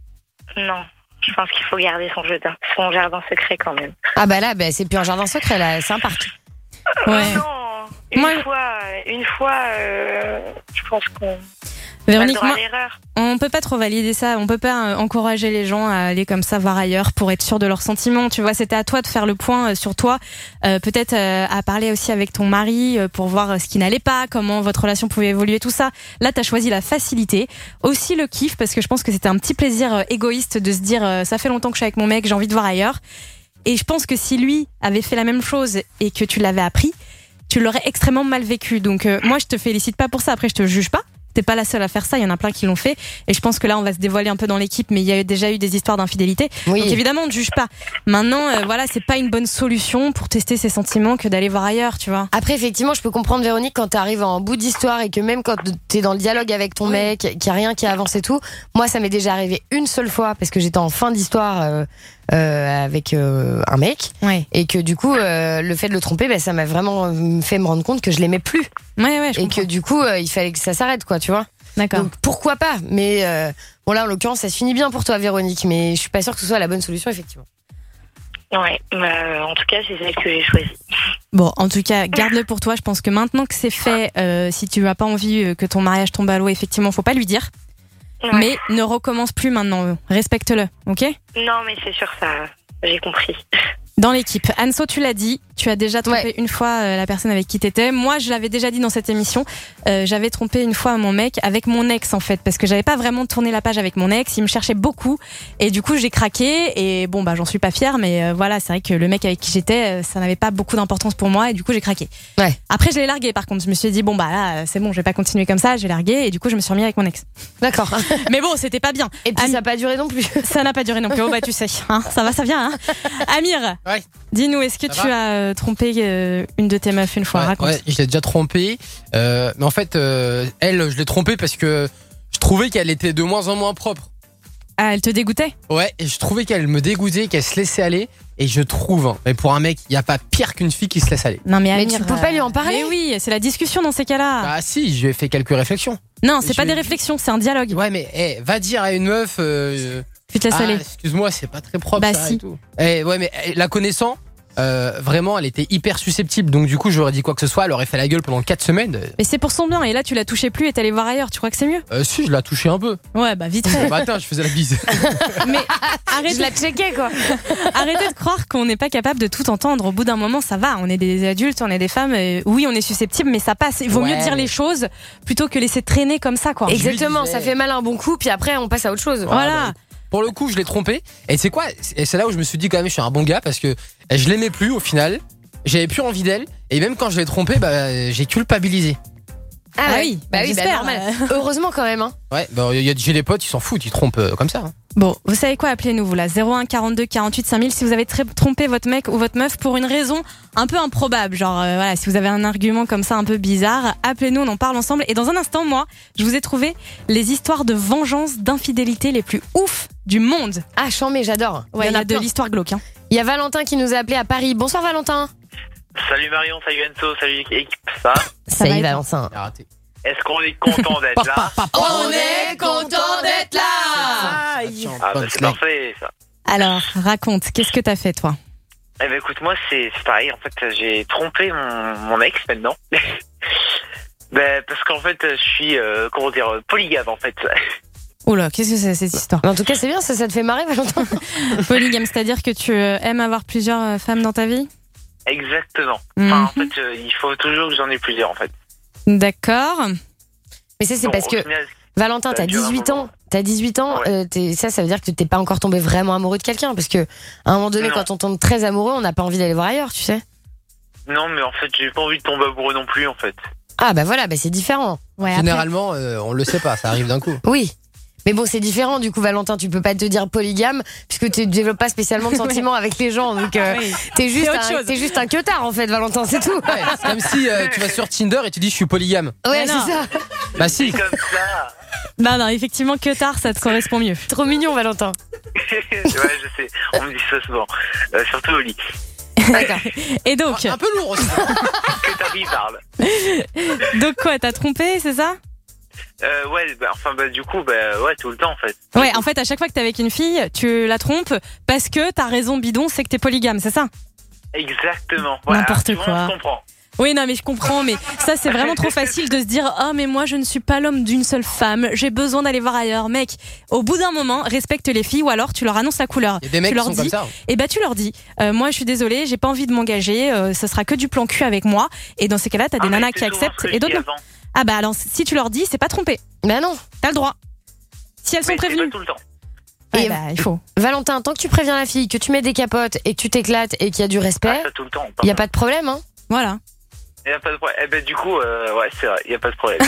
Non, je pense qu'il faut garder son jardin, son jardin secret quand même. Ah bah là, bah, c'est plus un jardin secret là, c'est un parc. Euh, Ouais. non, une Moi- fois, une fois, euh, je pense qu'on. Véronique, a le droit moi- à l'erreur. On peut pas trop valider ça, on peut pas euh, encourager les gens à aller comme ça voir ailleurs pour être sûr de leurs sentiments. Tu vois, c'était à toi de faire le point euh, sur toi, euh, peut-être euh, à parler aussi avec ton mari euh, pour voir euh, ce qui n'allait pas, comment votre relation pouvait évoluer, tout ça. Là, t'as choisi la facilité, aussi le kiff parce que je pense que c'était un petit plaisir euh, égoïste de se dire euh, ça fait longtemps que je suis avec mon mec, j'ai envie de voir ailleurs. Et je pense que si lui avait fait la même chose et que tu l'avais appris, tu l'aurais extrêmement mal vécu. Donc euh, moi, je te félicite pas pour ça. Après, je te juge pas. T'es pas la seule à faire ça, il y en a plein qui l'ont fait. Et je pense que là, on va se dévoiler un peu dans l'équipe, mais il y a déjà eu des histoires d'infidélité. Oui. Donc évidemment, on ne juge pas. Maintenant, euh, voilà, c'est pas une bonne solution pour tester ses sentiments que d'aller voir ailleurs, tu vois. Après, effectivement, je peux comprendre, Véronique, quand t'arrives en bout d'histoire et que même quand t'es dans le dialogue avec ton mec, qu'il n'y a rien qui avance et tout, moi, ça m'est déjà arrivé une seule fois parce que j'étais en fin d'histoire euh, euh, avec euh, un mec. Ouais. Et que du coup, euh, le fait de le tromper, bah, ça m'a vraiment fait me rendre compte que je l'aimais plus. Ouais, ouais, je et comprends. que du coup, euh, il fallait que ça s'arrête, quoi, tu vois. D'accord. Donc pourquoi pas? Mais euh, bon, là, en l'occurrence, ça se finit bien pour toi, Véronique, mais je suis pas sûre que ce soit la bonne solution, effectivement. Ouais, bah, en tout cas, c'est celle que j'ai choisie. Bon, en tout cas, garde-le pour toi. Je pense que maintenant que c'est fait, euh, si tu as pas envie euh, que ton mariage tombe à l'eau, effectivement, faut pas lui dire. Ouais. Mais ne recommence plus maintenant. Respecte-le, ok? Non, mais c'est sûr, ça, j'ai compris. Dans l'équipe. Anso, tu l'as dit, tu as déjà trompé Ouais. une fois euh, la personne avec qui t'étais. Moi, je l'avais déjà dit dans cette émission. Euh, j'avais trompé une fois mon mec avec mon ex, en fait, parce que j'avais pas vraiment tourné la page avec mon ex. Il me cherchait beaucoup. Et du coup, j'ai craqué. Et bon, bah, j'en suis pas fière, mais euh, voilà, c'est vrai que le mec avec qui j'étais, euh, ça n'avait pas beaucoup d'importance pour moi. Et du coup, j'ai craqué. Ouais. Après, je l'ai largué, par contre. Je me suis dit, bon, bah là, c'est bon, je vais pas continuer comme ça. Je vais larguer. Et du coup, je me suis remis avec mon ex. D'accord. Mais bon, c'était pas bien. Et puis Am- ça n'a pas duré non plus. Ça n'a pas duré non plus. Oh, bah, tu sais, hein, ça va, ça vient. Hein. Amir, Ouais. dis-nous, est-ce que Ça tu va as euh, trompé euh, une de tes meufs une fois? Ouais, Raconte. ouais, je l'ai déjà trompée. Euh, mais en fait, euh, elle, je l'ai trompée parce que je trouvais qu'elle était de moins en moins propre. Ah, elle te dégoûtait? Ouais, et je trouvais qu'elle me dégoûtait, qu'elle se laissait aller. Et je trouve, hein, mais pour un mec, il n'y a pas pire qu'une fille qui se laisse aller. Non, mais, Mais Amir, tu peux pas lui en parler? Mais oui, c'est la discussion dans ces cas-là. Ah si, je lui ai fait quelques réflexions. non, c'est je pas lui des ai dit- réflexions, c'est un dialogue. Ouais, mais eh, va dire à une meuf. Euh, Tu te laisses ah, aller. excuse-moi, c'est pas très propre. Bah, ça si. et tout. Eh, ouais, mais eh, la connaissant, euh, vraiment, elle était hyper susceptible. Donc du coup, j'aurais dit quoi que ce soit, elle aurait fait la gueule pendant quatre semaines. Mais c'est pour son bien. Et là, tu l'as touché plus et t'es allé voir ailleurs. Tu crois que c'est mieux? Euh, si, je l'ai touché un peu. Ouais, bah vite Ce fait. matin, je faisais la bise. Mais arrêtez, Je la checkais, quoi. arrêtez de croire qu'on n'est pas capable de tout entendre. Au bout d'un moment, ça va. On est des adultes, on est des femmes. et oui, on est susceptibles, mais ça passe. Il vaut Ouais. mieux dire les choses plutôt que laisser traîner comme ça, quoi. Exactement, disais- ça fait mal un bon coup, puis après, on passe à autre chose. Voilà. Pour le coup, je l'ai trompé. Et c'est quoi? Et c'est là où je me suis dit quand même, je suis un bon gars parce que je l'aimais plus au final. j'avais plus envie d'elle. Et même quand je l'ai trompée, bah, j'ai culpabilisé. Ah, Ah ouais. oui, bah bah, oui, bah, j'espère. normal. Heureusement quand même. Hein. Ouais, bah, y a, j'ai des potes, ils s'en foutent, ils trompent euh, comme ça. Hein. Bon, vous savez quoi, appelez-nous vous là, zéro un quarante-deux quarante-huit cinq mille si vous avez tr- trompé votre mec ou votre meuf pour une raison un peu improbable, genre euh, voilà, si vous avez un argument comme ça un peu bizarre, appelez-nous, on en parle ensemble. Et dans un instant, moi, je vous ai trouvé les histoires de vengeance, d'infidélité les plus ouf du monde. Ah, chambé, j'adore. Ouais, il y a, de plein. l'histoire glauque. Hein. Il y a Valentin qui nous a appelé à Paris. Bonsoir Valentin. Salut Marion, salut Enzo, salut équipe, ça va? Salut Valentin. Raté. Est-ce qu'on est content d'être là? On est content d'être là. Ah bah c'est parfait ça. Alors, raconte, qu'est-ce que t'as fait toi? Eh ben écoute, moi c'est c'est pareil, en fait j'ai trompé mon, mon ex maintenant. Ben parce qu'en fait je suis, euh, comment dire, polygame en fait. Oula, qu'est-ce que c'est cette histoire? En tout cas, c'est bien, ça, ça te fait marrer Valentin. Polygame, c'est-à-dire que tu euh, aimes avoir plusieurs euh, femmes dans ta vie? Exactement. Enfin en fait euh, il faut toujours que j'en ai plusieurs en fait. D'accord. Mais ça, c'est Bon, parce au que final, Valentin, ça t'as dure un dix-huit moment. ans. T'as dix-huit ans, euh, t'es- ça, ça veut dire que t'es pas encore tombé vraiment amoureux de quelqu'un. Parce que, à un moment donné, Non. quand on tombe très amoureux, on n'a pas envie d'aller voir ailleurs, tu sais. Non mais en fait j'ai pas envie de tomber amoureux non plus en fait. Ah, bah voilà, bah c'est différent. Ouais, Généralement, euh, on le sait pas, ça arrive d'un coup. Oui. Mais bon, c'est différent, du coup, Valentin, tu peux pas te dire polygame, puisque tu développes pas spécialement de sentiments avec les gens. Donc, euh, Oui. t'es juste, C'est autre un- chose. t'es juste un queutard, en fait, Valentin, c'est tout. Ouais, c'est comme si euh, tu vas sur Tinder et tu dis je suis polygame. Ouais, Mais c'est non. ça. Bah si. Comme ça. Non, non, effectivement, que tard, ça te correspond mieux. Trop mignon, Valentin. Ouais je sais, on me dit ça souvent. Euh, surtout au lit. D'accord. Et donc, Un peu lourd aussi. Que ta vie parle. donc quoi, t'as trompé, c'est ça? Euh, ouais, bah, enfin bah du coup, bah ouais, tout le temps en fait. Ouais, en fait, à chaque fois que t'es avec une fille, tu la trompes parce que ta raison bidon, c'est que t'es polygame, c'est ça? Exactement. Voilà, N'importe tout le quoi. monde comprend. Oui, non, mais je comprends, mais ça, c'est vraiment trop facile de se dire, oh, mais moi, je ne suis pas l'homme d'une seule femme, j'ai besoin d'aller voir ailleurs. Mec, au bout d'un moment, respecte les filles ou alors tu leur annonces la couleur. Il y a des mecs tu qui leur sont dis, comme ça. et bah, tu leur dis, euh, moi, je suis désolée, j'ai pas envie de m'engager, euh, ça sera que du plan cul avec moi. Et dans ces cas-là, t'as des Ah, mais nanas c'est qui souvent acceptent ce que et je d'autres dis non. avant. Ah bah, alors, si tu leur dis, c'est pas trompé. Bah non. T'as le droit. Si elles sont Mais c'est prévenues. pas tout le temps. Ouais, Et- bah, il faut. Valentin, tant que tu préviens la fille, que tu mets des capotes et que tu t'éclates et qu'il y a du respect, Ah, ça tout le temps. il y a pas de problème, hein. Voilà. Y a pas de problème. Eh ben du coup, euh, ouais, c'est vrai, y a pas de problème.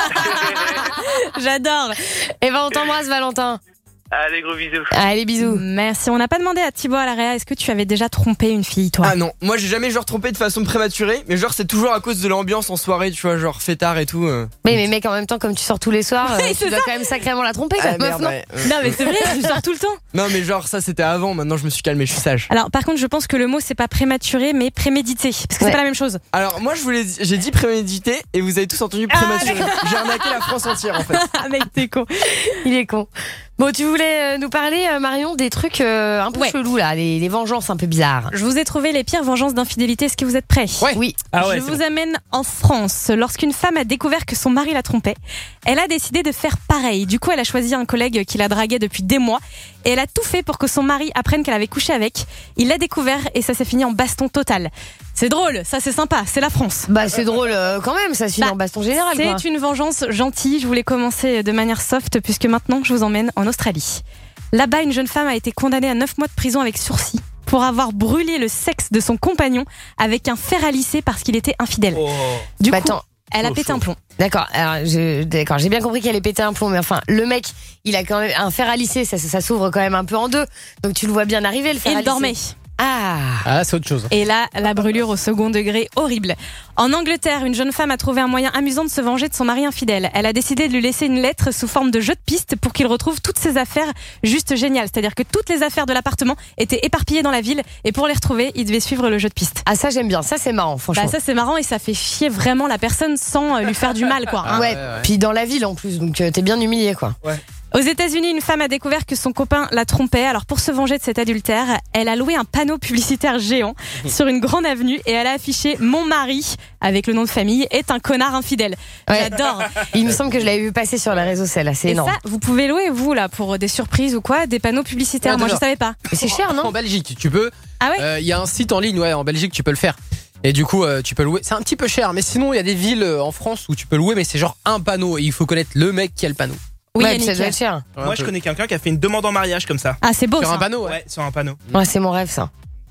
J'adore. Et ben, on t'embrasse, Valentin. Allez, gros bisous. Allez, bisous. Merci. On n'a pas demandé à Thibaut à l'Area, est-ce que tu avais déjà trompé une fille, toi? Ah non, moi j'ai jamais genre trompé de façon prématurée, mais genre c'est toujours à cause de l'ambiance en soirée, tu vois, genre fêtard et tout. euh. Mais, mais mec, en même temps, comme tu sors tous les soirs, euh, Oui, tu c'est dois ça. quand même sacrément la tromper, Ah, cette meuf, merde, non ouais, euh. Non, mais c'est vrai, tu sors tout le temps. Non mais genre ça c'était avant, maintenant je me suis calmé, je suis sage. Alors, par contre, je pense que le mot, c'est pas prématuré, mais prémédité. Parce que Ouais. c'est pas la même chose. Alors moi je voulais, j'ai dit prémédité et vous avez tous entendu prématuré. J'ai arnaqué la France entière en fait. Ah, mec, t'es con. Il est con. Bon, tu voulais euh, nous parler, euh, Marion, des trucs euh, un peu Ouais. chelous, là, les, les vengeances un peu bizarres. Je vous ai trouvé les pires vengeances d'infidélité. Est-ce que vous êtes prêts? Ouais. Oui. Ah ouais, Je c'est vous bon. amène en France. Lorsqu'une femme a découvert que son mari la trompait, elle a décidé de faire pareil. Du coup, elle a choisi un collègue qui la draguait depuis des mois et elle a tout fait pour que son mari apprenne qu'elle avait couché avec. Il l'a découvert et ça s'est fini en baston total. C'est drôle, ça c'est sympa, c'est la France. Bah, c'est drôle euh, quand même, ça se finit Bah, en baston général, quoi. C'est une vengeance gentille. Je voulais commencer de manière soft puisque maintenant je vous emmène en Australie. Là-bas, une jeune femme a été condamnée à neuf mois de prison avec sursis pour avoir brûlé le sexe de son compagnon avec un fer à lisser parce qu'il était infidèle. Du Bah, coup, attends. elle a chaud, pété chaud. un plomb. D'accord, alors je, d'accord, j'ai bien compris qu'elle allait péter un plomb, mais enfin, le mec, il a quand même un fer à lisser, ça, ça, ça s'ouvre quand même un peu en deux, donc tu le vois bien arriver, le fer Et à il lisser. dormait. Ah. Ah, c'est autre chose. Et là, la brûlure au second degré, horrible. En Angleterre, une jeune femme a trouvé un moyen amusant de se venger de son mari infidèle. Elle a décidé de lui laisser une lettre sous forme de jeu de piste pour qu'il retrouve toutes ses affaires juste géniales. C'est-à-dire que toutes les affaires de l'appartement étaient éparpillées dans la ville et pour les retrouver, il devait suivre le jeu de piste. Ah, ça j'aime bien, ça c'est marrant, franchement. Bah ça c'est marrant et ça fait chier vraiment la personne sans euh, lui faire du mal quoi. hein. ouais, puis dans la ville en plus, donc euh, t'es bien humilié quoi. Aux États-Unis, une femme a découvert que son copain la trompait. Alors pour se venger de cet adultère, elle a loué un panneau publicitaire géant sur une grande avenue et elle a affiché « Mon mari » avec le nom de famille est un connard infidèle. Ouais. J'adore. Il me semble que je l'avais vu passer sur les réseaux, celle-là, c'est Et énorme. ça, vous pouvez louer vous là pour des surprises ou quoi, des panneaux publicitaires. Ouais, Moi je d'accord. savais pas. Mais c'est cher, non? En Belgique, tu peux. Ah ouais. Il y a un site en ligne, ouais, en Belgique, tu peux le faire. Et du coup, euh, tu peux louer. C'est un petit peu cher, mais sinon, il y a des villes euh, en France où tu peux louer, mais c'est genre un panneau et il faut connaître le mec qui a le panneau. Oui, Ouais, Yannick. ça doit être cher. Moi, je connais quelqu'un qui a fait une demande en mariage comme ça. Ah c'est beau Sur ça. un panneau, ouais. Ouais, sur un panneau. Ouais, c'est mon rêve ça.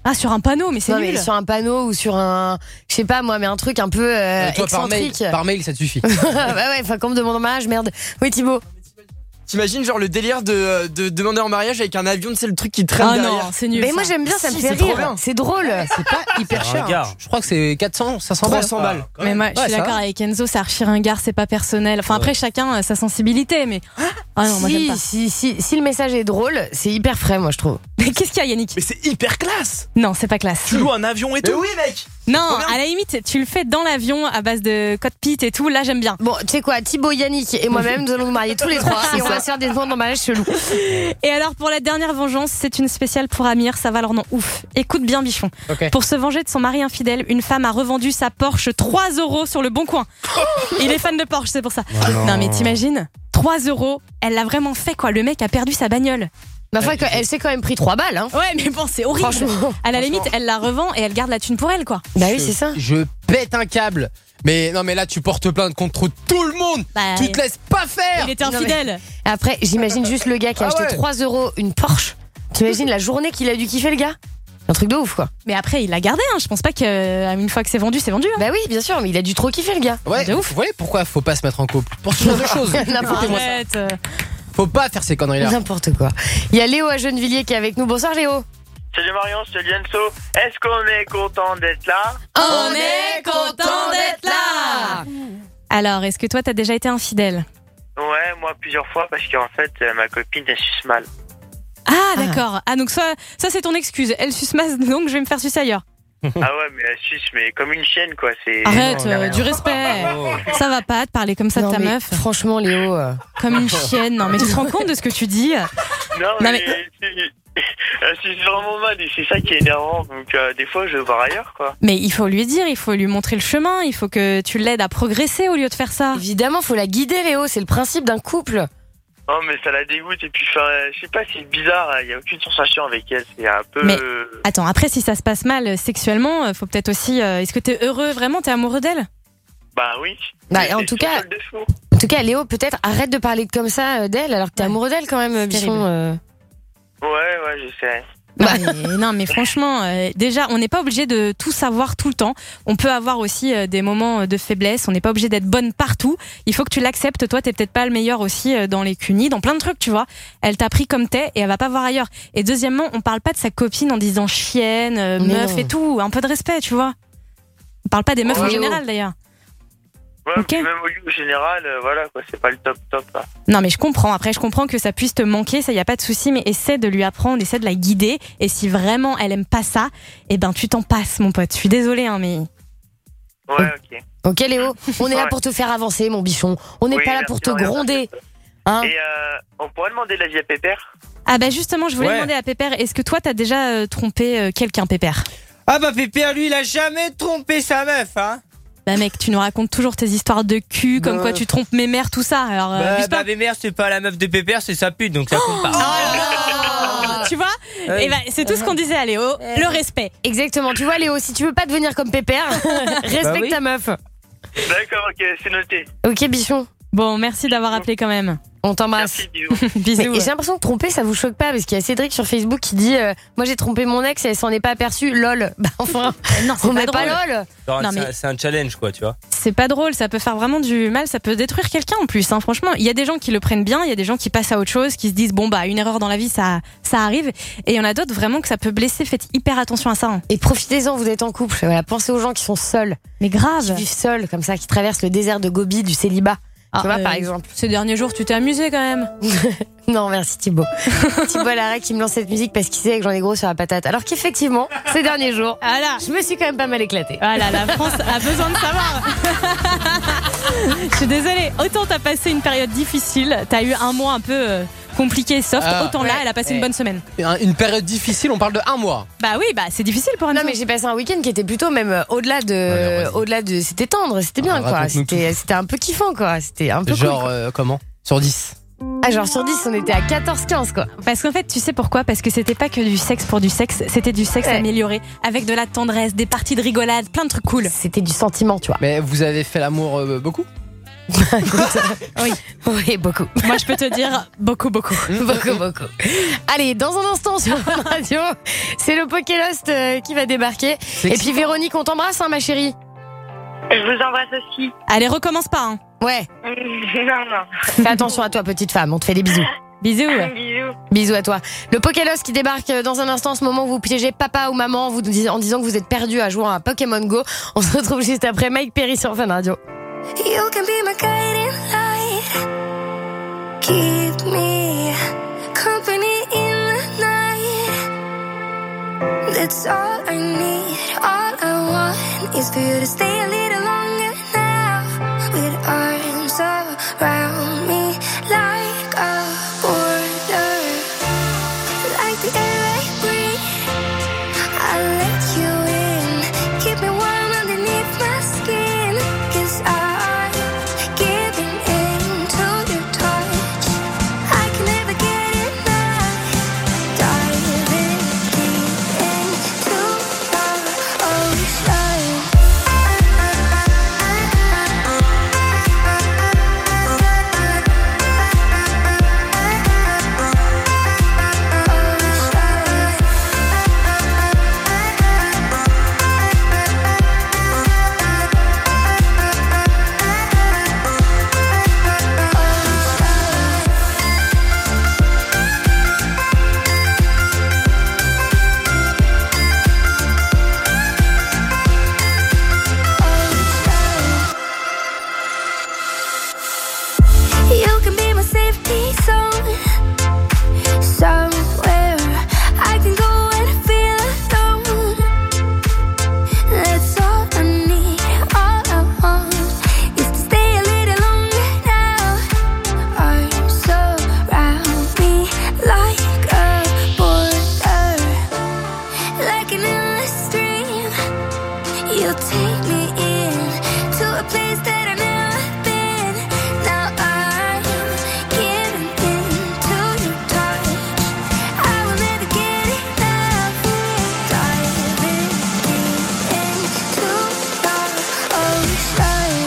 Ah, sur un panneau, mais c'est Non, nul. mais sur un panneau ou sur un, je sais pas moi, mais un truc un peu euh, Euh, toi, par mail, excentrique. par mail, ça te suffit. Bah ouais, enfin, qu'on me demande en mariage, merde. Oui, Thibaut. T'imagines genre le délire de, de demander en mariage avec un avion, c'est le truc qui traîne Ah derrière. non, c'est nul. Mais ça. moi j'aime bien, ça me Si, fait c'est trop rire. bien. C'est drôle. C'est pas hyper C'est un cher. ringard. hein. Je crois que c'est quatre cents, cinq cents balles. trois cents balles. Mais moi, je suis Ouais, ça d'accord va. avec Enzo, c'est archi ringard, c'est pas personnel. Enfin, après, chacun a sa sensibilité, mais. Ah non, moi, j'aime si, pas. si, si, si le message est drôle, c'est hyper frais, moi je trouve. Mais qu'est-ce qu'il y a, Yannick? Mais c'est hyper classe. Non, c'est pas classe. Tu loues un avion et Mais tout. oui, mec. Non, Trop bien. à la limite, tu le fais dans l'avion à base de cockpit et tout. Là, j'aime bien. Bon, tu sais quoi, Thibaut, Yannick et moi-même, nous allons nous marier tous les trois et on va se faire des demandes en mariage chelou. Et alors, pour la dernière vengeance, c'est une spéciale pour Amir. Ça va leur nom ouf. Écoute bien, bichon. Ok. Pour se venger de son mari infidèle, une femme a revendu sa Porsche trois euros sur le bon coin. Il est fan de Porsche, c'est pour ça. non. mais t'imagines trois euros, elle l'a vraiment fait quoi. Le mec a perdu sa bagnole. Ma foi, elle s'est quand même pris trois balles, hein. Ouais, mais bon, c'est horrible. Franchement. À la limite, elle la revend et elle garde la thune pour elle, quoi. Bah oui, c'est ça. Je pète un câble. Mais non, mais là, tu portes plainte contre tout le monde. Bah, tu te laisses pas faire. Il était Non, mais- infidèle. Après, j'imagine juste le gars qui a Ah acheté ouais. trois euros une Porsche. T'imagines la journée qu'il a dû kiffer, le gars? Un truc de ouf, quoi. Mais après, il l'a gardé. Hein. Je pense pas qu'une fois que c'est vendu, c'est vendu. Hein. Bah oui, bien sûr, mais il a dû trop kiffer, le gars. Ouais, de ouf. Vous voyez pourquoi faut pas se mettre en couple pour ce genre de choses. N'importe quoi. Arrête. euh. Faut pas faire ces conneries là. N'importe quoi. Il y a Léo à Gennevilliers qui est avec nous. Bonsoir, Léo. Salut Marion, salut Enzo. Est-ce qu'on est content d'être là? On est content d'être là. Alors, est-ce que toi, t'as déjà été infidèle? Ouais, moi plusieurs fois parce qu'en fait, euh, ma copine elle suce mal. Ah, Ah. d'accord. Ah, donc ça, ça c'est ton excuse. Elle suce masse, donc je vais me faire sucer ailleurs. Ah ouais, mais elle suce, mais comme une chienne quoi. C'est. Arrête, c'est euh, rien. du respect. Ça va pas de parler comme ça Non, de ta mais meuf. Franchement, Léo. euh, Comme une chienne. Non, mais tu te rends compte de ce que tu dis? Non, Non, mais, c'est- elle suce vraiment mal et c'est ça qui est énervant. Donc euh, des fois, je vais voir ailleurs quoi. Mais il faut lui dire, il faut lui montrer le chemin, il faut que tu l'aides à progresser au lieu de faire ça. Évidemment, faut la guider, Léo. C'est le principe d'un couple. Non, mais ça la dégoûte et puis enfin, je sais pas, c'est bizarre. Il y a aucune sensation avec elle. C'est un peu. Mais- euh, Attends, après, si ça se passe mal euh, sexuellement, euh, faut peut-être aussi. euh, Est-ce que t'es heureux vraiment? T'es amoureux d'elle? Bah oui. Bah, Mais en c'est tout son cas- seul défaut. En tout cas, Léo, peut-être arrête de parler comme ça euh, d'elle alors que t'es Ouais. amoureux d'elle quand même, C'est bichon. terrible. euh. Ouais, ouais, je sais. Non, mais, non, mais franchement, euh, déjà, on n'est pas obligé de tout savoir tout le temps. On peut avoir aussi euh, des moments de faiblesse. On n'est pas obligé d'être bonne partout. Il faut que tu l'acceptes. Toi, t'es peut-être pas le meilleur aussi euh, dans les cunis, dans plein de trucs, tu vois. Elle t'a pris comme t'es et elle va pas voir ailleurs. Et deuxièmement, on parle pas de sa copine en disant chienne, euh, Mais meuf non. et tout. Un peu de respect, tu vois. On parle pas des meufs Ouais, en ouais. général, d'ailleurs. Ouais, Ok. puis même au lieu général, euh, voilà quoi, c'est pas le top top là. Non, mais je comprends. Après, je comprends que ça puisse te manquer, ça y a pas de souci, mais essaie de lui apprendre, essaie de la guider. Et si vraiment elle aime pas ça, eh ben tu t'en passes, mon pote. Je suis désolée, hein, mais. Ouais, ok. Ok, Léo, on est là Ouais. pour te faire avancer, mon bichon. On n'est Oui, pas là merci, pour te Marion. gronder. Hein Et euh, on pourrait demander l'avis à Pépère? Ah bah justement, je voulais Ouais. demander à Pépère, est-ce que toi t'as déjà euh, trompé euh, quelqu'un, Pépère? Ah bah Pépère, lui, il a jamais trompé sa meuf, hein. Bah mec, tu nous racontes toujours tes histoires de cul, comme Bah. quoi tu trompes mes mères, tout ça. Alors, euh, Bah, abuse pas. bah Bémère, c'est pas la meuf de Pépère, c'est sa pute, donc ça compte pas. Ah, tu vois? Ouais. Et bah, c'est tout ce qu'on disait à Léo, le respect. Exactement. Tu vois, Léo, si tu veux pas devenir comme Pépère, respecte Bah oui. ta meuf. D'accord, ok, c'est noté. Ok, bichon. Bon, merci d'avoir appelé quand même. On t'embrasse. Merci, bisous. Mais- Bisous. et j'ai l'impression que tromper, ça vous choque pas, parce qu'il y a Cédric sur Facebook qui dit euh, moi j'ai trompé mon ex et elle s'en est pas aperçue. Lol. Bah enfin, Non, c'est on pas met pas drôle. lol. Genre, Non, c'est mais- un- C'est un challenge, quoi, tu vois. C'est pas drôle, ça peut faire vraiment du mal, ça peut détruire quelqu'un en plus. Hein. Franchement, il y a des gens qui le prennent bien, il y a des gens qui passent à autre chose, qui se disent bon bah une erreur dans la vie ça ça arrive, et il y en a d'autres vraiment que ça peut blesser. Faites hyper attention à ça. Hein. Et profitez-en, vous êtes en couple. Voilà, pensez aux gens qui sont seuls, Mais qui grave. vivent seuls comme ça, qui traversent le désert de Gobi du célibat. Ah, tu vois, euh, par exemple. Ces derniers jours, tu t'es amusé quand même. Non, merci Thibaut. Thibaut Larrey qui me lance cette musique parce qu'il sait que j'en ai gros sur la patate. Alors qu'effectivement, ces derniers jours, Voilà. je me suis quand même pas mal éclatée. Voilà, la France a besoin de savoir. Je suis désolée. Autant t'as passé une période difficile, t'as eu un mois un peu euh, compliqué et soft, Ah, autant là, ouais. elle a passé Eh. une bonne semaine. Un- Une période difficile, on parle de un mois. Bah oui, bah c'est difficile pour un Non mais j'ai passé un week-end qui était plutôt même euh, au-delà de, Ouais, vas-y. au-delà de, c'était tendre, c'était bien Ah, quoi, raconte-nous c'était, c'était un peu kiffant quoi, c'était un peu Genre, cool. euh, comment Sur dix. Ah genre sur dix on était à quatorze quinze quoi. Parce qu'en fait, tu sais pourquoi? Parce que c'était pas que du sexe pour du sexe, c'était du sexe Ouais. amélioré, avec de la tendresse, des parties de rigolade, plein de trucs cool. C'était du sentiment tu vois. Mais vous avez fait l'amour euh, beaucoup Oui. Oui, beaucoup. Moi, je peux te dire beaucoup, beaucoup. Beaucoup, beaucoup. Allez, dans un instant sur Fun Radio, c'est le Pokélost euh, qui va débarquer. C'est Et excitant. puis Véronique, on t'embrasse, hein, ma chérie. Je vous embrasse aussi. Allez, recommence pas. Hein. Ouais. Non, non. Fais attention à toi, petite femme. On te fait des bisous. Bisous. Bisous. Bisous à toi. Le Pokélost qui débarque dans un instant, ce moment où vous piégez papa ou maman vous dis- en disant que vous êtes perdu à jouer à Pokémon Go. On se retrouve juste après Mike Perry sur Fun Radio. You can be my guiding light. Keep me company in the night. That's all I need. All I want is for you to stay a little longer now. With arms around me like a border. Like the air I breathe. I'll let you in. Keep me warm underneath my skin. 'Cause I'm giving in to your touch. I can never get enough. Diving deep into the ocean. You can be my safety zone. Somewhere I can go and feel alone. That's all I need. All I want is to stay a little longer now. Arms around me like a border. Like an endless stream. You take me in to a place that I've never been. Now I'm giving in to your touch. I will never get enough. Diving deep into the ocean.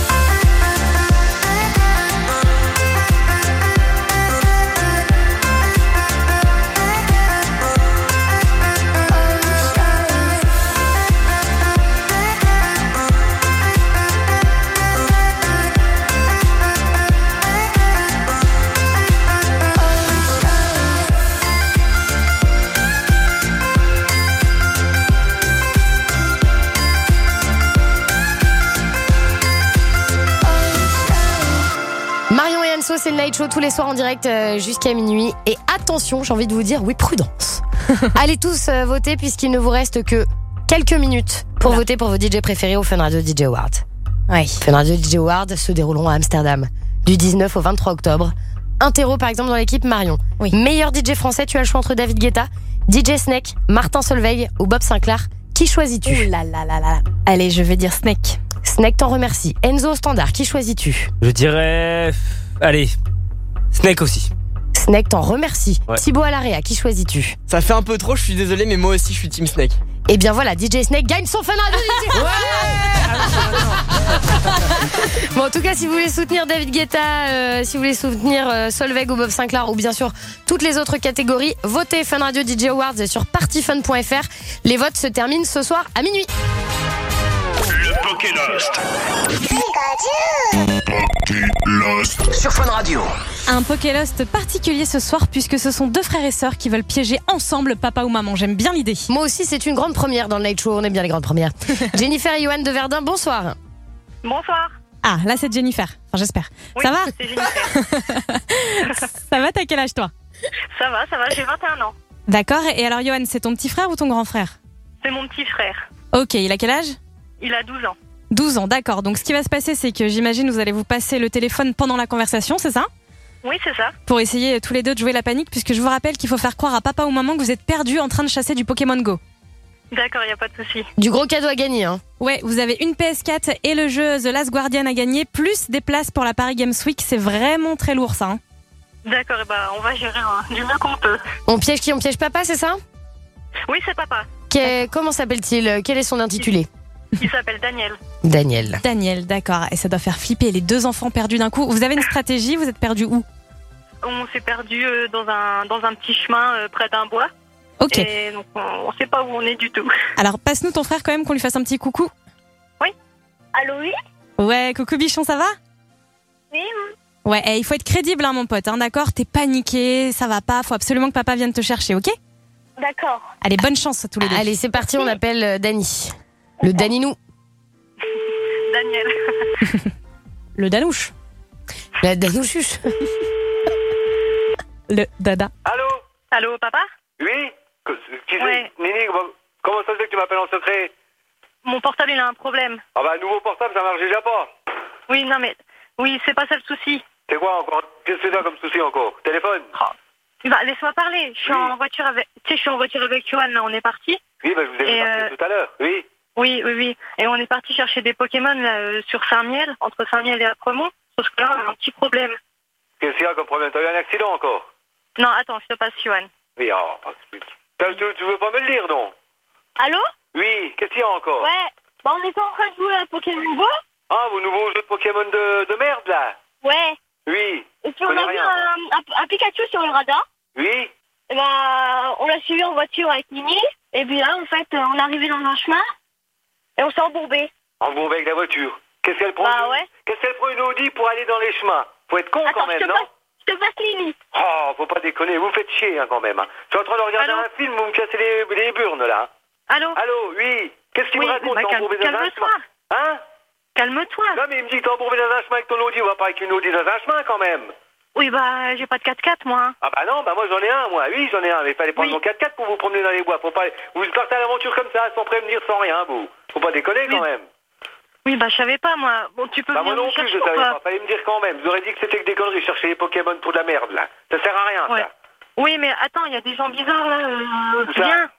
Marion et Anso, c'est le Night Show tous les soirs en direct euh, jusqu'à minuit. Et attention, j'ai envie de vous dire, oui, prudence. Allez tous euh, voter puisqu'il ne vous reste que quelques minutes pour voter pour vos D J préférés au Fun Radio D J Awards. Oui. Fun Radio D J Awards se dérouleront à Amsterdam du dix-neuf au vingt-trois octobre. Interro par exemple dans l'équipe Marion. Oui. Meilleur D J français, tu as le choix entre David Guetta, D J Snake, Martin Solveig ou Bob Sinclair. Qui choisis-tu? Ouh là là là là. Allez, je vais dire Snake. Snake t'en remercie. Enzo au standard, qui choisis-tu? Je dirais. Allez, Snake aussi. Snake t'en remercie. Ouais. Thibaut à l'Area, qui choisis-tu? Ça fait un peu trop, je suis désolé, mais moi aussi je suis Team Snake. Eh bien voilà, D J Snake gagne son Fun Radio. Bon, en tout cas, si vous voulez soutenir David Guetta, euh, si vous voulez soutenir euh, Solveig ou Bob Sinclair, ou bien sûr toutes les autres catégories, votez Fun Radio D J Awards sur partyfun point f r. Les votes se terminent ce soir à minuit. Le Pokélost. Sur Fun Radio. Un Pokélost particulier ce soir puisque ce sont deux frères et sœurs qui veulent piéger ensemble papa ou maman. J'aime bien l'idée. Moi aussi, c'est une grande première dans le Night Show. On aime bien les grandes premières. Jennifer et Johan de Verdun, bonsoir. Bonsoir. Ah, là c'est Jennifer. Enfin, j'espère. Oui, ça va c'est Jennifer. Ça va, t'as quel âge toi? Ça va, ça va, j'ai vingt et un ans. D'accord. Et alors Johan, c'est ton petit frère ou ton grand frère? C'est mon petit frère. Ok, il a quel âge? Il a douze ans. douze ans, d'accord. Donc ce qui va se passer, c'est que j'imagine vous allez vous passer le téléphone pendant la conversation, c'est ça? Oui, c'est ça. Pour essayer tous les deux de jouer la panique, puisque je vous rappelle qu'il faut faire croire à papa ou maman que vous êtes perdus en train de chasser du Pokémon Go. D'accord, il n'y a pas de souci. Du gros cadeau à gagner, hein. Ouais, vous avez une P S quatre et le jeu The Last Guardian à gagner, plus des places pour la Paris Games Week. C'est vraiment très lourd, ça. Hein. D'accord, et bah, on va gérer hein, du mieux qu'on peut. On piège qui? On piège papa, c'est ça? Oui, c'est papa. Que- comment s'appelle-t-il? Quel est son intitulé? Il s'appelle Daniel. Daniel. Daniel, d'accord. Et ça doit faire flipper les deux enfants perdus d'un coup. Vous avez une stratégie? Vous êtes perdus où? On s'est perdu euh, dans un dans un petit chemin euh, près d'un bois. Ok. Et donc on, on sait pas où on est du tout. Alors passe-nous ton frère quand même, qu'on lui fasse un petit coucou. Oui. Allô, oui. Ouais, coucou bichon, ça va? Oui. Ouais, eh, il faut être crédible, hein, mon pote, hein, d'accord? T'es paniqué, ça va pas, faut absolument que papa vienne te chercher, ok? D'accord. Allez, bonne chance à tous les deux. Allez, c'est parti, on appelle euh, Dani. Le Daninou. Daniel. Le Danouche. La Danouchuche. Le Dada. Allô? Allô, papa? Oui? Qui c'est? Ouais. Nini, comment- comment ça se fait que tu m'appelles en secret? Mon portable, il a un problème. Ah bah, nouveau portable, ça marche déjà pas. Oui, non mais... Oui, c'est pas ça le souci. C'est quoi encore? Qu'est-ce que c'est ça comme souci encore? Téléphone? Bah, laisse-moi parler. Je suis en voiture avec... Tu sais, je suis en voiture avec Johan, là, on est parti. Oui, bah, je vous ai Et, parlé euh, tout à l'heure. Oui. Oui, oui, oui. Et on est parti chercher des Pokémon là, euh, sur Saint-Miel, entre Saint-Miel et Apremont. Sauf que là, on a un petit problème. Qu'est-ce qu'il y a comme problème? T'as eu un accident encore? Non, attends, je te passe Johan. Oui, oh, tu, tu, tu veux pas me le dire, non? Allô? Oui, qu'est-ce qu'il y a encore? Ouais. Bah, on était en train de jouer à Pokémon Go. Ah, vos nouveaux jeux de Pokémon de, de merde, là? Ouais. Oui. Et puis Je on connais a vu rien, moi. un, un, un Pikachu sur le radar. Oui. Et bah, on l'a suivi en voiture avec Nini. Et puis là, en fait, on est arrivé dans un chemin. Et on s'est embourbé. Embourbé avec la voiture. Qu'est-ce qu'elle prend? Bah une- ouais. Qu'est-ce qu'elle prend une Audi pour aller dans les chemins? Faut être con Attends, quand même, je te non? passe, je te passe Nini. Oh, faut pas déconner, vous faites chier hein, quand même. Hein. Je suis en train de regarder Allô? un film, vous me cassez les, les burnes là. Allô? Allô, oui. Qu'est-ce qu'il Oui, me raconte? bah, t'es calme- embourbé dans un calme-toi. chemin? Hein? Calme-toi. Non, mais il me dit que t'es embourbé dans un chemin avec ton Audi, on va pas avec une Audi dans un chemin quand même. Oui, bah, j'ai pas de quatre quatre, moi. Ah bah non, bah moi j'en ai un, moi. Oui, j'en ai un, mais il fallait prendre Oui. mon quatre quatre pour vous promener dans les bois. Faut pas... Vous partez à l'aventure comme ça, sans prévenir, sans rien, vous. Faut pas déconner quand même. Oui, bah, je savais pas, moi. Bon, tu peux Bah venir moi non me plus, chercher je ou savais pas? pas. Fallait me dire quand même. Vous aurez dit que c'était que des conneries, chercher les Pokémon pour de la merde, là. Ça sert à rien, Ouais. ça. Oui, mais attends, il y a des gens bizarres, là. Euh, Où ça? viens.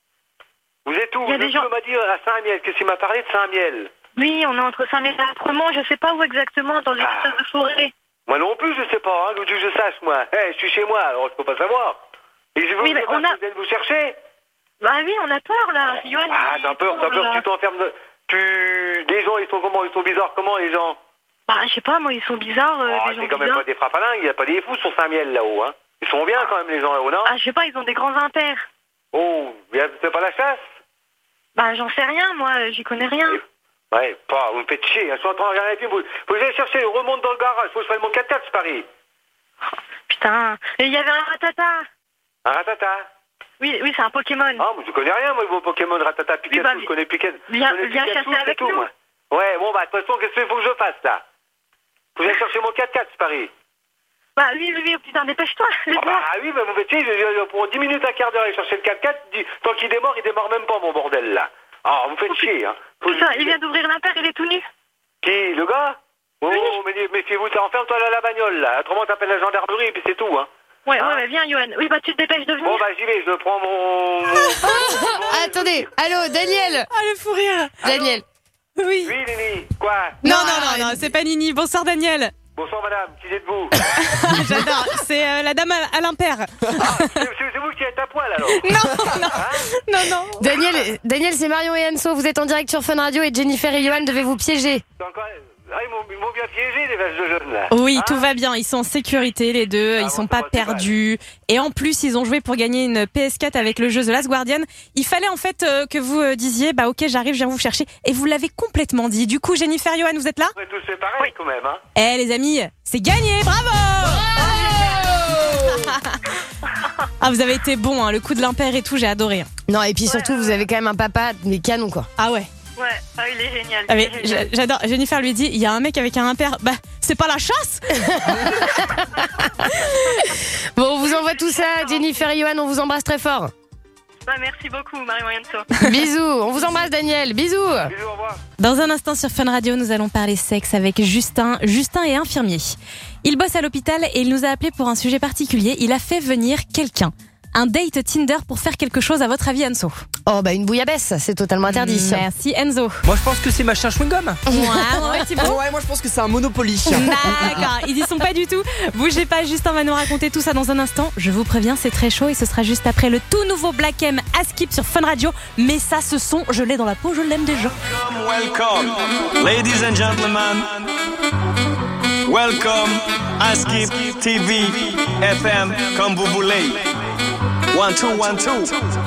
Vous êtes où? Il y a Vous des êtes gens- où, m'a dit à Saint-Miel? Qu'est-ce qu'il m'a parlé de Saint-Miel? Oui, on est entre Saint-Miel et Apremont. Je sais pas où exactement, dans les Ah. espaces de forêt. Moi non plus, je sais pas, hein, d'où tu que je sache, moi. Eh, je suis chez moi, alors je peux pas savoir. Et je veux Oui, vous mais dire, on a- vous viennent vous chercher. Bah oui, on a peur, là. Johan, Ah, il- t'as peur, t'as peur, là. tu t'enfermes. de- Tu... Les gens, ils sont comment? Ils sont bizarres comment, les gens? Bah, je sais pas, moi, ils sont bizarres, euh, Oh, des gens c'est quand même bizarres. pas des frappalins, il y a pas des fous sur Saint-Miel là-haut, hein. Ils sont bien quand même, les gens là-haut, non? Ah, je sais pas, ils ont des grands impairs. Oh, y a- c'est pas la chasse? Bah, j'en sais rien, moi, euh, j'y connais rien. Ouais, pas, vous me faites chier, hein. Je suis en train de regarder un film, vous- faut que j'aille chercher, remonte dans le garage, faut que je fasse mon quatre quatre, je parie. Putain. Et il y avait un ratata. Un ratata? Oui, oui, c'est un Pokémon. Ah, mais je connais rien, moi, vos Pokémon ratata, Pikachu, bah, je connais Pikachu. viens- je connais viens Pikachu, chasser c'est avec tout, nous. moi. Ouais, bon, bah, de toute façon, qu'est-ce qu'il faut que je fasse, là? Faut que j'aille chercher mon quatre quatre, je parie. Bah, oui, oui, oui, putain, dépêche-toi. Ah bah oui, bah, vous faites chier, je, je, pour dix minutes, un quart d'heure, aller chercher le quatre quatre, dis- tant qu'il démarre, il démarre même pas, mon bordel, là. Ah, vous me faites chier, hein. Faut- Putain, il vient d'ouvrir l'impair, il est tout nu. Qui, le gars? Oh, mais méfiez-vous, ça enferme-toi là, la bagnole, là. Autrement, t'appelles la gendarmerie, et puis c'est tout, hein. Ouais, Hein? ouais, ouais, viens, Johan. Oui, bah, tu te dépêches de venir. Bon, bah, j'y vais, je prends mon... Attendez, allô, Daniel. Ah, le fou rire. Daniel. Oui. Oui, Nini, quoi? Non, non, non, non, c'est pas Nini. Bonsoir, Daniel. Bonsoir, madame, qui êtes-vous? J'adore. C'est euh, la dame à, à l'impair. C'est c'est vous qui êtes à poil, alors? Non, non, non, non. Daniel, Daniel, c'est Marion et Anso. Vous êtes en direct sur Fun Radio et Jennifer et Johan devaient vous piéger. Ah, ils m'ont- ils m'ont bien piégé, les vaches de jeunes, là. Oui, Hein? tout va bien. Ils sont en sécurité, les deux. Ils sont pas perdus. Et en plus, ils ont joué pour gagner une P S quatre avec le jeu The Last Guardian. Il fallait en fait euh, que vous euh, disiez, bah ok, j'arrive, je viens vous chercher. Et vous l'avez complètement dit. Du coup, Jennifer, Johan, vous êtes là? On est tous fait pareil, quand même, hein. Eh les amis, c'est gagné, bravo. Ah, vous avez été bon, hein, le coup de l'impair et tout, j'ai adoré. Non, et puis surtout, vous avez quand même un papa, mais canon, quoi. Ah ouais. Ouais, ah, il est génial. Ah, il mais est génial. j'a- j'adore. Jennifer lui dit, il y a un mec avec un impair. Bah, c'est pas la chasse. Bon, on vous envoie tout ça, Jennifer et Johan, on vous embrasse très fort. Bah, merci beaucoup, Marie-Moyenne So. Bisous, on vous embrasse, Daniel. Bisous. Bisous, au revoir. Dans un instant sur Fun Radio, nous allons parler sexe avec Justin. Justin est infirmier. Il bosse à l'hôpital et il nous a appelé pour un sujet particulier. Il a fait venir quelqu'un. un date Tinder pour faire quelque chose, à votre avis, Enzo? Oh bah une bouillabaisse, c'est totalement interdit. Merci Enzo. Moi je pense que c'est machin chewing-gum. Ouais, ouais, Thibaut. Ouais, moi je pense que c'est un Monopoly. D'accord, ils y sont pas du tout. Bougez pas, Justin va nous raconter tout ça dans un instant. Je vous préviens, c'est très chaud et ce sera juste après le tout nouveau Black M à Skip sur Fun Radio. Mais ça, ce son, je l'ai dans la peau, je l'aime déjà. Welcome, ladies and gentlemen. Welcome, Askip T V, F M, comme vous voulez. One, two, one, two.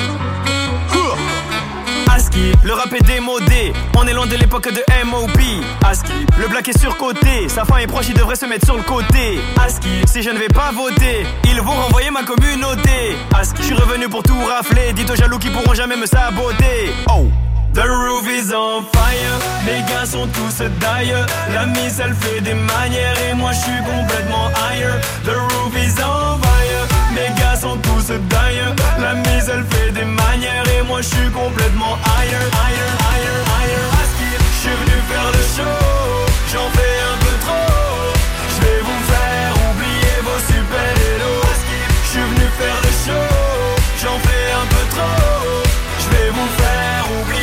Askip, le rap est démodé. On est loin de l'époque de M O B. Askip, le black est surcoté. Sa fin est proche, il devrait se mettre sur le côté. Askip, si je ne vais pas voter, ils vont renvoyer ma communauté. Askip, je suis revenu pour tout rafler. Dites aux jaloux qui pourront jamais me saboter. Oh! The roof is on fire, les gars sont tous d'ailleurs. La mise elle fait des manières et moi je suis complètement higher. The roof is on fire, les gars sont tous d'ailleurs. La mise elle fait des manières et moi je suis complètement higher, higher, higher, higher. Askip, je suis venu faire le show, j'en fais un peu trop. Je vais vous faire oublier vos super-héros. Askip, je suis venu faire le show, j'en fais un peu trop. Je vais vous faire oublier.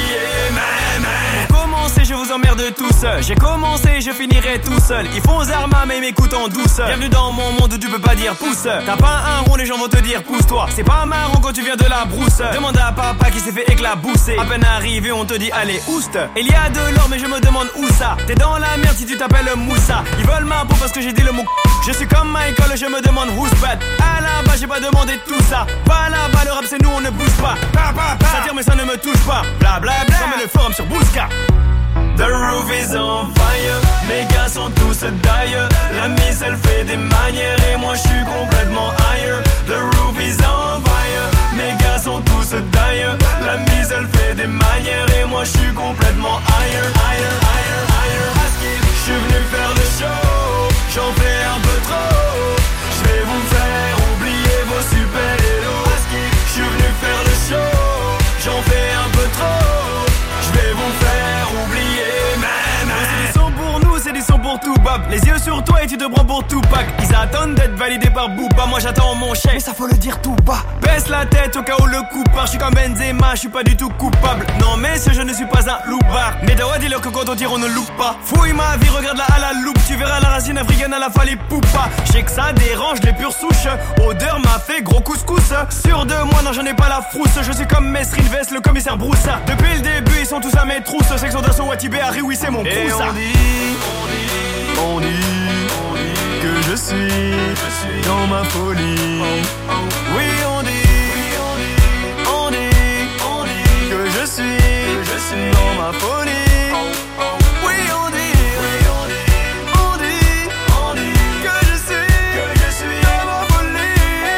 Je vous emmerde tous, j'ai commencé, je finirai tout seul. Ils font Zarma mais ils m'écoutent en douceur. Bienvenue dans mon monde où tu peux pas dire pouce. T'as pas un rond, les gens vont te dire pousse-toi. C'est pas marrant quand tu viens de la brousse. Demande à papa qui s'est fait éclabousser. À peine arrivé on te dit allez ouste. Il y a de l'or mais je me demande où ça. T'es dans la merde si tu t'appelles Moussa. Ils veulent ma peau parce que j'ai dit le mot. Je suis comme Michael, je me demande who's bad. À la base j'ai pas demandé tout ça. Pas là-bas, le rap c'est nous on ne bouge pas. Ça tire mais ça ne me touche pas. Bla bla bla, comme le forum sur Bousca. The roof is on fire, les gars sont tous d'ailleurs. La mise elle fait des manières et moi je suis complètement higher. The roof is on fire, les gars sont tous d'ailleurs. La mise elle fait des manières et moi je suis complètement higher, higher, higher, higher. Askip, je suis venu faire le show, j'en fais un peu trop. Je vais vous faire oublier vos super-héros. Askip, je suis venu faire le show, j'en fais un peu trop. Je vais vous faire oublier. C'est des sons pour nous, c'est des sons pour tout bab. Les yeux sur toi et tu te prends pour Tupac. Ils attendent d'être validés par Booba. Moi j'attends mon chèque, mais ça faut le dire tout bas. Baisse la tête au cas où le coup part. Je suis comme Benzema, je suis pas du tout coupable. Non messieurs, je ne suis pas un loupard. Mais Dawa dis-leur que quand on tire on ne loupe pas. Fouille ma vie, regarde-la à la loupe. Tu verras la racine africaine à la falée poupa. Je sais que ça dérange les pures souches. Odeur m'a fait gros couscous. Sûr de moi, non j'en ai pas la frousse. Je suis comme Mesrine Vest, le commissaire Broussa. Depuis le début ils sont tous à mes trousses. Section d'assaut Watibé, Harry, oui c'est mon et Broussa. on dit, on dit, on dit que je suis, je suis dans ma folie. Oui on dit, on dit, on dit que je suis, que je suis dans ma folie. Oui on dit, on dit, on dit, on dit que je suis, que je suis dans ma folie.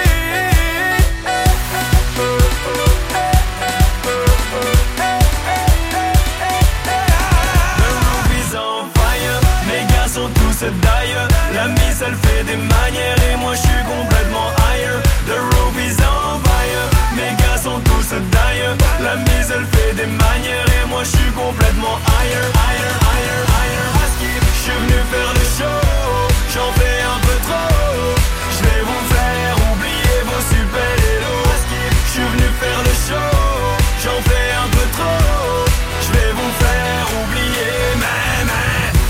The roof is on fire, mes gars sont tous d'ailleurs. La mise elle fait des manières et moi je suis complètement higher. The roof is on fire, mes gars sont tous d'ailleurs. La mise elle fait des manières et moi je suis complètement higher, higher, higher, higher. Askip, je suis venu faire le show, j'en fais un peu trop. Je vais vous faire oublier vos super-héros. Askip, je suis venu faire le show, j'en fais un peu trop. Je vais vous faire oublier, mais, mais.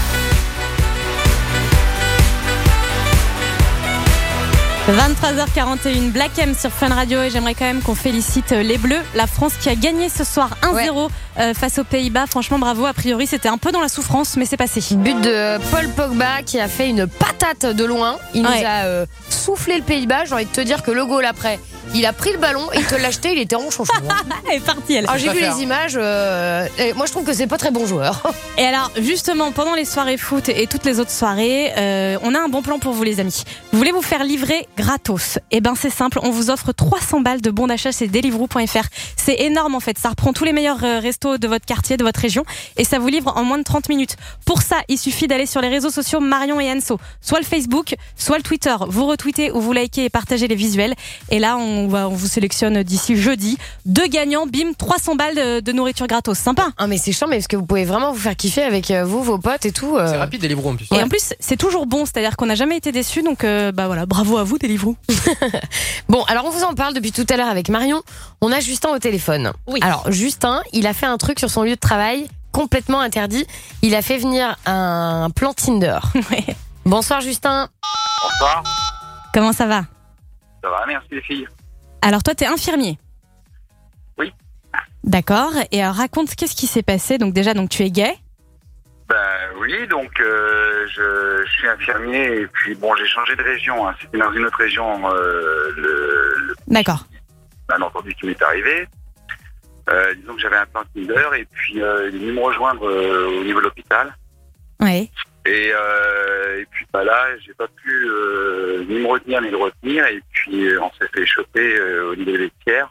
vingt-trois heures quarante et un, Black M sur Fun Radio et j'aimerais quand même qu'on félicite les Bleus, la France qui a gagné ce soir un zéro ouais. euh, face aux Pays-Bas. Franchement bravo, a priori c'était un peu dans la souffrance mais c'est passé. But de Paul Pogba qui a fait une patate de loin. Il ouais. nous a euh, soufflé le Pays-Bas. J'ai envie de te dire que le goal après, il a pris le ballon et il te l'a jeté, il était en chonchon. Elle est partie elle. Alors j'ai vu faire. les images, euh, et moi je trouve que c'est pas très bon joueur. Et alors justement pendant les soirées foot et toutes les autres soirées, euh, on a un bon plan pour vous les amis. Vous voulez vous faire livrer gratos? Eh ben c'est simple, on vous offre trois cents balles de bons d'achat chez Deliveroo point F R. C'est énorme en fait, ça reprend tous les meilleurs restos de votre quartier, de votre région et ça vous livre en moins de trente minutes. Pour ça, il suffit d'aller sur les réseaux sociaux Marion et Anso, soit le Facebook, soit le Twitter. Vous retweetez ou vous likez et partagez les visuels et là on on, va, on vous sélectionne d'ici jeudi. Deux gagnants, bim, trois cents balles de, de nourriture gratos. Sympa. Ah, mais c'est chiant, mais parce que vous pouvez vraiment vous faire kiffer avec euh, vous, vos potes et tout. euh. C'est rapide, Deliveroo en plus. Et en plus, c'est toujours bon, c'est-à-dire qu'on n'a jamais été déçus. Donc, euh, bah voilà, bravo à vous, Deliveroo. Bon, alors on vous en parle depuis tout à l'heure avec Marion. On a Justin au téléphone. Oui. Alors, Justin, il a fait un truc sur son lieu de travail complètement interdit. Il a fait venir un plan Tinder. Ouais. Bonsoir, Justin. Bonsoir. Comment ça va? Ça va, merci les filles. Alors, toi, t'es infirmier. Oui. D'accord. Et alors, raconte, qu'est-ce qui s'est passé? Donc, déjà, donc tu es gay? Ben oui, donc euh, je, je suis infirmier et puis bon, j'ai changé de région. Hein. C'était dans une autre région, euh, le, le D'accord. malentendu qui m'est arrivé. Euh, disons que j'avais un plan Tinder et puis euh, il est venu me rejoindre euh, au niveau de l'hôpital. Oui. Et, euh, et puis bah là, j'ai pas pu euh, ni me retenir ni le retenir. Et puis on s'est fait choper euh, au niveau des vestiaires.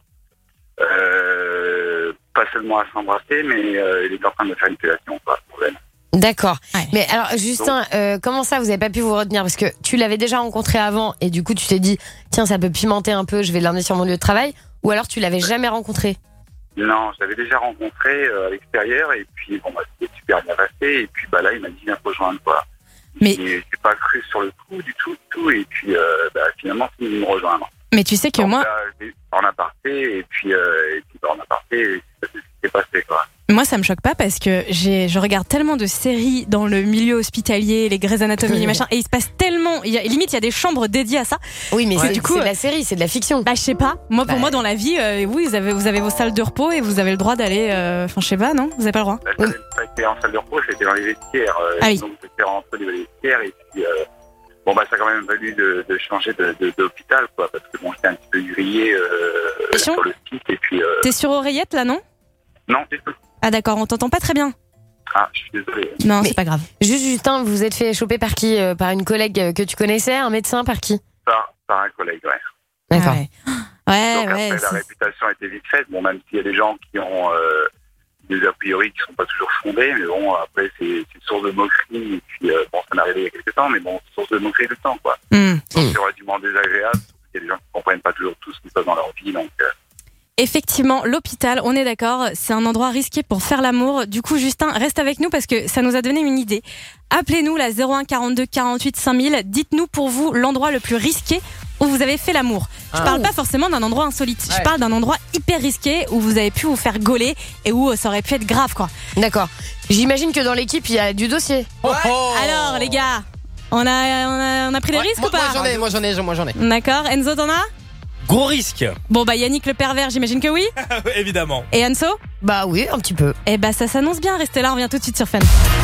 Euh, pas seulement à s'embrasser, mais euh, il est en train de me faire une fellation, pas de problème. D'accord. Ouais. Mais alors, Justin, euh, comment ça, vous avez pas pu vous retenir? Parce que tu l'avais déjà rencontré avant et du coup, tu t'es dit, tiens, ça peut pimenter un peu, je vais l'emmener sur mon lieu de travail. Ou alors, tu l'avais jamais rencontré? Non, je l'avais déjà rencontré euh, à l'extérieur et puis bon, bah, c'était super bien passé. Et puis bah, là, il m'a dit viens rejoindre quoi. Mais j'ai pas cru sur le coup du tout, du tout. Et puis euh, bah, finalement, c'est venu me rejoindre. Mais tu sais que Donc, moi, là, j'ai- en aparté et puis euh, et puis bah, en aparté, c'est ce qui s'est passé quoi. moi, ça me choque pas parce que j'ai, je regarde tellement de séries dans le milieu hospitalier, les Grey's Anatomy, les machins, et il se passe tellement, il y a, limite, il y a des chambres dédiées à ça. Oui, mais Ouais. c'est du coup, c'est de la série, c'est de la fiction. Bah, je sais pas. Moi, pour Bah, moi, dans la vie, euh, oui, vous avez, vous avez vos salles de repos et vous avez le droit d'aller, euh, enfin, je sais pas, non? Vous avez pas le droit? Bah, ça n'avait pas été en salle de repos, c'était dans les vestiaires. euh, Ah oui. Donc j'étais rentré dans les vestiaires et puis euh, bon bah ça a quand même fallu de, de changer de, de, d'hôpital quoi, parce que bon j'étais un petit peu grillé euh, sur le site et puis euh, T'es sur oreillette là, non? non du tout. Ah, d'accord, on t'entend pas très bien. Ah je suis désolé. Non, Mais- c'est pas grave. Juste, Justin, vous vous êtes fait choper par qui? Euh, Par une collègue euh, que tu connaissais? Un médecin? Par qui? Par, par un collègue ouais. D'accord. Ouais, Donc ouais. après la c'est- réputation a été vite faite, bon même s'il y a des gens qui ont euh, des a priori qui sont pas toujours fondés, mais bon après c'est c'est source de moquerie et puis euh, bon ça m'est arrivé il y a quelques temps, mais bon c'est source de moquerie tout le temps quoi. Hmm. Donc c'est relativement désagréable, il y a des gens qui comprennent pas toujours tout ce qui se passe dans leur vie donc euh, Effectivement, l'hôpital, on est d'accord, c'est un endroit risqué pour faire l'amour. Du coup, Justin, reste avec nous parce que ça nous a donné une idée. Appelez-nous la zéro un quarante-deux quarante-huit cinq mille. Dites-nous pour vous l'endroit le plus risqué où vous avez fait l'amour. Je Ah. parle pas forcément d'un endroit insolite. Je Ouais. parle d'un endroit hyper risqué où vous avez pu vous faire gauler et où ça aurait pu être grave, quoi. D'accord. J'imagine que dans l'équipe, il y a du dossier. Alors, les gars, on a, on a, on a pris des Ouais, risques moi, ou pas? moi, j'en ai, moi j'en ai, moi j'en ai. D'accord. Enzo, t'en as? Gros risque. Bon, bah, Yannick le pervers, j'imagine que oui. Évidemment. Et Anso? Bah oui, un petit peu. Eh bah, ça s'annonce bien. Restez là, on revient tout de suite sur Fun.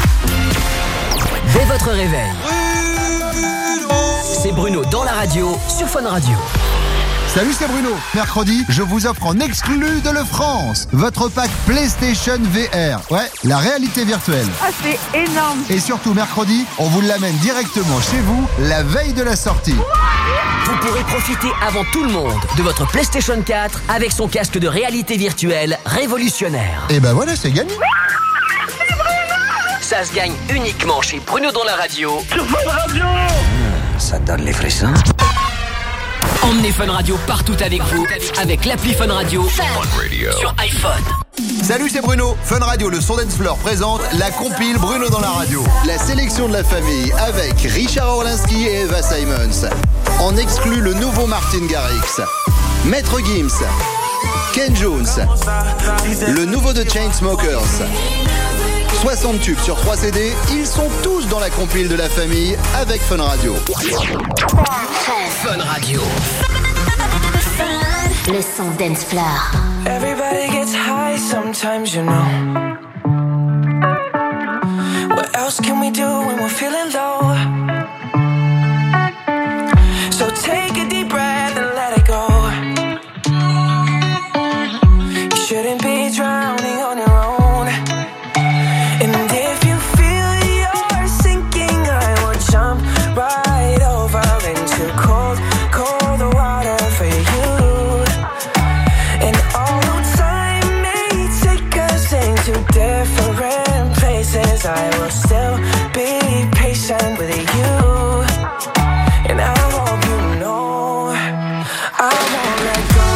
Dès votre réveil, c'est Bruno dans la radio sur Fun Radio. Salut, c'est Bruno. Mercredi, je vous offre en exclu de Le France votre pack PlayStation V R. Ouais, la réalité virtuelle. Ah, c'est énorme. Et surtout, mercredi, on vous l'amène directement chez vous la veille de la sortie. Vous pourrez profiter avant tout le monde de votre PlayStation quatre avec son casque de réalité virtuelle révolutionnaire. Et ben voilà, c'est gagné. Ça se gagne uniquement chez Bruno dans la radio. Sur Fun Radio. Ça donne les frissons. Emmenez Fun Radio partout avec vous avec l'appli Fun Radio sur iPhone. Salut, c'est Bruno. Fun Radio, le son dance floor présente la compile Bruno dans la radio. La sélection de la famille avec Richard Orlinski et Eva Simons. En exclut le nouveau Martin Garrix, Maître Gims, Ken Jones, le nouveau de Chainsmokers. soixante tubes sur trois C D, ils sont tous dans la compile de la famille avec Fun Radio. Fun Radio. Le son dance floor. Everybody gets high sometimes, you know. What else can we do when we're feeling low? So take a deep breath and let it go. You shouldn't be drowning on your own. And if you feel you're sinking, I will jump right over into cold, cold water for you. And although time may take us into different places, I will still be patient with you. And I hope you know I won't let go.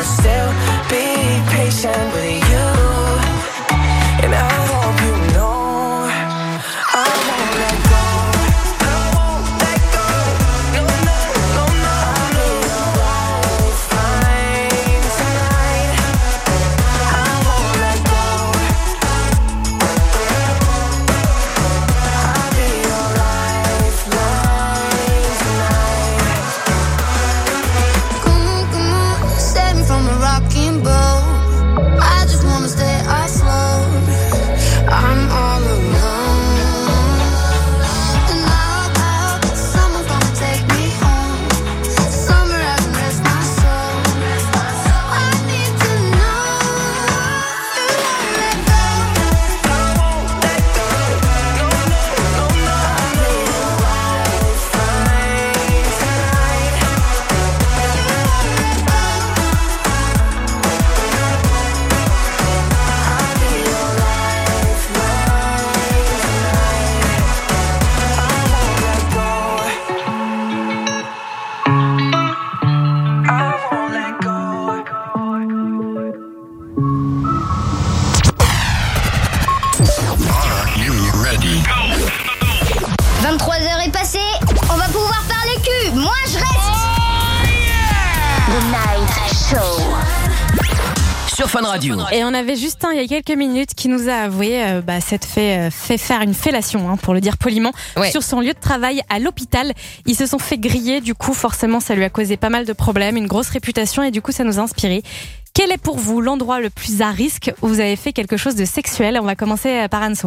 I'll still be patient with you. And I hope you know I won't let go. I won't let go. No, no, no, no. I'll be your lifeline tonight. I won't let go. I'll be your lifeline tonight. Come on, come on, save me from a rocking boat. I just wanna stay afloat. I'm all alone. And I hope, I hope someone's gonna take me home. Somewhere I can rest my soul. I need to know you won't let go. I won't let go. No, no, no, no. I'll be your lifeline tonight. I'll be your lifeline tonight. I won't let go. I won't let go. vingt-trois heures est passée, on va pouvoir faire le cul. Moi je reste. The Night Show. Sur Fun Radio. Et on avait Justin il y a quelques minutes qui nous a avoué euh, bah, s'être fait, euh, fait faire une fellation, hein, pour le dire poliment, Ouais. sur son lieu de travail à l'hôpital. Ils se sont fait griller, du coup forcément ça lui a causé pas mal de problèmes, une grosse réputation et du coup ça nous a inspiré. Quel est pour vous l'endroit le plus à risque où vous avez fait quelque chose de sexuel? On va commencer par Anso.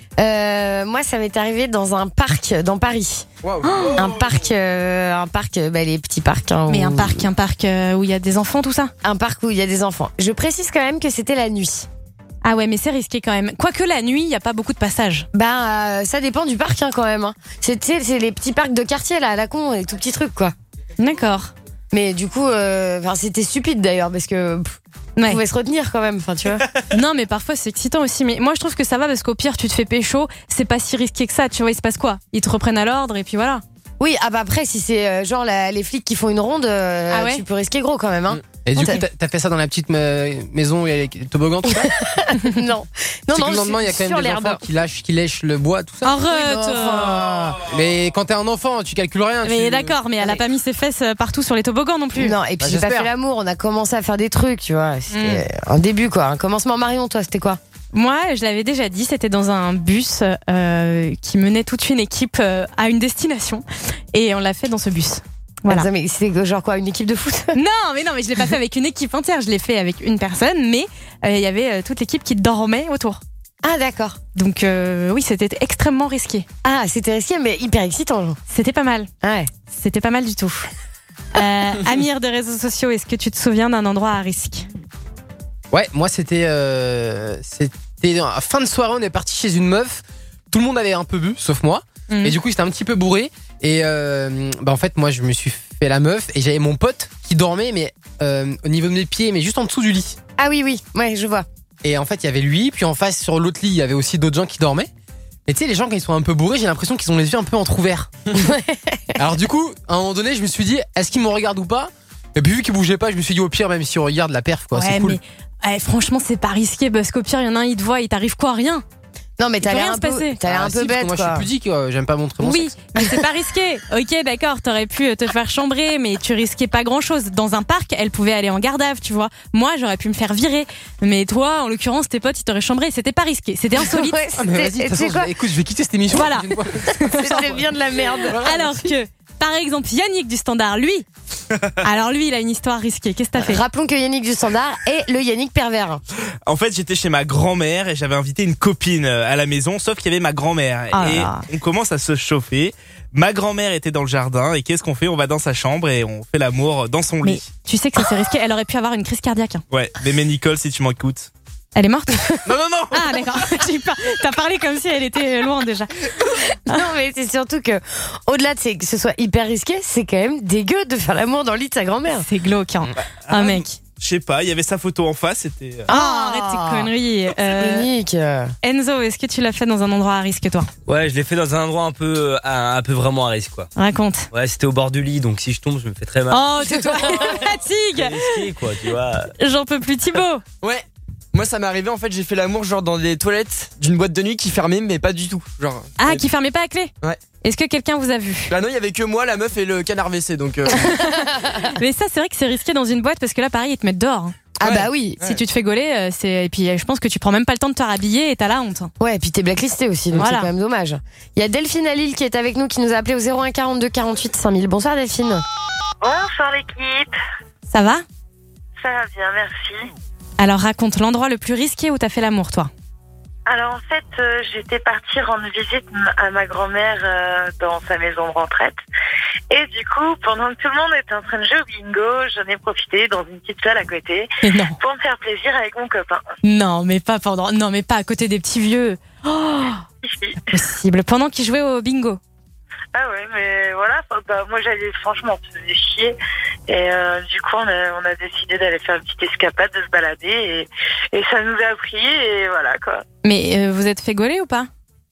Euh, moi, ça m'est arrivé dans un parc dans Paris. Wow. Un parc, euh, un parc, euh, bah, les petits parcs. Hein, Mais où- un parc, un parc euh, où il y a des enfants, tout ça? Un parc où il y a des enfants. Je précise quand même que c'était la nuit. Ah ouais, mais c'est risqué quand même. Quoique la nuit, il n'y a pas beaucoup de passages. Bah, euh, ça dépend du parc hein, quand même. Hein. C'est, tu sais, c'est les petits parcs de quartier là, à la con, les tout petits trucs quoi. D'accord. Mais du coup, euh, enfin, c'était stupide d'ailleurs parce que pff, on Ouais. pouvait se retenir quand même. Enfin, tu vois. Non, mais parfois c'est excitant aussi. Mais moi, je trouve que ça va parce qu'au pire, tu te fais pécho, c'est pas si risqué que ça. Tu vois, il se passe quoi? Ils te reprennent à l'ordre et puis voilà. Oui, ah bah après, si c'est euh, genre la- les flics qui font une ronde, euh, Ah ouais tu peux risquer gros quand même. Hein. Et du T'as- coup, t'as- t'as fait ça dans la petite euh, maison où il y a les toboggans, tout ça? non, non, C'est que non. le lendemain, il y a quand sur même des l'herbe. enfants qui lâchent, qui lèchent le bois, tout ça. Arrête Oui, mais euh. Mais quand t'es un enfant, tu calcules rien. Mais tu- d'accord, mais elle a pas mis ses fesses euh, partout sur les toboggans non plus. Non, et puis Bah, j'ai pas j'espère. fait l'amour, on a commencé à faire des trucs, tu vois. C'était un début quoi, un commencement. Marion, toi, c'était quoi? Moi, je l'avais déjà dit, c'était dans un bus euh, qui menait toute une équipe euh, à une destination. Et on l'a fait dans ce bus. Voilà. Attends, mais c'était genre quoi, une équipe de foot? Non, mais non, mais je l'ai pas fait avec une équipe entière, je l'ai fait avec une personne, mais euh, il y avait euh, toute l'équipe qui dormait autour. Ah d'accord. Donc euh, oui, c'était extrêmement risqué. Ah, c'était risqué, mais hyper excitant. Genre. C'était pas mal. Ouais. C'était pas mal du tout. Euh, Amir des réseaux sociaux, est-ce que tu te souviens d'un endroit à risque? Ouais, moi c'était euh, c'était à fin de soirée, on est parti chez une meuf. Tout le monde avait un peu bu, sauf moi. Mhm. Et du coup, c'était un petit peu bourré. Et euh, bah en fait, moi, je me suis fait la meuf et j'avais mon pote qui dormait, mais euh, au niveau de mes pieds, mais juste en dessous du lit. Ah oui, oui, ouais, je vois. Et en fait, il y avait lui, puis en face sur l'autre lit, il y avait aussi d'autres gens qui dormaient. Et tu sais, les gens quand ils sont un peu bourrés, j'ai l'impression qu'ils ont les yeux un peu entrouverts. Alors du coup, à un moment donné, je me suis dit, est-ce qu'ils me regardent ou pas? Et puis vu qu'ils bougeaient pas, je me suis dit au pire, même si on regarde la perf, quoi, Ouais, c'est cool. mais ouais, franchement, c'est pas risqué parce qu'au pire, il y en a un, il te voit, il t'arrive quoi? Rien. Non, mais Il t'as peut l'air rien un se peu, passer. t'as l'air Ah, un si, peu parce que bête, moi, quoi. je suis pudique, euh, j'aime pas montrer mon Oui, sexe. mais c'est pas risqué. Ok, d'accord, t'aurais pu te faire chambrer, mais tu risquais pas grand chose. Dans un parc, elle pouvait aller en garde à vue, tu vois. Moi, j'aurais pu me faire virer. Mais toi, en l'occurrence, tes potes, ils t'auraient chambré. C'était pas risqué. C'était insolite. Ouais, Ah, mais vas-y, de c'était- toute tu sais façon, quoi je- écoute, je vais quitter cette émission. Voilà. Une fois. C'était bien de la merde. Alors que, par exemple, Yannick du Standard, lui, alors lui, il a une histoire risquée. Qu'est-ce que t'as fait? Rappelons que Yannick du Standard est le Yannick pervers. En fait, j'étais chez ma grand-mère et j'avais invité une copine à la maison, sauf qu'il y avait ma grand-mère. Ah et là. on commence à se chauffer. Ma grand-mère était dans le jardin et qu'est-ce qu'on fait? On va dans sa chambre et on fait l'amour dans son Mais lit. tu sais que ça c'est risqué. Elle aurait pu avoir une crise cardiaque. hein. Ouais, mais, mais Nicole, si tu m'écoutes. Elle est morte? Non, non, non! Ah, d'accord. J'ai eu peur. T'as parlé comme si elle était loin déjà. Non, mais c'est surtout que, au-delà de c'est- que ce soit hyper risqué, c'est quand même dégueu de faire l'amour dans le lit de sa grand-mère. C'est glauque, hein. Un mec. Je sais pas, il y avait sa photo en face, c'était. Oh, arrête tes conneries. Euh, Enzo, est-ce que tu l'as fait dans un endroit à risque, toi? Ouais, je l'ai fait dans un endroit un peu, un, un peu vraiment à risque, quoi. Raconte. Ouais, c'était au bord du lit, donc si je tombe, je me fais très mal. Oh, tais-toi, fatigue. C'est risqué, quoi, tu vois. J'en peux plus, Thibaut. Ouais. Moi, ça m'est arrivé, en fait, j'ai fait l'amour genre dans les toilettes d'une boîte de nuit qui fermait, mais pas du tout. Genre. Ah, qui fermait pas à clé? Ouais. Est-ce que quelqu'un vous a vu? Bah non, il y avait que moi, la meuf et le canard W C, donc. Euh... Mais ça, c'est vrai que c'est risqué dans une boîte parce que là, pareil, ils te mettent dehors. Ah Ouais. bah oui. Si tu te fais gauler, c'est et puis je pense que tu prends même pas le temps de te rhabiller et t'as la honte. Ouais, et puis t'es blacklisté aussi, donc Voilà. c'est quand même dommage. Il y a Delphine à Lille qui est avec nous, qui nous a appelé au zéro un quarante-deux quarante-huit cinq mille. Bonsoir Delphine. Bonsoir l'équipe. Ça va? Ça va bien, merci. Alors raconte l'endroit le plus risqué où t'as fait l'amour, toi. Alors en fait, euh, j'étais partie rendre visite m- à ma grand-mère euh, dans sa maison de retraite. Et du coup, pendant que tout le monde était en train de jouer au bingo, j'en ai profité dans une petite salle à côté Mais non. pour me faire plaisir avec mon copain. Non, mais pas pendant. Non, mais pas à côté des petits vieux. Oh, possible. Pendant qu'ils jouaient au bingo. Ah ouais, mais voilà, enfin, bah, moi j'allais, franchement, on se faisait chier. Et euh, du coup, on a, on a décidé d'aller faire une petite escapade, de se balader. Et, et ça nous a pris, et voilà quoi. Mais euh, vous êtes fait gauler ou pas?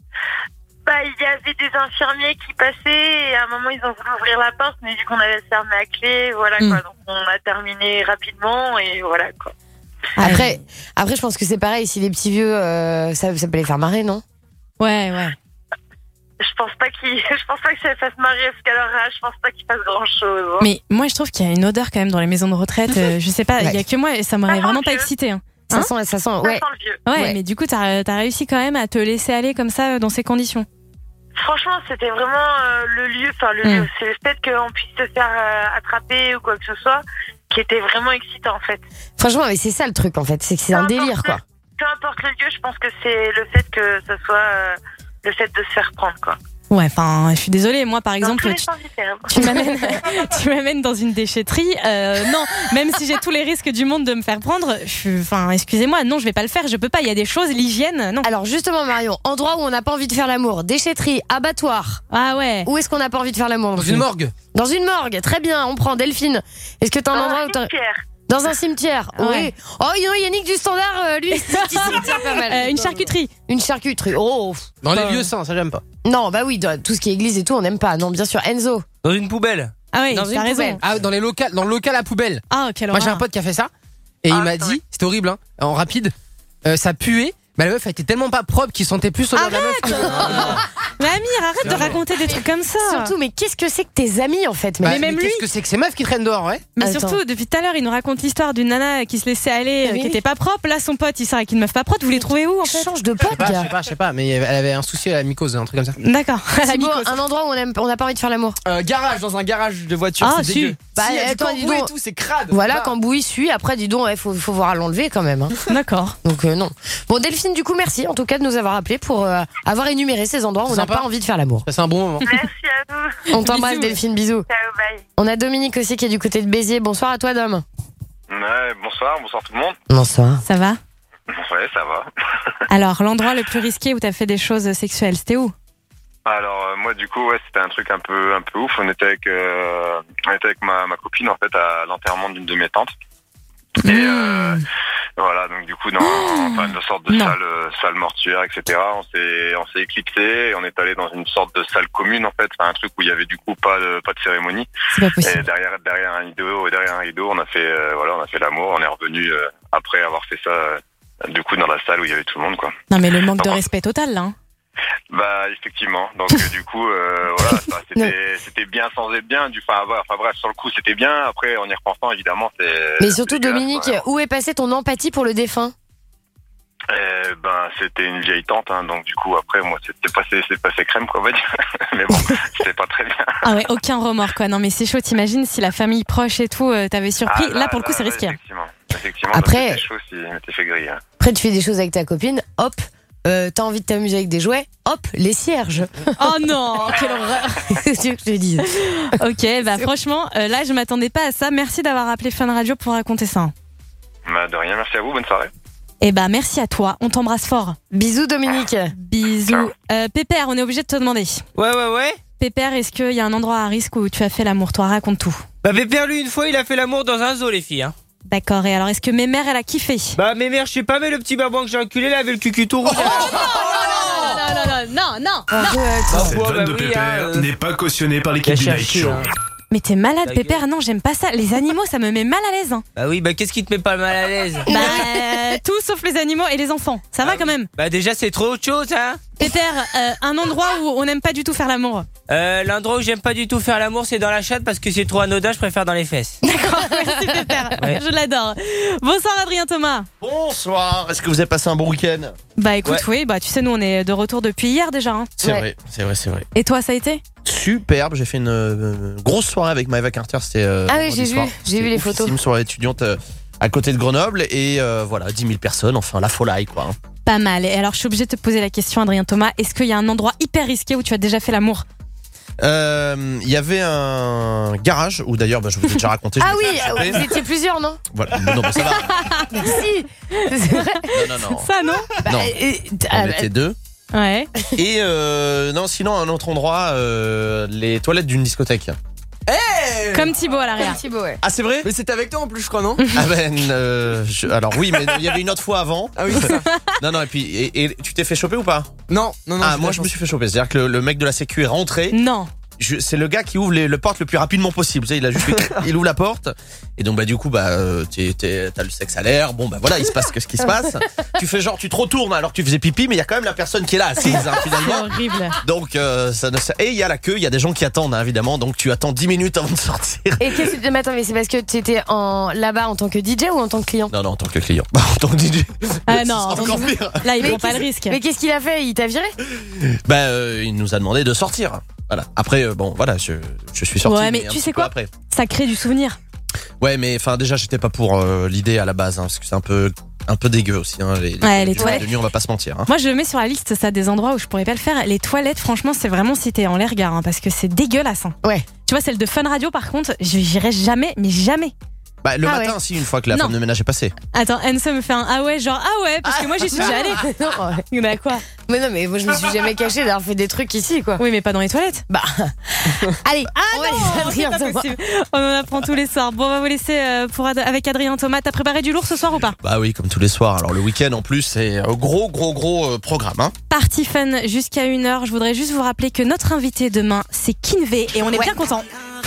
Bah, il y avait des infirmiers qui passaient, et à un moment, ils ont voulu ouvrir la porte, mais vu qu'on avait fermé à clé, voilà Mm. quoi. Donc, on a terminé rapidement, et voilà quoi. Après, après, je pense que c'est pareil, si les petits vieux, euh, ça, ça peut les faire marrer, non? Ouais, ouais. Je pense pas qu'il, je pense pas que ça les fasse marrer, parce qu'à leur âge, je pense pas qu'ils fassent grand chose. Mais moi, je trouve qu'il y a une odeur quand même dans les maisons de retraite. euh, je sais pas, il Ouais. y a que moi et ça m'aurait vraiment pas excité. Hein. Ça Hein sent, ça sent, ouais. Ouais, Ouais. mais du coup, t'as as réussi quand même à te laisser aller comme ça euh, dans ces conditions. Franchement, c'était vraiment euh, le lieu, enfin le Mm. lieu, c'est le fait qu'on puisse se faire euh, attraper ou quoi que ce soit, qui était vraiment excitant en fait. Franchement, mais c'est ça le truc en fait, c'est que c'est un délire quoi. Peu importe le lieu, je pense que c'est le fait que ce soit euh, le fait de se faire prendre quoi. Ouais, enfin, je suis désolée. Moi, par Dans exemple, tous les tu, sens du terme. tu m'amènes, tu m'amènes dans une déchetterie. Euh, non, même si j'ai tous les risques du monde de me faire prendre, je suis, enfin, excusez-moi, non, je vais pas le faire. Je peux pas. Il y a des choses, l'hygiène, non. Alors justement, Marion, endroit où on n'a pas envie de faire l'amour, déchetterie, abattoir. Ah ouais. Où est-ce qu'on n'a pas envie de faire l'amour? Dans une morgue. Dans une morgue, très bien. On prend Delphine. Est-ce que t'as un Dans endroit un où t'as... cimetière. Dans un cimetière, Ah oui. ouais. Oh, non, Yannick du Standard, euh, lui, c'est petit cimetière pas mal. Euh, une charcuterie. Une charcuterie. Oh. Dans les Bah, lieux saints, ça j'aime pas. Non, bah oui, dans tout ce qui est église et tout, on n'aime pas. Non, bien sûr, Enzo. Dans une poubelle. Ah oui, Dans t'as une raison. poubelle. Ah, dans les locales, dans le local à poubelle. Ah, quelle Moi j'ai un horreur. pote qui a fait ça et il m'a dit, c'était horrible, hein, en rapide, euh, ça puait. Mais la meuf elle était tellement pas propre qu'il sentait plus l'odeur de la meuf. que- Mais Amir, arrête de Non, mais- raconter des trucs comme ça. Surtout, mais qu'est-ce que c'est que tes amis en fait? Bah, Mais même mais lui. qu'est-ce que c'est que ces meufs qui traînent dehors, ouais? Mais Attends. surtout, depuis tout à l'heure, il nous raconte l'histoire d'une nana qui se laissait aller, euh, Oui. qui était pas propre. Là, son pote, il sort avec une meuf pas propre. Vous les trouvez où en fait? Change de Je pote, sais pas, je gars. sais pas, je sais pas, mais elle avait un souci à la mycose, un truc comme ça. D'accord. La Thibaut, mycose. un endroit où on aime- on n'a pas envie de faire l'amour. Euh, garage, dans un garage de voiture, Ah, c'est si. dégueu. Bah, Si, il y a du attends, dis cambouis et donc. tout, c'est crade. Voilà, Bah. quand Bouille suit, après, dis donc, il faut, faut voir à l'enlever quand même. Hein. D'accord. Donc, euh, non. Bon, Delphine, du coup, merci en tout cas de nous avoir appelé pour euh, avoir énuméré ces endroits où on n'a Sympa. pas envie de faire l'amour. C'est un bon moment. Merci à vous. On t'embrasse, Bisous. Delphine, bisous. Ciao, bye. On a Dominique aussi qui est du côté de Béziers. Bonsoir à toi, Dom. Ouais, bonsoir, bonsoir tout le monde. Bonsoir. Ça va? Ouais, ça va. Alors, l'endroit le plus risqué où t'as fait des choses sexuelles, c'était où? Alors euh, moi du coup ouais c'était un truc un peu un peu ouf. On était avec euh, on était avec ma, ma copine en fait à l'enterrement d'une de mes tantes. Et euh, voilà donc du coup dans enfin, une sorte de Non. salle euh, salle mortuaire et cetera. On s'est on s'est éclipsé et on est allé dans une sorte de salle commune en fait. Enfin, un truc où il y avait du coup pas de pas de cérémonie. C'est pas Et possible. derrière derrière un rideau derrière un rideau on a fait euh, voilà on a fait l'amour. On est revenu euh, après avoir fait ça euh, du coup dans la salle où il y avait tout le monde quoi. Non, mais le manque de Non. respect total, là. hein. Bah effectivement, donc euh, du coup euh, voilà, ça, c'était c'était bien sans être bien, du enfin voilà, enfin bref sur le coup c'était bien. Après en y repensant évidemment c'est. Mais surtout, c'est dégueulasse, Dominique, ouais. où est passée ton empathie pour le défunt? Eh ben c'était une vieille tante, hein, donc du coup après moi c'était passé c'est passé crème quoi on va dire, mais bon c'était pas très bien. Ah ouais, aucun remords, quoi. Non, mais c'est chaud. T'imagines si la famille proche et tout euh, t'avait surpris. Ah, là, pour le coup, c'est là, risqué. hein. Effectivement, effectivement. Après- Après chaud s'il m'était fait griller. hein. Après, tu fais des choses avec ta copine, hop. Euh, t'as envie de t'amuser avec des jouets, hop, les cierges. Oh non, quelle horreur. Qu'est-ce que tu veux que je te dise? Ok, bah franchement, euh, là, je m'attendais pas à ça. Merci d'avoir appelé Fun Radio pour raconter ça. Bah de rien, merci à vous, bonne soirée. Et bah, merci à toi. On t'embrasse fort. Bisous, Dominique. Bisous. Euh, Pépère, on est obligé de te demander. Ouais, ouais, ouais. Pépère, est-ce qu'il y a un endroit à risque où tu as fait l'amour? Toi, raconte tout. Bah, Pépère, lui, une fois, il a fait l'amour dans un zoo, les filles. Hein. D'accord, et alors est-ce que Mémère, elle a kiffé? Bah, Mémère, je sais pas, mais le petit babouin que j'ai enculé, là, avait le cucu tout rouge. Non, non, non, non, non, non. Cette bah vanne de oui, Pépère hein, euh. n'est pas cautionnée par l'équipe Il a du Night cherché, Show. hein. Mais t'es malade, Ta Pépère, non, j'aime pas ça. Les animaux, ça me met mal à l'aise. Hein. Bah oui, bah qu'est-ce qui te met pas mal à l'aise? Bah, euh, tout sauf les animaux et les enfants. Ça va quand même? Bah déjà, c'est trop autre chose, hein. Pépère, euh, un endroit où on n'aime pas du tout faire l'amour. Euh, l'endroit où j'aime pas du tout faire l'amour, c'est dans la chatte parce que c'est trop anodin, je préfère dans les fesses. D'accord, merci Pépère, Ouais. je l'adore. Bonsoir Adrien Thomas. Bonsoir, est-ce que vous avez passé un bon week-end? Bah écoute, Ouais. oui, bah tu sais, nous on est de retour depuis hier déjà. Hein. C'est vrai, c'est vrai, c'est vrai. Et toi, ça a été? Superbe, j'ai fait une euh, grosse soirée avec Maëva Carter, c'était euh, Ah oui, vendredi j'ai vu, soir. j'ai C'était vu les oufissime, photos. soirée étudiante euh, à côté de Grenoble et euh, voilà, dix mille personnes, enfin la folie quoi. hein. Pas mal. Et alors je suis obligée de te poser la question, Adrien Thomas, est-ce qu'il y a un endroit hyper risqué où tu as déjà fait l'amour? Euh, Il y avait un garage où d'ailleurs bah, je vous ai déjà raconté. je Ah me oui, suis fait choper. vous étiez plusieurs, non? Voilà. Non, mais ça va. Mais si, c'est vrai. Non, non, non. Ça, non? Non. Et- On était deux. Ouais. Et euh, non, sinon un autre endroit, euh, les toilettes d'une discothèque. Comme Thibaut à l'arrière. Comme Thibaut, ouais. Ah c'est vrai? Mais c'était avec toi en plus, je crois, non? Ah ben, euh, je- alors oui, mais il y avait une autre fois avant. Ah oui, c'est ça. Non, non, et puis, et, et tu t'es fait choper ou pas? Non, non, non. Ah, j'ai moi la je me chance. suis fait choper. C'est-à-dire que le, le mec de la sécu est rentré. Non. Je- C'est le gars qui ouvre les, le porte le plus rapidement possible. Tu sais, il a juste fait- il ouvre la porte. Et donc, bah, du coup, bah, euh, t'es- t'es- t'as le sexe à l'air. Bon, bah, voilà, il se passe que ce qui se passe. Tu fais genre, tu te retournes alors que tu faisais pipi, mais il y a quand même la personne qui est là, assise, hein, C'est finalement. horrible. Donc, euh, ça ne sert- et il y a la queue, il y a des gens qui attendent, hein, évidemment. Donc, tu attends dix minutes avant de sortir. Et qu'est-ce que. Mais attends, mais c'est parce que tu étais en... là-bas en tant que D J ou en tant que client? Non, non, en tant que client. Bah, en tant que D J. Ah C'est non, encore pire. là il Mais prend pas qu'est-ce- le risque. Mais qu'est-ce qu'il a fait? Il t'a viré? Bah, euh, il nous a demandé de sortir. Voilà. Après, euh, bon, voilà, je, je suis sorti. Ouais, mais un tu petit sais peu quoi? après. Ça crée du souvenir. Ouais, mais enfin, déjà, j'étais pas pour euh, l'idée à la base, hein, parce que c'est un peu, un peu dégueu aussi. Hein, les, Ouais, les les toilettes. de nuit, on va pas se mentir. Hein. Moi je le mets sur la liste, ça, des endroits où je pourrais pas le faire. Les toilettes, franchement, c'est vraiment si t'es en l'air gare, hein, parce que c'est dégueulasse. Hein. Ouais. Tu vois, celle de Fun Radio par contre, je- j'irai jamais, mais jamais. Bah, le Ah matin, ouais. si, une fois que la Non. femme de ménage est passée. Attends, Enso me fait un ah ouais, genre ah ouais, parce que moi j'y suis déjà allée. Non, ouais. Bah quoi? Mais non, mais moi je me suis jamais cachée d'avoir fait des trucs ici, quoi. Oui, mais pas dans les toilettes. Bah. Allez, Ah on va non, laisser c'est Adrien pas Thomas. possible. On en apprend tous les soirs. Bon, on va vous laisser euh, pour Ad- avec Adrien Thomas. T'as préparé du lourd ce soir ou pas? Bah oui, comme tous les soirs. Alors le week-end en plus, c'est un gros, gros, gros euh, programme. Hein. Party Fun jusqu'à une heure. Je voudrais juste vous rappeler que notre invité demain, c'est Kinvey et on est Ouais. bien content.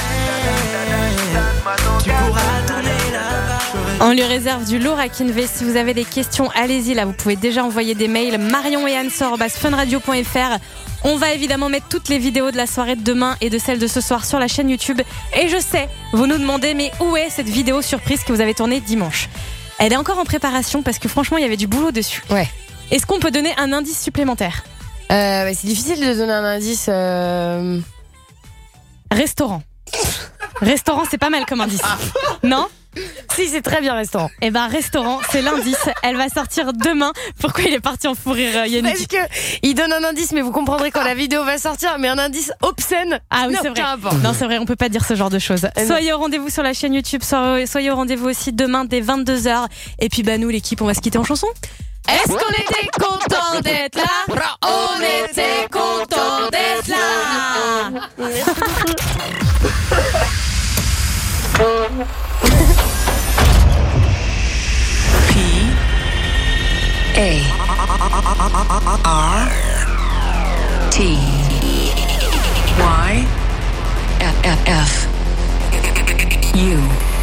On lui réserve du lourd à Kinvey. Si vous avez des questions, allez-y. Là, vous pouvez déjà envoyer des mails. Marion et Anne arobase funradio point fr. On va évidemment mettre toutes les vidéos de la soirée de demain et de celle de ce soir sur la chaîne YouTube. Et je sais, vous nous demandez, mais où est cette vidéo surprise que vous avez tournée dimanche? Elle est encore en préparation parce que franchement, il y avait du boulot dessus. Ouais. Est-ce qu'on peut donner un indice supplémentaire? Euh, bah, c'est difficile de donner un indice. Euh... Restaurant. Restaurant, c'est pas mal comme indice. Non? Si, c'est très bien, restaurant. Eh ben, restaurant, c'est l'indice. Elle va sortir demain. Pourquoi il est parti en fou rire, euh, Yannick? Parce que il donne un indice, mais vous comprendrez quand la vidéo va sortir, mais un indice obscène. Ah oui, n'a c'est vrai. aucun rapport. Non, c'est vrai, on peut pas dire ce genre de choses. Euh, non. Soyez au rendez-vous sur la chaîne YouTube, soyez soyez au rendez-vous aussi demain dès vingt-deux heures. Et puis, bah, nous, l'équipe, on va se quitter en chanson. Est-ce qu'on était content d'être là? On était content d'être là. A R T Y F F F U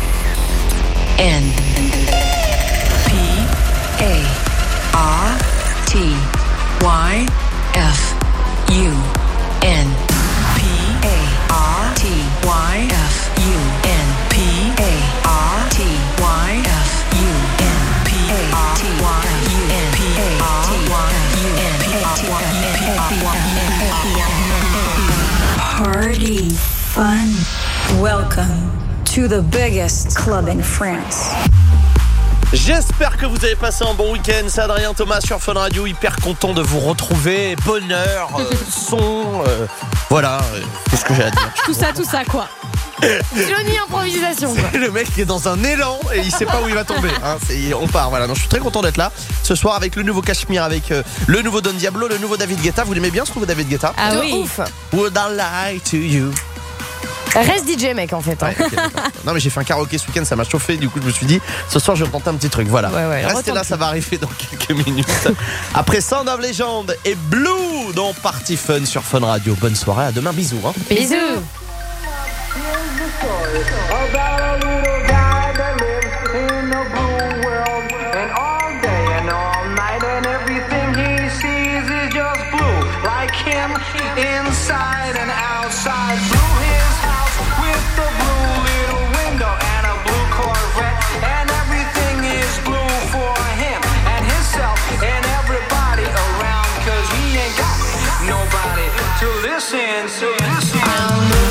N P A R T Y F U N P A R T Y F U N P A R T Y F U N P A R T Y F U N P A R T Y F U N P A R T Y F U N. Party fun. Welcome to the biggest club in France. J'espère que vous avez passé un bon week-end. C'est Adrien Thomas sur Fun Radio. Hyper content de vous retrouver. Bonheur, euh, son, euh, voilà. euh, Qu'est-ce que j'ai à dire? Tout ça, tout ça, quoi. Johnny improvisation. quoi. Le mec est dans un élan et il sait pas où il va tomber. Hein. C'est- on part, voilà. Non, je suis très content d'être là ce soir avec le nouveau Cachemire, avec euh, le nouveau Don Diablo, le nouveau David Guetta. Vous l'aimez bien ce nouveau David Guetta? Ah De oui. ouf. Would I lie to you? Reste D J, mec, en fait. Hein. Ouais, okay, non, mais j'ai fait un karaoké ce week-end, ça m'a chauffé. Du coup, je me suis dit, ce soir, je vais tenter un petit truc. Voilà. Ouais, ouais, restez là, ça va arriver dans quelques minutes. Après Sound of Legend et Blue dans Party Fun sur Fun Radio. Bonne soirée, à demain, bisous. Hein. Bisous. Inside and outside, blew his house with the blue little window and a blue Corvette, and everything is blue for him and himself and everybody around, cause he ain't got nobody to listen to. Listen. I'm blue.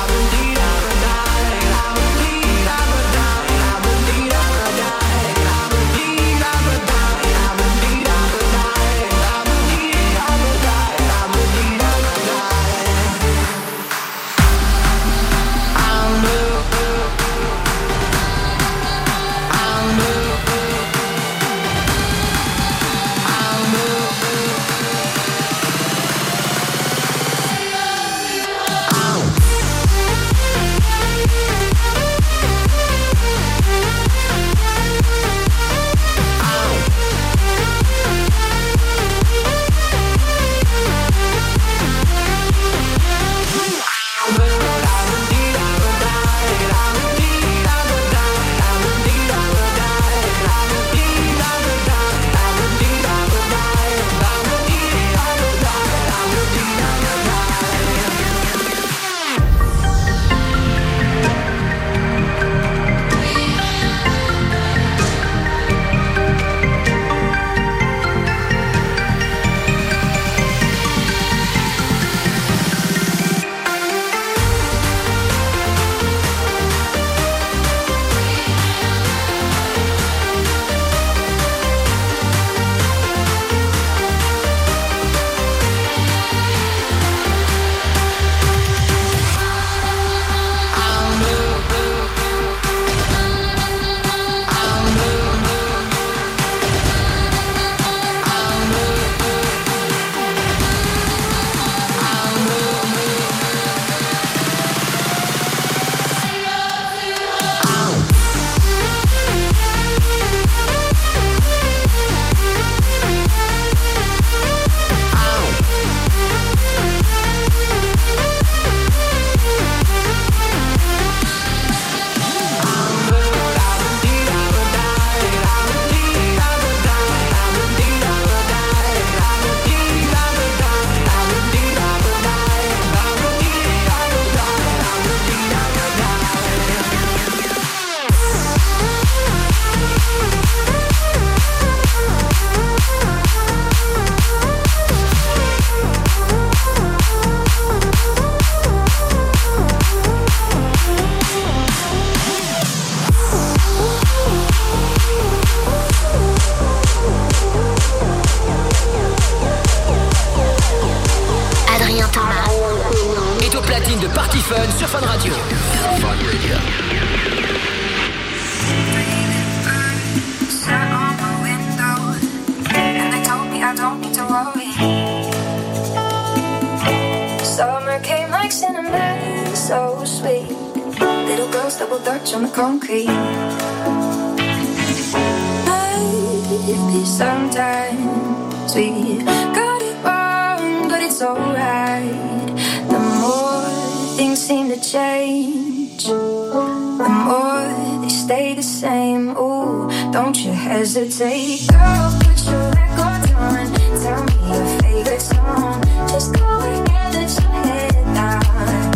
Hesitate, girl, put your record on. Tell me your favorite song. Just go ahead and turn it down.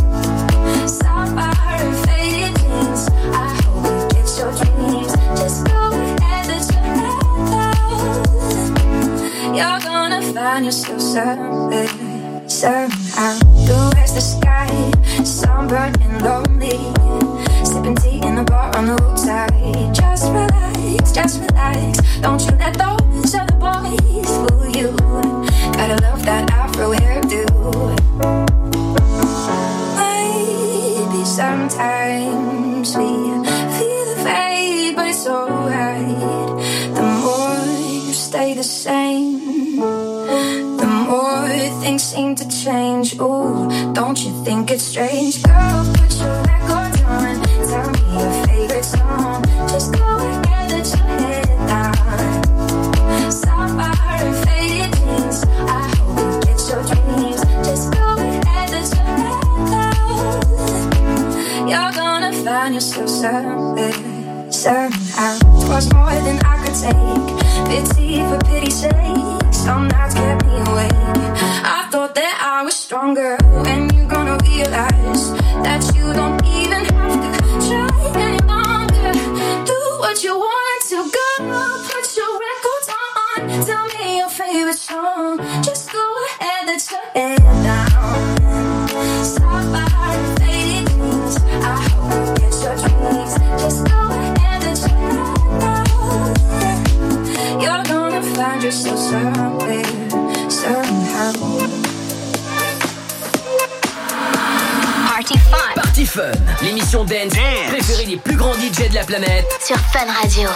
Sapphire and faded jeans. I hope you get your dreams. Just go ahead and turn it down. You're gonna find yourself somewhere, somehow. Blue as the sky, sunburned and lonely. Sipping tea in a bar on the roadside. Just relax, just relax. Don't you let those other boys fool you. Gotta love that afro hairdo. Maybe sometimes we feel the fade, but it's alright. The more you stay the same, the more things seem to change. change. Ooh, don't you think it's strange? Girl, put your record on. Tell me your favorite song. Just go ahead and turn it down. Sapphire and faded jeans. I hope you get your dreams. Just go ahead and turn it down. You're gonna find yourself somewhere, somehow. Twas more than I could take. Pity for pity's sake. Some nights kept me awake. I thought that I was stronger. When you gonna realize that you don't even have to try any longer. Do what you want to go. Put your records on. Tell me your favorite song. Just go ahead and turn it down. Sapphire and faded dreams. I hope you get your dreams. Just go ahead and turn it down. You're gonna find yourself somewhere, somehow. Party Fun. Party Fun, l'émission dance, dance préférée des plus grands D J de la planète sur Fun Radio.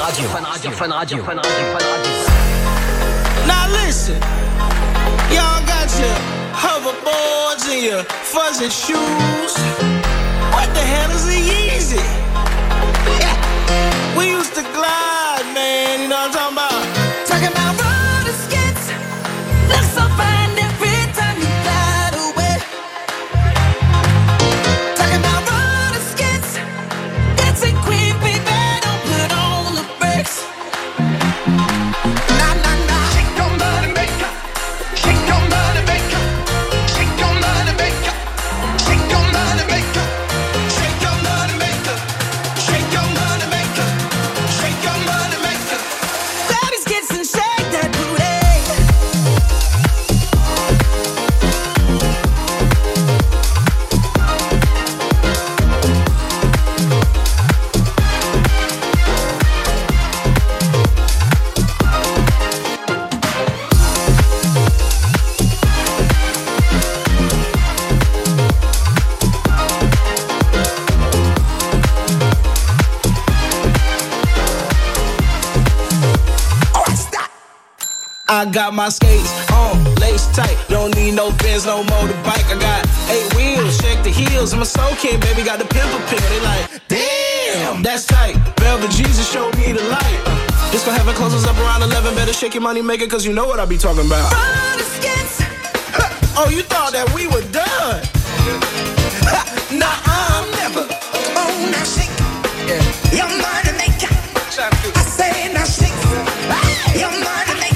Radio, Fun Radio, Fun Radio, Fun Radio, Fun Radio. Now listen, y'all got your hoverboards and your fuzzy shoes. What the hell is a Yeezy? Yeah. We used to glide, man, you know what I'm talking about? Talking about roller skates, look so fine every time you glide away. Talking about roller skates, that's a queen, baby, don't put on the brakes. Nah, nah, nah. Shake your money maker, shake your money maker, shake your money maker, shake your money maker, shake your money maker, shake your money maker, shake your money maker. Baby's kids and shake that booty. I got my skates on, lace tight. Don't need no Benz, no motorbike. I got eight wheels, check the heels. I'm a soul kid, baby, got the pimple pill. They like, damn, that's tight. Velvet Jesus showed me the light. Uh, this gon' have it closes up around eleven. Better shake your money maker, cause you know what I be talking about. Roller skates. Oh, you thought that we were done? Nah, I'm never. Oh, now shake. Yeah. Your money maker. I say now shake. Your money maker.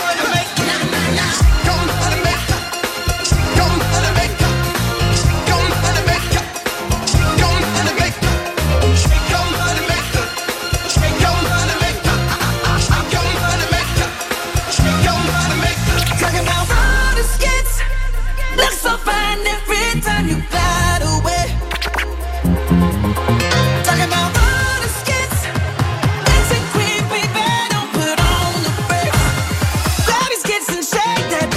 So fine every time you glide away. Talking about roller skates, dancing queen, baby, don't put on the brakes. Grab his kids and shake that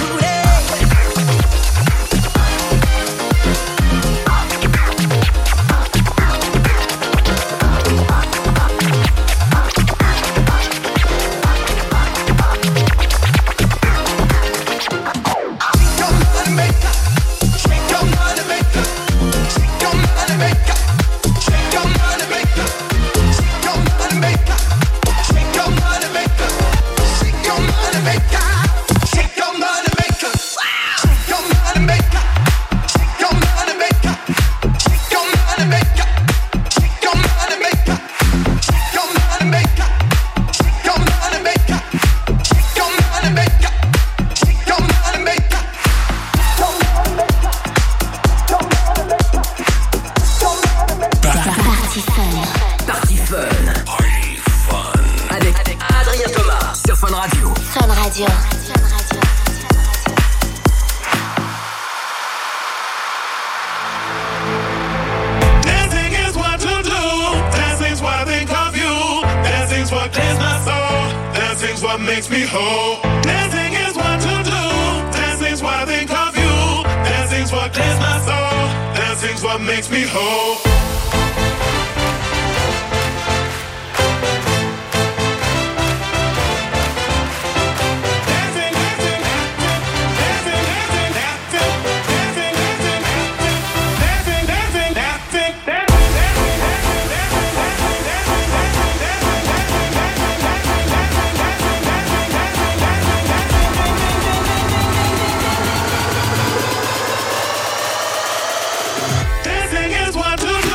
Dancing is what to do.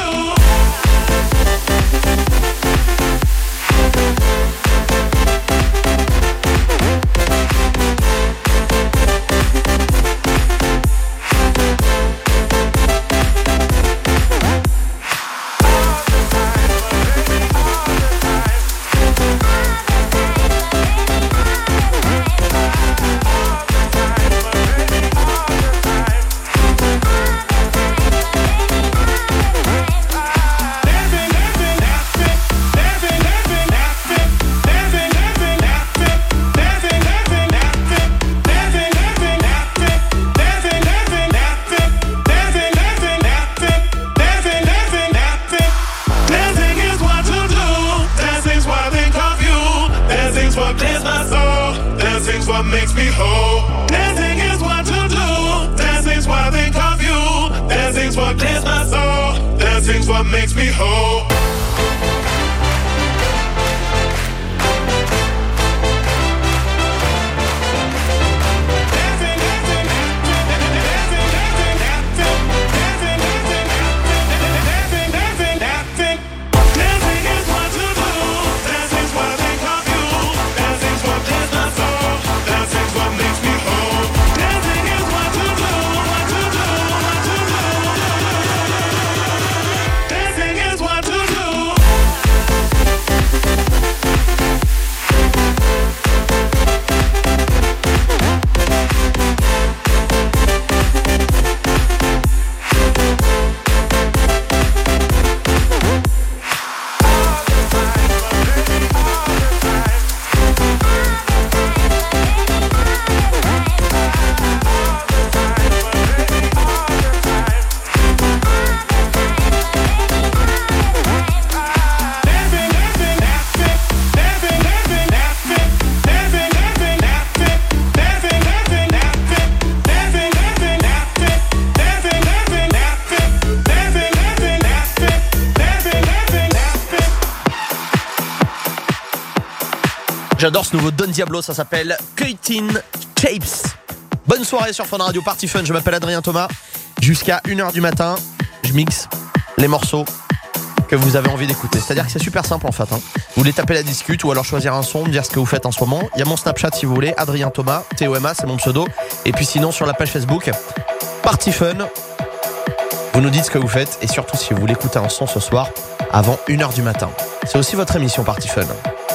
what makes me whole. Dancing is what to do. Dancing's what I think of you. Dancing's what clears my soul. Dancing's what makes me whole. J'adore ce nouveau Don Diablo, ça s'appelle Cutting Shapes. Bonne soirée sur Fun Radio, Party Fun, je m'appelle Adrien Thomas. Jusqu'à une heure du matin, je mixe les morceaux que vous avez envie d'écouter. C'est-à-dire que c'est super simple en fait. Hein. Vous voulez taper la discute ou alors choisir un son, me dire ce que vous faites en ce moment. Il y a mon Snapchat si vous voulez, Adrien Thomas, T O M A, c'est mon pseudo. Et puis sinon sur la page Facebook, Party Fun, vous nous dites ce que vous faites et surtout si vous voulez écouter un son ce soir avant une heure du matin. C'est aussi votre émission Party Fun.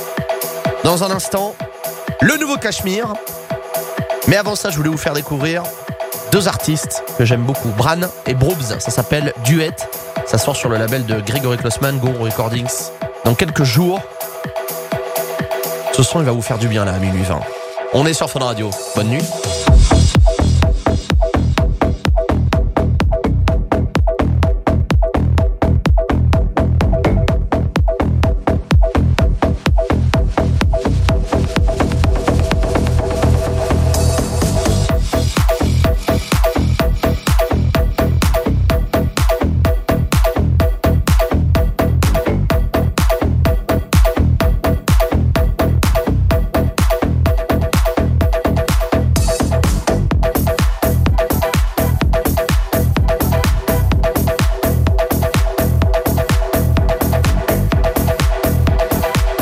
Dans un instant, le nouveau Cachemire. Mais avant ça, je voulais vous faire découvrir deux artistes que j'aime beaucoup, Bran et Broobs. Ça s'appelle Duet. Ça sort sur le label de Gregory Klossman, Go Recordings. Dans quelques jours, ce son il va vous faire du bien là à minuit vingt. On est sur Fun Radio. Bonne nuit.